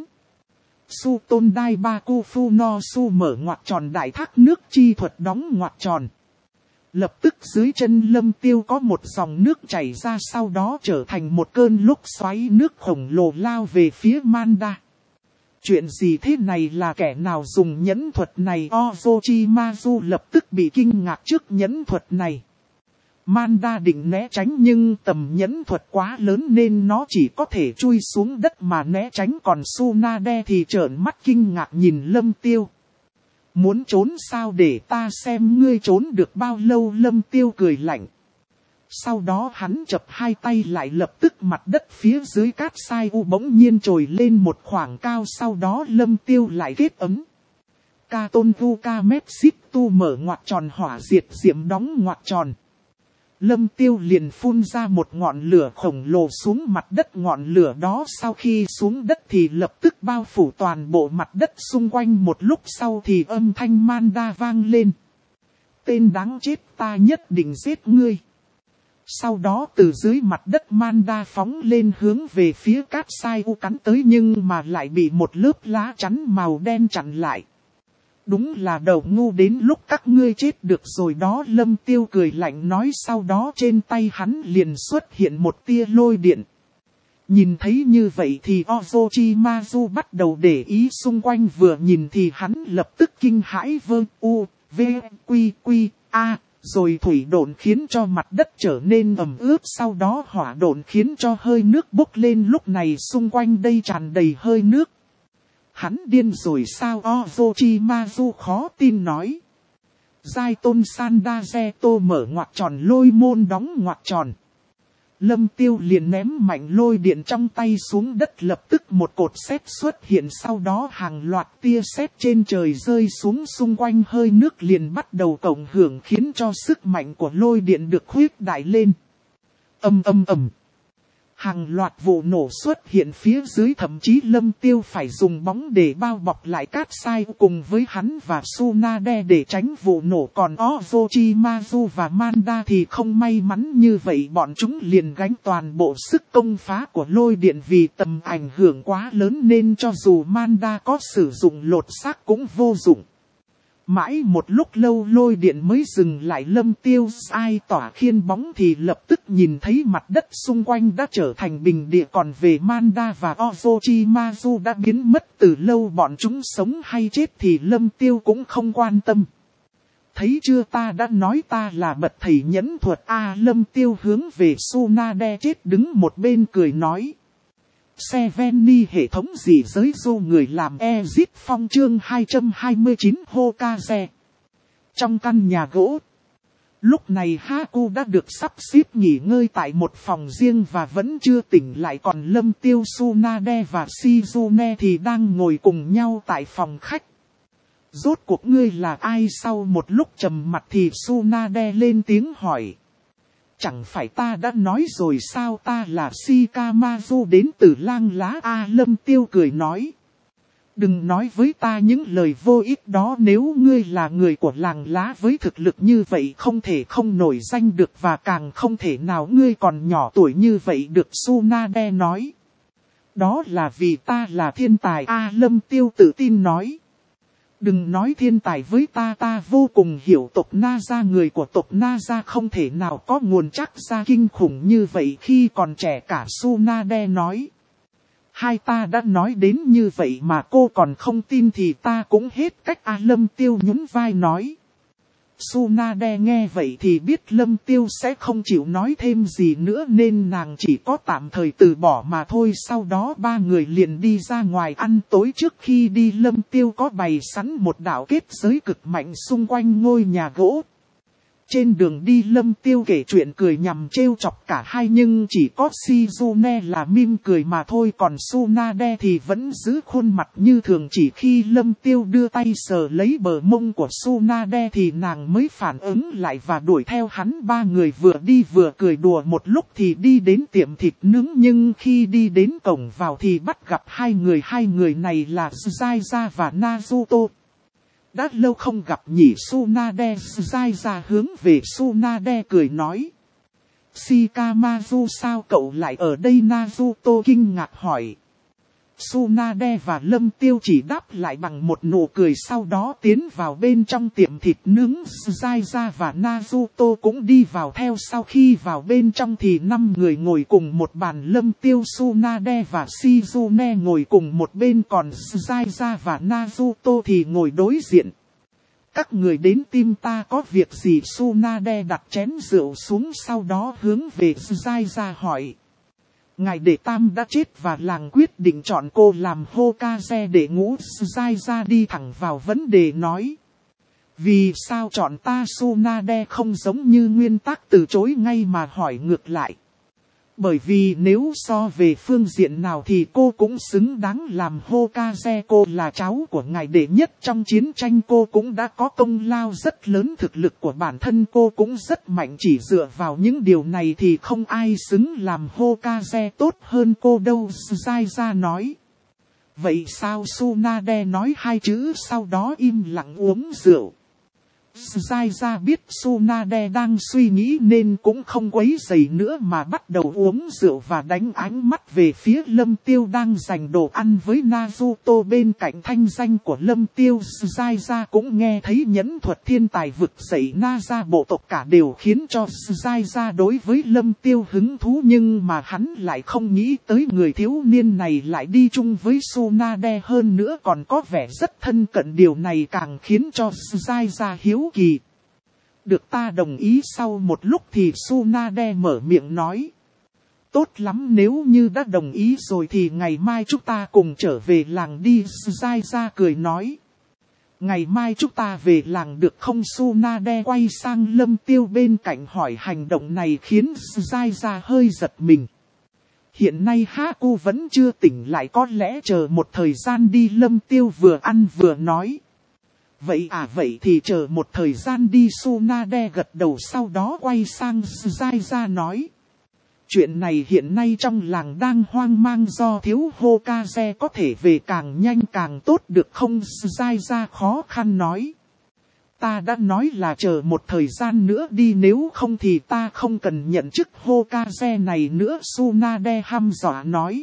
Su tôn đai ba cu phu no su mở ngoặc tròn đại thác nước chi thuật đóng ngoặc tròn. Lập tức dưới chân Lâm Tiêu có một dòng nước chảy ra, sau đó trở thành một cơn lốc xoáy nước khổng lồ lao về phía Manda. Chuyện gì thế này, là kẻ nào dùng nhẫn thuật này? Orochimaru lập tức bị kinh ngạc trước nhẫn thuật này. Manda định né tránh nhưng tầm nhẫn thuật quá lớn nên nó chỉ có thể chui xuống đất mà né tránh, còn Tsunade thì trợn mắt kinh ngạc nhìn Lâm Tiêu. Muốn trốn sao, để ta xem ngươi trốn được bao lâu? Lâm Tiêu cười lạnh. Sau đó hắn chập hai tay lại, lập tức mặt đất phía dưới Katsai-u bỗng nhiên trồi lên một khoảng cao, sau đó Lâm Tiêu lại kết ấm. Katon Vuka Mepsit tu mở ngoặc tròn hỏa diệt diệm đóng ngoặc tròn. Lâm Tiêu liền phun ra một ngọn lửa khổng lồ xuống mặt đất, ngọn lửa đó sau khi xuống đất thì lập tức bao phủ toàn bộ mặt đất xung quanh, một lúc sau thì âm thanh Manda vang lên. Tên đáng chết, ta nhất định giết ngươi. Sau đó từ dưới mặt đất Manda phóng lên hướng về phía Katsai-u cắn tới, nhưng mà lại bị một lớp lá chắn màu đen chặn lại. Đúng là đầu ngu, đến lúc các ngươi chết được rồi đó, Lâm Tiêu cười lạnh nói, sau đó trên tay hắn liền xuất hiện một tia lôi điện. Nhìn thấy như vậy thì Orochimaru bắt đầu để ý xung quanh, vừa nhìn thì hắn lập tức kinh hãi, vơ u, v, quy, quy, a. Rồi thủy độn khiến cho mặt đất trở nên ẩm ướt, sau đó hỏa độn khiến cho hơi nước bốc lên, lúc này xung quanh đây tràn đầy hơi nước. Hắn điên rồi sao? Orochimaru khó tin nói. Giai tôn Sandaze mở ngoặc tròn lôi môn đóng ngoặc tròn. Lâm Tiêu liền ném mạnh lôi điện trong tay xuống đất, lập tức một cột sét xuất hiện, sau đó hàng loạt tia sét trên trời rơi xuống, xung quanh hơi nước liền bắt đầu cộng hưởng khiến cho sức mạnh của lôi điện được khuếch đại lên. Ầm ầm ầm. Hàng loạt vụ nổ xuất hiện phía dưới, thậm chí Lâm Tiêu phải dùng bóng để bao bọc lại Katsai-u cùng với hắn và Tsunade để tránh vụ nổ, còn Orochimaru và Manda thì không may mắn như vậy, bọn chúng liền gánh toàn bộ sức công phá của lôi điện, vì tầm ảnh hưởng quá lớn nên cho dù Manda có sử dụng lột xác cũng vô dụng. Mãi một lúc lâu lôi điện mới dừng lại, Lâm Tiêu ai tỏa khiên bóng thì lập tức nhìn thấy mặt đất xung quanh đã trở thành bình địa, còn về Manda và Orochimaru đã biến mất từ lâu, bọn chúng sống hay chết thì Lâm Tiêu cũng không quan tâm. Thấy chưa, ta đã nói ta là bậc thầy nhẫn thuật. A à, Lâm Tiêu hướng về Tsunade chết đứng một bên cười nói. Seveni hệ thống gì giới du người làm Ezit Phong chương hai trăm hai mươi chín Hokage. Trong căn nhà gỗ, lúc này Haku đã được sắp xếp nghỉ ngơi tại một phòng riêng và vẫn chưa tỉnh lại, còn Lâm Tiêu, Tsunade và Shizune thì đang ngồi cùng nhau tại phòng khách. Rốt cuộc ngươi là ai? Sau một lúc trầm mặt thì Tsunade lên tiếng hỏi. Chẳng phải ta đã nói rồi sao, ta là Shikamaru đến từ Lang Lá. A Lâm Tiêu cười nói. Đừng nói với ta những lời vô ích đó, nếu ngươi là người của làng lá với thực lực như vậy không thể không nổi danh được và càng không thể nào ngươi còn nhỏ tuổi như vậy được, Tsunade nói. Đó là vì ta là thiên tài, A Lâm Tiêu tự tin nói. Đừng nói thiên tài với ta, ta vô cùng hiểu tộc Na Gia, người của tộc Na Gia không thể nào có nguồn chắc ra kinh khủng như vậy khi còn trẻ cả, Tsunade nói. Hai ta đã nói đến như vậy mà cô còn không tin thì ta cũng hết cách, A Lâm Tiêu nhún vai nói. Tsunade nghe vậy thì biết Lâm Tiêu sẽ không chịu nói thêm gì nữa nên nàng chỉ có tạm thời từ bỏ mà thôi. Sau đó ba người liền đi ra ngoài ăn tối. Trước khi đi Lâm Tiêu có bày sẵn một đạo kết giới cực mạnh xung quanh ngôi nhà gỗ. Trên đường đi Lâm Tiêu kể chuyện cười nhằm trêu chọc cả hai, nhưng chỉ có Shizune là mỉm cười mà thôi, còn Tsunade thì vẫn giữ khuôn mặt như thường. Chỉ khi Lâm Tiêu đưa tay sờ lấy bờ mông của Tsunade thì nàng mới phản ứng lại và đuổi theo hắn. Ba người vừa đi vừa cười đùa một lúc thì đi đến tiệm thịt nướng, nhưng khi đi đến cổng vào thì bắt gặp hai người. Hai người này là Zaiza và Naruto. Đã lâu không gặp nhỉ, Tsunade. Zaiza hướng về Tsunade cười nói. Shikamaru, sao cậu lại ở đây? Naruto kinh ngạc hỏi. Tsunade và Lâm Tiêu chỉ đáp lại bằng một nụ cười, sau đó tiến vào bên trong tiệm thịt nướng. Zaiza và Naruto cũng đi vào theo. Sau khi vào bên trong thì năm người ngồi cùng một bàn. Lâm Tiêu, Tsunade và Shizune ngồi cùng một bên, còn Zaiza và Naruto thì ngồi đối diện. Các người đến tìm ta có việc gì? Tsunade đặt chén rượu xuống, sau đó hướng về Zaiza hỏi. Ngài đệ tam đã chết và làng quyết định chọn cô làm Hokage đệ ngũ. Zaiza đi thẳng vào vấn đề nói. Vì sao chọn ta? Tsunade không giống như nguyên tắc từ chối ngay mà hỏi ngược lại. Bởi vì nếu so về phương diện nào thì cô cũng xứng đáng làm Hokage. Cô là cháu của ngài đệ nhất trong chiến tranh, cô cũng đã có công lao rất lớn, thực lực của bản thân cô cũng rất mạnh. Chỉ dựa vào những điều này thì không ai xứng làm Hokage tốt hơn cô đâu, Zaiza nói. Vậy sao? Tsunade nói hai chữ sau đó im lặng uống rượu. Zaiza biết Tsunade đang suy nghĩ nên cũng không quấy rầy nữa mà bắt đầu uống rượu và đánh ánh mắt về phía Lâm Tiêu đang giành đồ ăn với Naruto bên cạnh. Thanh danh của Lâm Tiêu, Zaiza cũng nghe thấy, nhẫn thuật thiên tài vực dậy Naza bộ tộc cả đều khiến cho Zaiza đối với Lâm Tiêu hứng thú, nhưng mà hắn lại không nghĩ tới người thiếu niên này lại đi chung với Tsunade, hơn nữa còn có vẻ rất thân cận. Điều này càng khiến cho Zaiza hiếu kỳ. Được, ta đồng ý. Sau một lúc thì Tsunade mở miệng nói. Tốt lắm, nếu như đã đồng ý rồi thì ngày mai chúng ta cùng trở về làng đi. Zaiza cười nói. Ngày mai chúng ta về làng được không? Tsunade quay sang Lâm Tiêu bên cạnh hỏi. Hành động này khiến Zaiza hơi giật mình. Hiện nay Haku vẫn chưa tỉnh lại, có lẽ chờ một thời gian đi. Lâm Tiêu vừa ăn vừa nói. Vậy à, vậy thì chờ một thời gian đi. Tsunade gật đầu, sau đó quay sang Zaiza nói. Chuyện này hiện nay trong làng đang hoang mang do thiếu Hokage, có thể về càng nhanh càng tốt được không? Zaiza khó khăn nói. Ta đã nói là chờ một thời gian nữa đi, nếu không thì ta không cần nhận chức Hokage này nữa, Tsunade hăm dọa nói.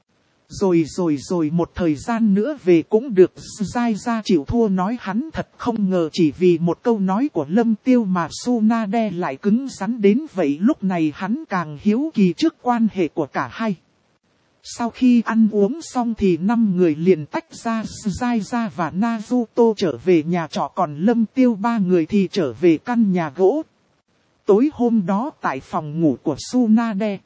Rồi rồi rồi một thời gian nữa về cũng được. Zaiza chịu thua nói. Hắn thật không ngờ chỉ vì một câu nói của Lâm Tiêu mà Tsunade lại cứng rắn đến vậy. Lúc này hắn càng hiếu kỳ trước quan hệ của cả hai. Sau khi ăn uống xong thì năm người liền tách ra. Zaiza và Naruto trở về nhà trọ, còn Lâm Tiêu ba người thì trở về căn nhà gỗ. Tối hôm đó tại phòng ngủ của Tsunade.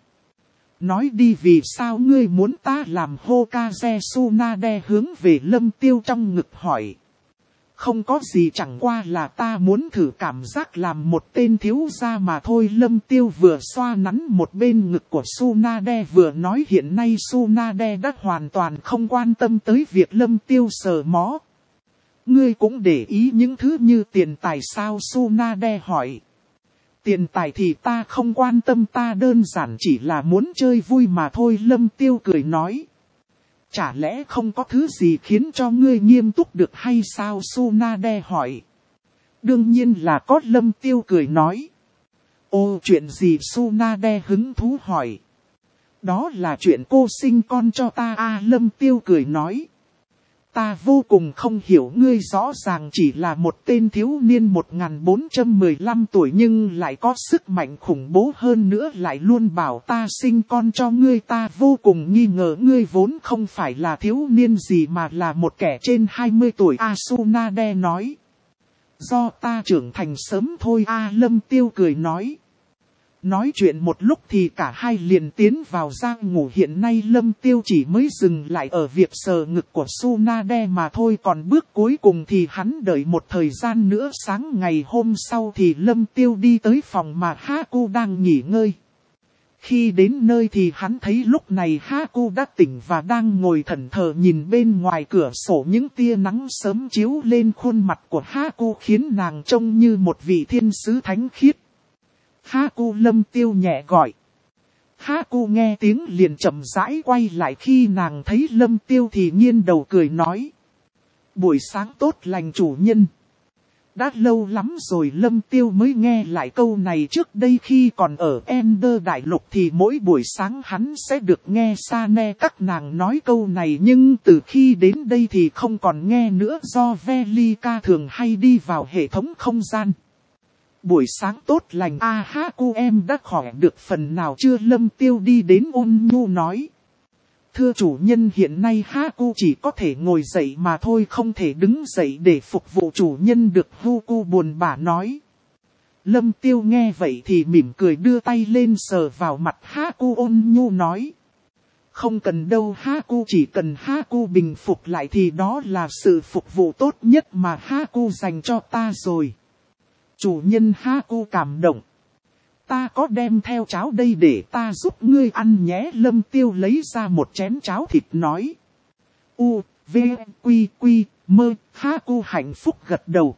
Nói đi, vì sao ngươi muốn ta làm Hokage? Tsunade hướng về Lâm Tiêu trong ngực hỏi. Không có gì, chẳng qua là ta muốn thử cảm giác làm một tên thiếu gia mà thôi. Lâm Tiêu vừa xoa nắn một bên ngực của Tsunade vừa nói. Hiện nay Tsunade đã hoàn toàn không quan tâm tới việc Lâm Tiêu sờ mó. Ngươi cũng để ý những thứ như tiền tài sao? Tsunade hỏi. Tiền tài thì ta không quan tâm, ta đơn giản chỉ là muốn chơi vui mà thôi. Lâm Tiêu cười nói. Chả lẽ không có thứ gì khiến cho ngươi nghiêm túc được hay sao? Tsunade hỏi. Đương nhiên là có, Lâm Tiêu cười nói. Ô, chuyện gì? Tsunade hứng thú hỏi. Đó là chuyện cô sinh con cho ta à, Lâm Tiêu cười nói. Ta vô cùng không hiểu, ngươi rõ ràng chỉ là một tên thiếu niên một nghìn bốn trăm mười lăm tuổi nhưng lại có sức mạnh khủng bố hơn nữa lại luôn bảo ta sinh con cho ngươi. Ta vô cùng nghi ngờ ngươi vốn không phải là thiếu niên gì mà là một kẻ trên hai mươi tuổi. A Tsunade nói. Do ta trưởng thành sớm thôi a, Lâm Tiêu cười nói. Nói chuyện một lúc thì cả hai liền tiến vào giang ngủ. Hiện nay Lâm Tiêu chỉ mới dừng lại ở việc sờ ngực của Tsunade mà thôi. Còn bước cuối cùng thì hắn đợi một thời gian nữa. Sáng ngày hôm sau thì Lâm Tiêu đi tới phòng mà Haku đang nghỉ ngơi. Khi đến nơi thì hắn thấy lúc này Haku đã tỉnh và đang ngồi thẫn thờ nhìn bên ngoài cửa sổ. Những tia nắng sớm chiếu lên khuôn mặt của Haku khiến nàng trông như một vị thiên sứ thánh khiết. Haku, Lâm Tiêu nhẹ gọi. Haku nghe tiếng liền chậm rãi quay lại, khi nàng thấy Lâm Tiêu thì nghiêng đầu cười nói. Buổi sáng tốt lành chủ nhân. Đã lâu lắm rồi Lâm Tiêu mới nghe lại câu này. Trước đây khi còn ở Ender Đại Lục thì mỗi buổi sáng hắn sẽ được nghe Sane các nàng nói câu này. Nhưng từ khi đến đây thì không còn nghe nữa do Velika thường hay đi vào hệ thống không gian. Buổi sáng tốt lành a à, Haku em đã khỏe được phần nào chưa? Lâm Tiêu đi đến ôn nhu nói. Thưa chủ nhân, hiện nay Haku chỉ có thể ngồi dậy mà thôi, không thể đứng dậy để phục vụ chủ nhân được, Haku buồn bã nói. Lâm Tiêu nghe vậy thì mỉm cười đưa tay lên sờ vào mặt Haku, ôn nhu nói. Không cần đâu Haku, chỉ cần Haku bình phục lại thì đó là sự phục vụ tốt nhất mà Haku dành cho ta rồi. Chủ nhân, Haku cảm động. Ta có đem theo cháo đây để ta giúp ngươi ăn nhé. Lâm Tiêu lấy ra một chén cháo thịt nói. U, V, Quy, Quy, Mơ. Haku hạnh phúc gật đầu.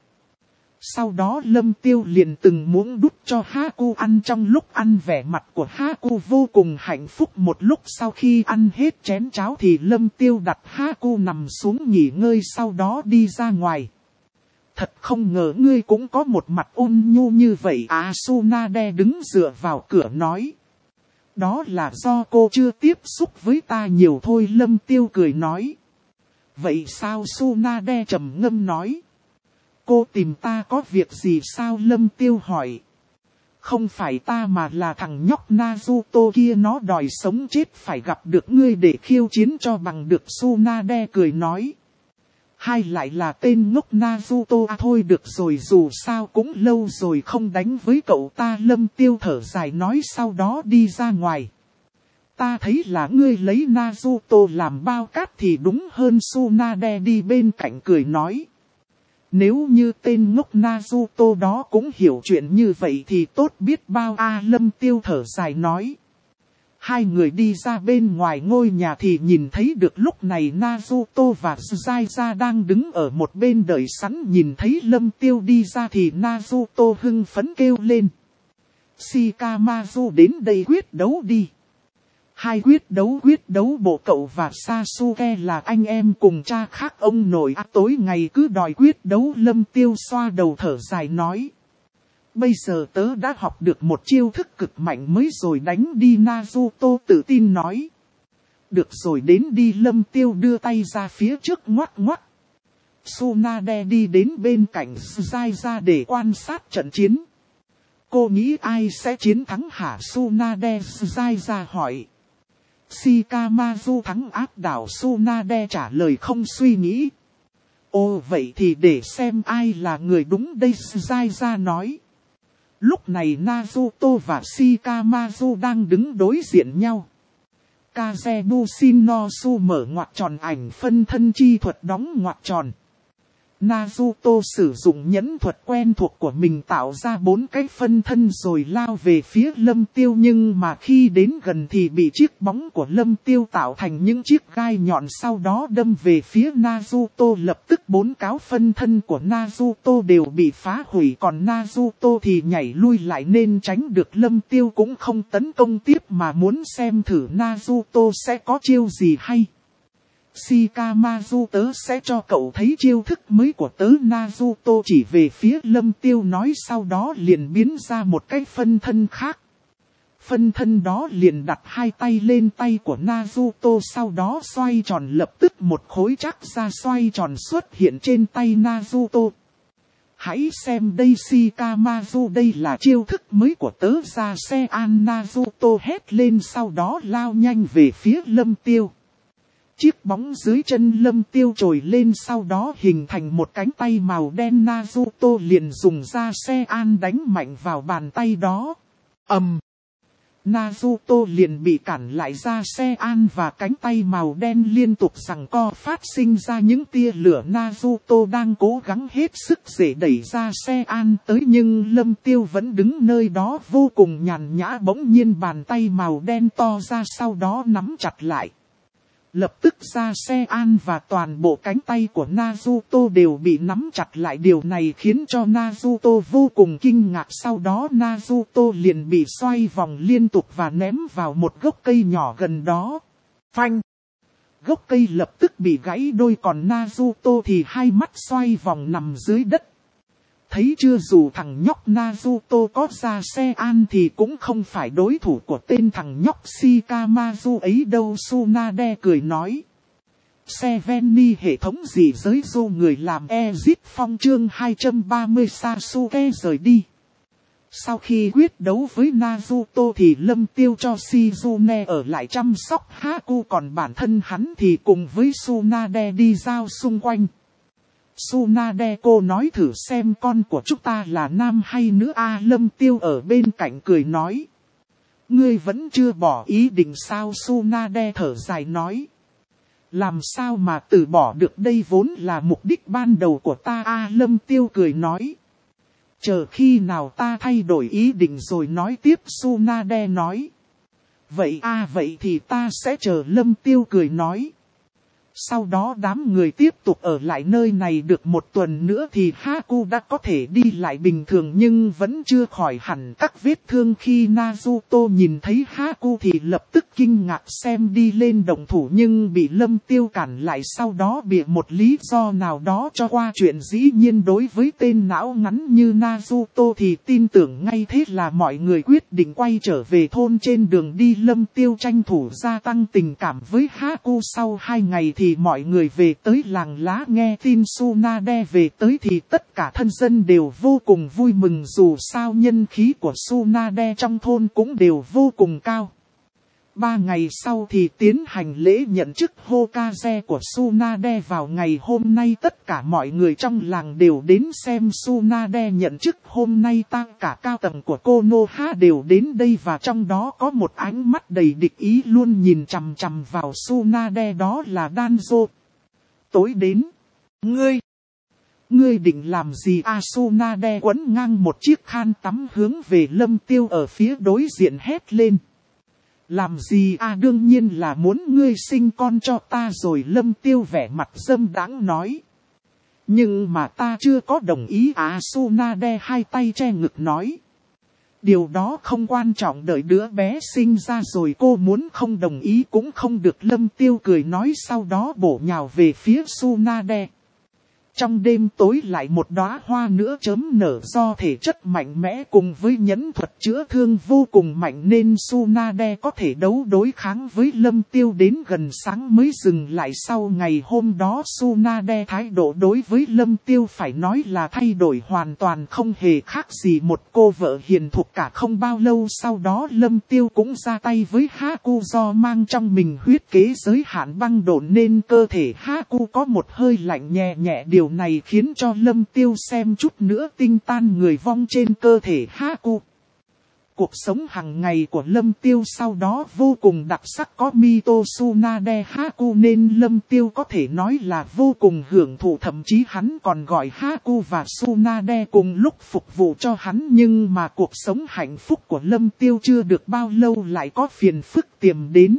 Sau đó Lâm Tiêu liền từng muỗng đút cho Haku ăn. Trong lúc ăn vẻ mặt của Haku vô cùng hạnh phúc. Một lúc sau khi ăn hết chén cháo thì Lâm Tiêu đặt Haku nằm xuống nghỉ ngơi, sau đó đi ra ngoài. Thật không ngờ ngươi cũng có một mặt ôn nhu như vậy à, Tsunade đứng dựa vào cửa nói. Đó là do cô chưa tiếp xúc với ta nhiều thôi, Lâm Tiêu cười nói. Vậy sao? Tsunade trầm ngâm nói. Cô tìm ta có việc gì sao? Lâm Tiêu hỏi. Không phải ta mà là thằng nhóc Naruto kia, nó đòi sống chết phải gặp được ngươi để khiêu chiến cho bằng được, Tsunade cười nói. Hai lại là tên ngốc Naruto à, thôi được rồi, dù sao cũng lâu rồi không đánh với cậu ta. Lâm Tiêu thở dài nói, sau đó đi ra ngoài. Ta thấy là ngươi lấy Naruto làm bao cát thì đúng hơn, Tsunade đi bên cạnh cười nói. Nếu như tên ngốc Naruto đó cũng hiểu chuyện như vậy thì tốt biết bao a, à, Lâm Tiêu thở dài nói. Hai người đi ra bên ngoài ngôi nhà thì nhìn thấy được lúc này Naruto và Jiraiya đang đứng ở một bên đợi sẵn. Nhìn thấy Lâm Tiêu đi ra thì Naruto hưng phấn kêu lên. Shikamaru đến đây quyết đấu đi. Hai quyết đấu quyết đấu bộ, cậu và Sasuke là anh em cùng cha khác ông nội à, tối ngày cứ đòi quyết đấu. Lâm Tiêu xoa đầu thở dài nói. Bây giờ tớ đã học được một chiêu thức cực mạnh mới rồi đánh đi, Naruto tự tin nói. Được rồi, đến đi. Lâm Tiêu đưa tay ra phía trước ngoắc ngoắc. Tsunade đi đến bên cạnh Jiraiya để quan sát trận chiến. Cô nghĩ ai sẽ chiến thắng hả? Tsunade. Jiraiya hỏi. Shikamaru thắng áp đảo, Tsunade trả lời không suy nghĩ. Ồ, vậy thì để xem ai là người đúng đây, Jiraiya nói. Lúc này Naruto và Shikamaru đang đứng đối diện nhau. Kazebushin no Su mở ngoặc tròn ảnh phân thân chi thuật đóng ngoặc tròn. Naruto sử dụng nhẫn thuật quen thuộc của mình tạo ra bốn cái phân thân rồi lao về phía Lâm Tiêu, nhưng mà khi đến gần thì bị chiếc bóng của Lâm Tiêu tạo thành những chiếc gai nhọn, sau đó đâm về phía Naruto. Lập tức bốn cáo phân thân của Naruto đều bị phá hủy, còn Naruto thì nhảy lui lại nên tránh được. Lâm Tiêu cũng không tấn công tiếp mà muốn xem thử Naruto sẽ có chiêu gì hay. Shikamaru tớ sẽ cho cậu thấy chiêu thức mới của tớ. Naruto chỉ về phía Lâm Tiêu nói, sau đó liền biến ra một cái phân thân khác. Phân thân đó liền đặt hai tay lên tay của Naruto, sau đó xoay tròn, lập tức một khối trắc ra xoay tròn xuất hiện trên tay Naruto. Hãy xem đây Shikamaru, đây là chiêu thức mới của tớ ra xe an. Naruto hét lên, sau đó lao nhanh về phía Lâm Tiêu. Chiếc bóng dưới chân Lâm Tiêu trồi lên, sau đó hình thành một cánh tay màu đen. Naruto liền dùng ra xe an đánh mạnh vào bàn tay đó. Ầm! Naruto liền bị cản lại, ra xe an và cánh tay màu đen liên tục giằng co, phát sinh ra những tia lửa. Naruto đang cố gắng hết sức để đẩy ra xe an tới, nhưng Lâm Tiêu vẫn đứng nơi đó vô cùng nhàn nhã. Bỗng nhiên bàn tay màu đen to ra, sau đó nắm chặt lại. Lập tức ra xe an và toàn bộ cánh tay của Naruto đều bị nắm chặt lại. Điều này khiến cho Naruto vô cùng kinh ngạc. Sau đó Naruto liền bị xoay vòng liên tục và ném vào một gốc cây nhỏ gần đó. Phanh! Gốc cây lập tức bị gãy đôi, còn Naruto thì hai mắt xoay vòng nằm dưới đất. Thấy chưa, dù thằng nhóc Naruto có ra xe an thì cũng không phải đối thủ của tên thằng nhóc Shikamaru ấy đâu. Tsunade cười nói. Seventy hệ thống gì giới du người làm Exit Phong chương hai trăm ba mươi Sasuke rời đi. Sau khi quyết đấu với Naruto thì Lâm Tiêu cho Shizune ở lại chăm sóc Haku, còn bản thân hắn thì cùng với Tsunade đi giao xung quanh. Tsunade, cô nói thử xem con của chúng ta là nam hay nữ a? Lâm Tiêu ở bên cạnh cười nói. Ngươi vẫn chưa bỏ ý định sao? Tsunade thở dài nói. Làm sao mà từ bỏ được, đây vốn là mục đích ban đầu của ta a? Lâm Tiêu cười nói. Chờ khi nào ta thay đổi ý định rồi nói tiếp. Tsunade nói. Vậy a vậy thì ta sẽ chờ. Lâm Tiêu cười nói. Sau đó đám người tiếp tục ở lại nơi này được một tuần nữa thì Haku đã có thể đi lại bình thường, nhưng vẫn chưa khỏi hẳn các vết thương. Khi Naruto nhìn thấy Haku thì lập tức kinh ngạc xem đi lên động thủ, nhưng bị Lâm Tiêu cản lại, sau đó bịa một lý do nào đó cho qua chuyện. Dĩ nhiên đối với tên não ngắn như Naruto thì tin tưởng ngay, thế là mọi người quyết định quay trở về thôn. Trên đường đi Lâm Tiêu tranh thủ gia tăng tình cảm với Haku. Sau hai ngày thì mọi người về tới làng lá, nghe tin Tsunade về tới thì tất cả thân dân đều vô cùng vui mừng, dù sao nhân khí của Tsunade trong thôn cũng đều vô cùng cao. Ba ngày sau thì tiến hành lễ nhận chức Hokage của Tsunade. Vào ngày hôm nay tất cả mọi người trong làng đều đến xem Tsunade nhận chức. Hôm nay ta cả cao tầng của Konoha đều đến đây, và trong đó có một ánh mắt đầy địch ý luôn nhìn chằm chằm vào Tsunade, đó là Danzo. Tối đến. Ngươi! Ngươi định làm gì a? Tsunade quấn ngang một chiếc khăn tắm hướng về Lâm Tiêu ở phía đối diện hét lên. Làm gì a? Đương nhiên là muốn ngươi sinh con cho ta rồi. Lâm Tiêu vẻ mặt dâm đãng nói. Nhưng mà ta chưa có đồng ý à? Tsunade hai tay che ngực nói. Điều đó không quan trọng, đợi đứa bé sinh ra rồi cô muốn không đồng ý cũng không được. Lâm Tiêu cười nói, sau đó bổ nhào về phía Tsunade. Trong đêm tối lại một đóa hoa nữa chớm nở, do thể chất mạnh mẽ cùng với nhẫn thuật chữa thương vô cùng mạnh nên Tsunade có thể đấu đối kháng với Lâm Tiêu đến gần sáng mới dừng lại. Sau ngày hôm đó Tsunade thái độ đối với Lâm Tiêu phải nói là thay đổi hoàn toàn, không hề khác gì một cô vợ hiền thục cả. Không bao lâu sau đó Lâm Tiêu cũng ra tay với Haku, do mang trong mình huyết kế giới hạn băng độn nên cơ thể Haku có một hơi lạnh nhẹ nhẹ. Điều này khiến cho Lâm Tiêu xem chút nữa tinh tan người vong trên cơ thể Haku. Cuộc sống hàng ngày của Lâm Tiêu sau đó vô cùng đặc sắc, có Mito, Tsunade, Haku nên Lâm Tiêu có thể nói là vô cùng hưởng thụ, thậm chí hắn còn gọi Haku và Tsunade cùng lúc phục vụ cho hắn. Nhưng mà cuộc sống hạnh phúc của Lâm Tiêu chưa được bao lâu lại có phiền phức tiềm đến.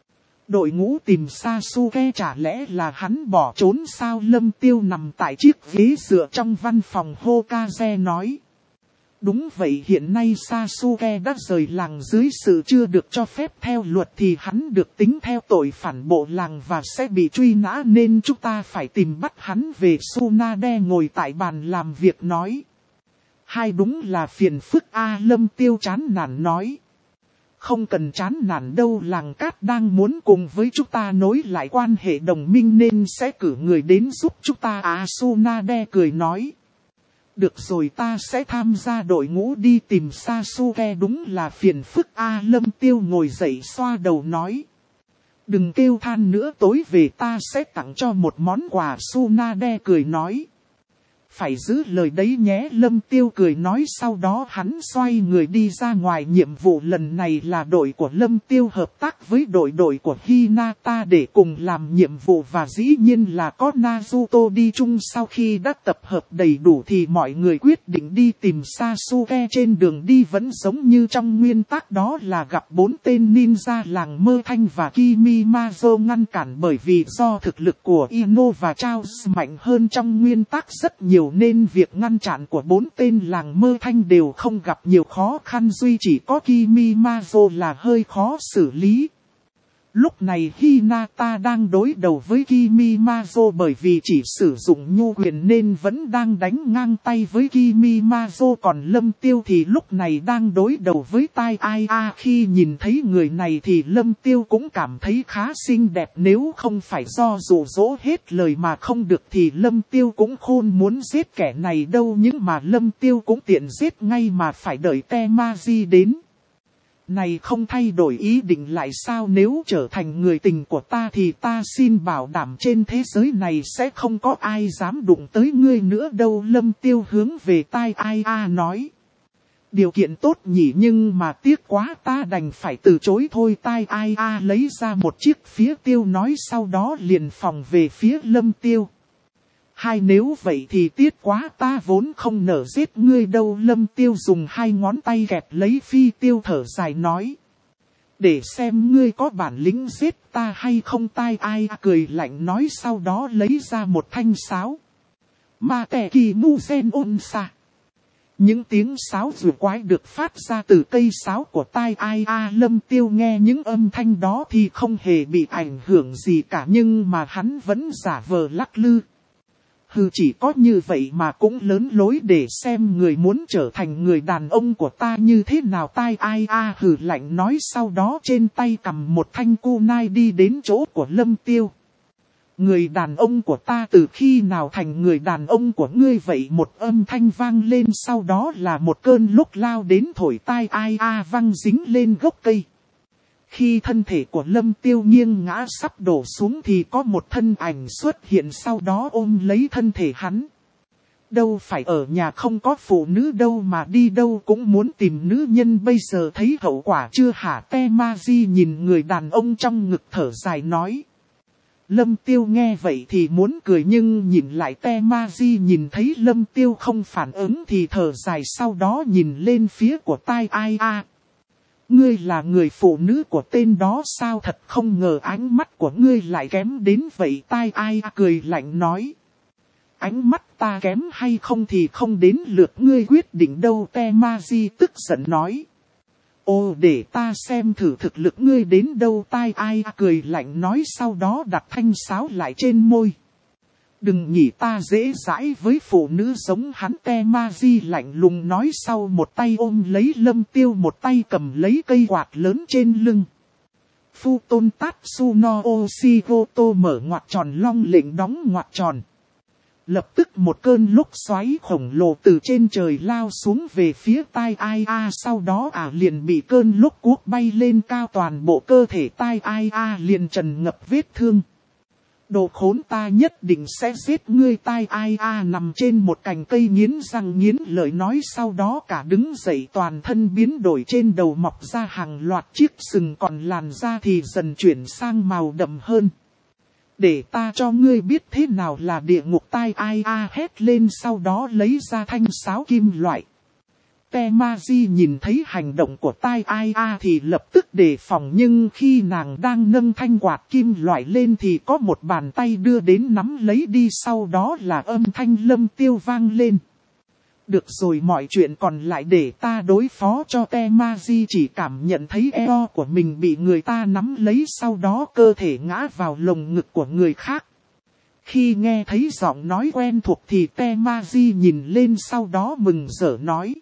Đội ngũ tìm Sasuke, chả lẽ là hắn bỏ trốn sao? Lâm Tiêu nằm tại chiếc ghế dựa trong văn phòng Hokage nói. Đúng vậy, hiện nay Sasuke đã rời làng dưới sự chưa được cho phép theo luật thì hắn được tính theo tội phản bộ làng và sẽ bị truy nã nên chúng ta phải tìm bắt hắn về. Tsunade ngồi tại bàn làm việc nói. Hai đúng là phiền phức A. Lâm Tiêu chán nản nói. Không cần chán nản đâu, làng cát đang muốn cùng với chúng ta nối lại quan hệ đồng minh nên sẽ cử người đến giúp chúng ta. À, Tsunade cười nói. Được rồi, ta sẽ tham gia đội ngũ đi tìm Sasuke. Đúng là phiền phức A. Lâm Tiêu ngồi dậy xoa đầu nói. Đừng kêu than nữa, tối về ta sẽ tặng cho một món quà. Tsunade cười nói. Phải giữ lời đấy nhé, Lâm Tiêu cười nói. Sau đó hắn xoay người đi ra ngoài. Nhiệm vụ lần này là đội của Lâm Tiêu hợp tác với đội đội của Hinata để cùng làm nhiệm vụ, và dĩ nhiên là có Naruto đi chung. Sau khi đã tập hợp đầy đủ thì mọi người quyết định đi tìm Sasuke. Trên đường đi vẫn giống như trong nguyên tắc, đó là gặp bốn tên ninja làng Mơ Thanh và Kimimazo ngăn cản, bởi vì do thực lực của Ino và Charles mạnh hơn trong nguyên tắc rất nhiều nên việc ngăn chặn của bốn tên làng Mơ Thanh đều không gặp nhiều khó khăn, duy chỉ có Kimimazo là hơi khó xử lý. Lúc này Hinata đang đối đầu với Kimimazo, bởi vì chỉ sử dụng nhu quyền nên vẫn đang đánh ngang tay với Kimimazo. Còn Lâm Tiêu thì lúc này đang đối đầu với Tai Ai A. Khi nhìn thấy người này thì Lâm Tiêu cũng cảm thấy khá xinh đẹp, nếu không phải do dụ dỗ hết lời mà không được thì Lâm Tiêu cũng khôn muốn giết kẻ này đâu. Nhưng mà Lâm Tiêu cũng tiện giết ngay mà phải đợi Temaji đến. Này, không thay đổi ý định lại sao? Nếu trở thành người tình của ta thì ta xin bảo đảm trên thế giới này sẽ không có ai dám đụng tới ngươi nữa đâu. Lâm Tiêu hướng về Tai Ai A nói. Điều kiện tốt nhỉ, nhưng mà tiếc quá, ta đành phải từ chối thôi. Tai Ai A lấy ra một chiếc phía tiêu nói, sau đó liền phòng về phía Lâm Tiêu. Hai, nếu vậy thì tiếc quá, ta vốn không nỡ giết ngươi đâu. Lâm Tiêu dùng hai ngón tay gẹp lấy phi tiêu thở dài nói. Để xem ngươi có bản lĩnh giết ta hay không. Tai Ai A cười lạnh nói, sau đó lấy ra một thanh sáo. Ma tè kỳ mu gen ôn sa. Những tiếng sáo rùa quái được phát ra từ cây sáo của Tai Ai A. Lâm Tiêu nghe những âm thanh đó thì không hề bị ảnh hưởng gì cả, nhưng mà hắn vẫn giả vờ lắc lư. Hừ, chỉ có như vậy mà cũng lớn lối, để xem người muốn trở thành người đàn ông của ta như thế nào. Tai Ai A hừ lạnh nói, sau đó trên tay cầm một thanh kunai đi đến chỗ của Lâm Tiêu. Người đàn ông của ta từ khi nào thành người đàn ông của ngươi vậy? Một âm thanh vang lên, sau đó là một cơn lốc lao đến thổi Tai Ai A văng dính lên gốc cây. Khi thân thể của Lâm Tiêu nghiêng ngã sắp đổ xuống thì có một thân ảnh xuất hiện, sau đó ôm lấy thân thể hắn. Đâu phải ở nhà không có phụ nữ đâu mà đi đâu cũng muốn tìm nữ nhân, bây giờ thấy hậu quả chưa hả? Temaji nhìn người đàn ông trong ngực thở dài nói. Lâm Tiêu nghe vậy thì muốn cười, nhưng nhìn lại Temaji nhìn thấy Lâm Tiêu không phản ứng thì thở dài, sau đó nhìn lên phía của Tai Ai A. Ngươi là người phụ nữ của tên đó sao? Thật không ngờ ánh mắt của ngươi lại kém đến vậy. Tai Ai A cười lạnh nói. Ánh mắt ta kém hay không thì không đến lượt ngươi quyết định đâu. Temaji tức giận nói. Ô, để ta xem thử thực lực ngươi đến đâu. Tai Ai A cười lạnh nói, sau đó đặt thanh sáo lại trên môi. Đừng nghĩ ta dễ dãi với phụ nữ giống hắn. Temaji lạnh lùng nói, sau một tay ôm lấy Lâm Tiêu, một tay cầm lấy cây quạt lớn trên lưng. Futon Tatsuno Oshigoto mở ngoặc tròn long lệnh đóng ngoặc tròn. Lập tức một cơn lốc xoáy khổng lồ từ trên trời lao xuống về phía Tai Ai A, sau đó ả à liền bị cơn lốc cuốc bay lên cao, toàn bộ cơ thể Tai Ai A liền trần ngập vết thương. Đồ khốn, ta nhất định sẽ giết ngươi. Tai Ai A nằm trên một cành cây nghiến răng nghiến lợi nói, sau đó cả đứng dậy, toàn thân biến đổi, trên đầu mọc ra hàng loạt chiếc sừng, còn làn da thì dần chuyển sang màu đậm hơn. Để ta cho ngươi biết thế nào là địa ngục. Tai Ai A hét lên, sau đó lấy ra thanh sáo kim loại. Temaji nhìn thấy hành động của Tai Ai A thì lập tức đề phòng, nhưng khi nàng đang nâng thanh quạt kim loại lên thì có một bàn tay đưa đến nắm lấy đi, sau đó là âm thanh Lâm Tiêu vang lên. Được rồi, mọi chuyện còn lại để ta đối phó cho Temaji. Chỉ cảm nhận thấy eo của mình bị người ta nắm lấy, sau đó cơ thể ngã vào lồng ngực của người khác. Khi nghe thấy giọng nói quen thuộc thì Temaji nhìn lên, sau đó mừng rỡ nói.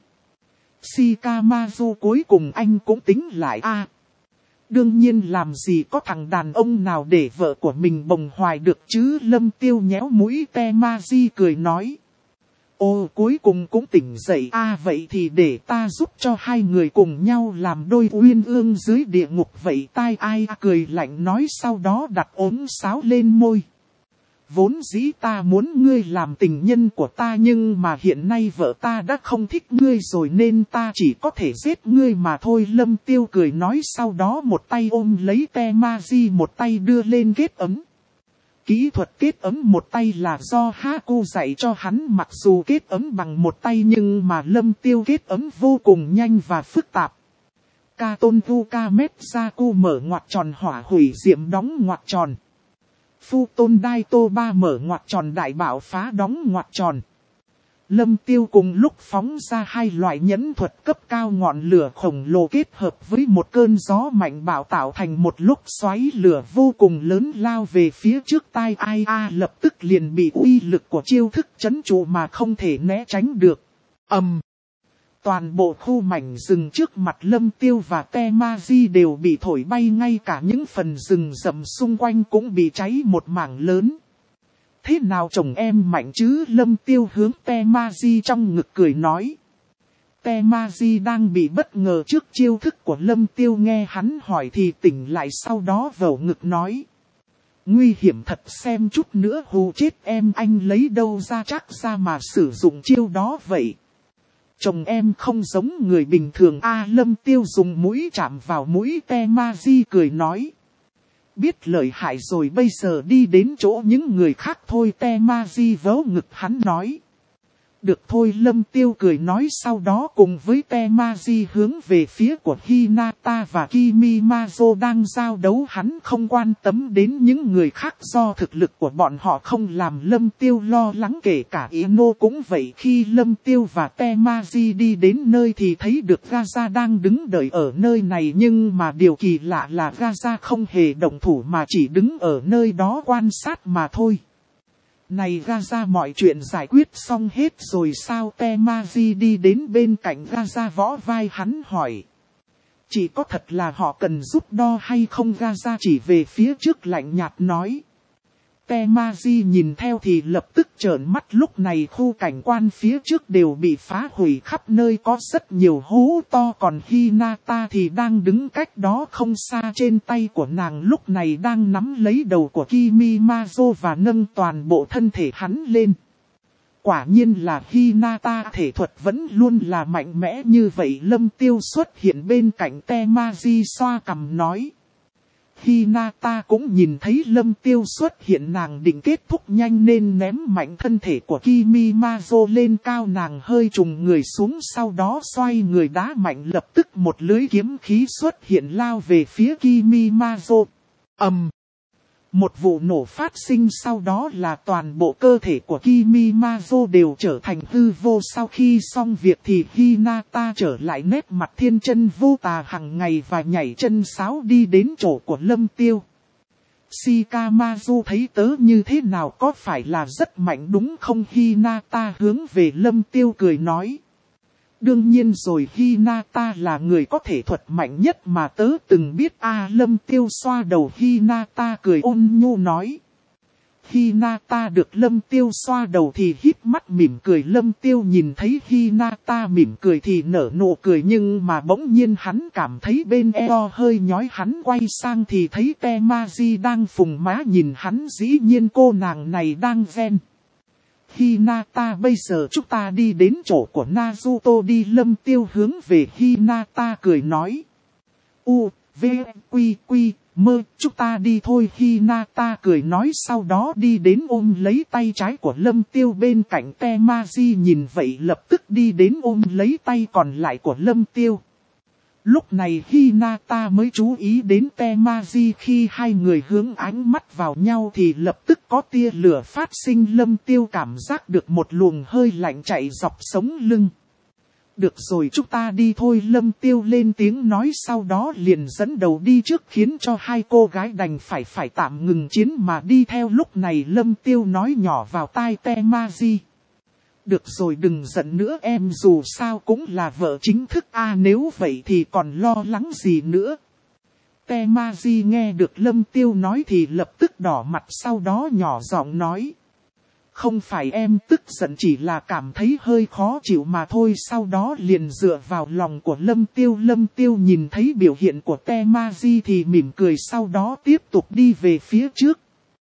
Shikamaru, cuối cùng anh cũng tính lại a. À, đương nhiên, làm gì có thằng đàn ông nào để vợ của mình bồng hoài được chứ. Lâm Tiêu nhéo mũi Temaji cười nói. Ồ, cuối cùng cũng tỉnh dậy a. À, vậy thì để ta giúp cho hai người cùng nhau làm đôi uyên ương dưới địa ngục vậy. Tai ai à, cười lạnh nói, sau đó đặt ốm sáo lên môi. Vốn dĩ ta muốn ngươi làm tình nhân của ta, nhưng mà hiện nay vợ ta đã không thích ngươi rồi nên ta chỉ có thể giết ngươi mà thôi. Lâm Tiêu cười nói, sau đó một tay ôm lấy Temaji, một tay đưa lên kết ấm. Kỹ thuật kết ấm một tay là do Haku dạy cho hắn, mặc dù kết ấm bằng một tay nhưng mà Lâm Tiêu kết ấm vô cùng nhanh và phức tạp. Katon Vuka Metsaku mở ngoặc tròn hỏa hủy diệm đóng ngoặc tròn. Phu Tôn Đai Tô Ba mở ngoặc tròn đại bạo phá đóng ngoặc tròn. Lâm Tiêu cùng lúc phóng ra hai loại nhẫn thuật cấp cao, ngọn lửa khổng lồ kết hợp với một cơn gió mạnh bạo tạo thành một lúc xoáy lửa vô cùng lớn lao về phía trước. Tai ai a lập tức liền bị uy lực của chiêu thức trấn trụ mà không thể né tránh được. ầm, um, toàn bộ khu mảnh rừng trước mặt Lâm Tiêu và Temaji đều bị thổi bay, ngay cả những phần rừng rậm xung quanh cũng bị cháy một mảng lớn. Thế nào chồng em mạnh chứ? Lâm Tiêu hướng Temaji trong ngực cười nói. Temaji đang bị bất ngờ trước chiêu thức của Lâm Tiêu, nghe hắn hỏi thì tỉnh lại, sau đó vẩu ngực nói. Nguy hiểm thật, xem chút nữa hù chết em, anh lấy đâu ra chắc ra mà sử dụng chiêu đó vậy? Chồng em không giống người bình thường a. À, Lâm Tiêu dùng mũi chạm vào mũi Temaji cười nói. Biết lợi hại rồi, bây giờ đi đến chỗ những người khác thôi. Temaji vớ ngực hắn nói. Được thôi, Lâm Tiêu cười nói, sau đó cùng với Temaji hướng về phía của Hinata và Kimimazo đang giao đấu. Hắn không quan tâm đến những người khác, do thực lực của bọn họ không làm Lâm Tiêu lo lắng, kể cả Ino cũng vậy. Khi Lâm Tiêu và Temaji đi đến nơi thì thấy được Gaza đang đứng đợi ở nơi này, nhưng mà điều kỳ lạ là Gaza không hề động thủ mà chỉ đứng ở nơi đó quan sát mà thôi. Này Gaza, mọi chuyện giải quyết xong hết rồi sao? Temaji đi đến bên cạnh Gaza võ vai hắn hỏi. Chỉ có thật là họ cần giúp đo hay không? Gaza chỉ về phía trước lạnh nhạt nói. Temaji nhìn theo thì lập tức trợn mắt, lúc này khu cảnh quan phía trước đều bị phá hủy, khắp nơi có rất nhiều hố to, còn Hinata thì đang đứng cách đó không xa, trên tay của nàng lúc này đang nắm lấy đầu của Kimimazo và nâng toàn bộ thân thể hắn lên. Quả nhiên là Hinata thể thuật vẫn luôn là mạnh mẽ như vậy. Lâm Tiêu xuất hiện bên cạnh Temaji xoa cằm nói. Hinata cũng nhìn thấy Lâm Tiêu xuất hiện, nàng định kết thúc nhanh nên ném mạnh thân thể của Kimimazo lên cao, nàng hơi trùng người xuống, sau đó xoay người đá mạnh, lập tức một lưới kiếm khí xuất hiện lao về phía Kimimazo. ầm, um, một vụ nổ phát sinh, sau đó là toàn bộ cơ thể của Kimimazo đều trở thành hư vô. Sau khi xong việc thì Hinata trở lại nét mặt thiên chân vô tà hằng ngày và nhảy chân sáo đi đến chỗ của Lâm Tiêu. Shikamaru thấy tớ như thế nào, có phải là rất mạnh đúng không? Hinata hướng về Lâm Tiêu cười nói. Đương nhiên rồi, Hinata là người có thể thuật mạnh nhất mà tớ từng biết a. À, Lâm Tiêu xoa đầu Hinata cười ôn nhu nói. Hinata được Lâm Tiêu xoa đầu thì híp mắt mỉm cười. Lâm Tiêu nhìn thấy Hinata mỉm cười thì nở nụ cười, nhưng mà bỗng nhiên hắn cảm thấy bên eo hơi nhói, hắn quay sang thì thấy Temaji đang phùng má nhìn hắn, dĩ nhiên cô nàng này đang ghen. Hinata, bây giờ chúng ta đi đến chỗ của Naruto đi. Lâm Tiêu hướng về Hinata cười nói. U, V, Quy, Quy, Mơ, chúng ta đi thôi. Hinata cười nói, sau đó đi đến ôm lấy tay trái của Lâm Tiêu bên cạnh. Temaji nhìn vậy lập tức đi đến ôm lấy tay còn lại của Lâm Tiêu. Lúc này Hinata mới chú ý đến Temaji, khi hai người hướng ánh mắt vào nhau thì lập tức có tia lửa phát sinh. Lâm Tiêu cảm giác được một luồng hơi lạnh chạy dọc sống lưng. Được rồi, chúng ta đi thôi, Lâm Tiêu lên tiếng nói, sau đó liền dẫn đầu đi trước, khiến cho hai cô gái đành phải phải tạm ngừng chiến mà đi theo. Lúc này Lâm Tiêu nói nhỏ vào tai Temaji. Được rồi, đừng giận nữa em, dù sao cũng là vợ chính thức a à, nếu vậy thì còn lo lắng gì nữa. Temaji nghe được Lâm Tiêu nói thì lập tức đỏ mặt, sau đó nhỏ giọng nói. Không phải em tức giận, chỉ là cảm thấy hơi khó chịu mà thôi. Sau đó liền dựa vào lòng của Lâm Tiêu. Lâm Tiêu nhìn thấy biểu hiện của Temaji thì mỉm cười, sau đó tiếp tục đi về phía trước.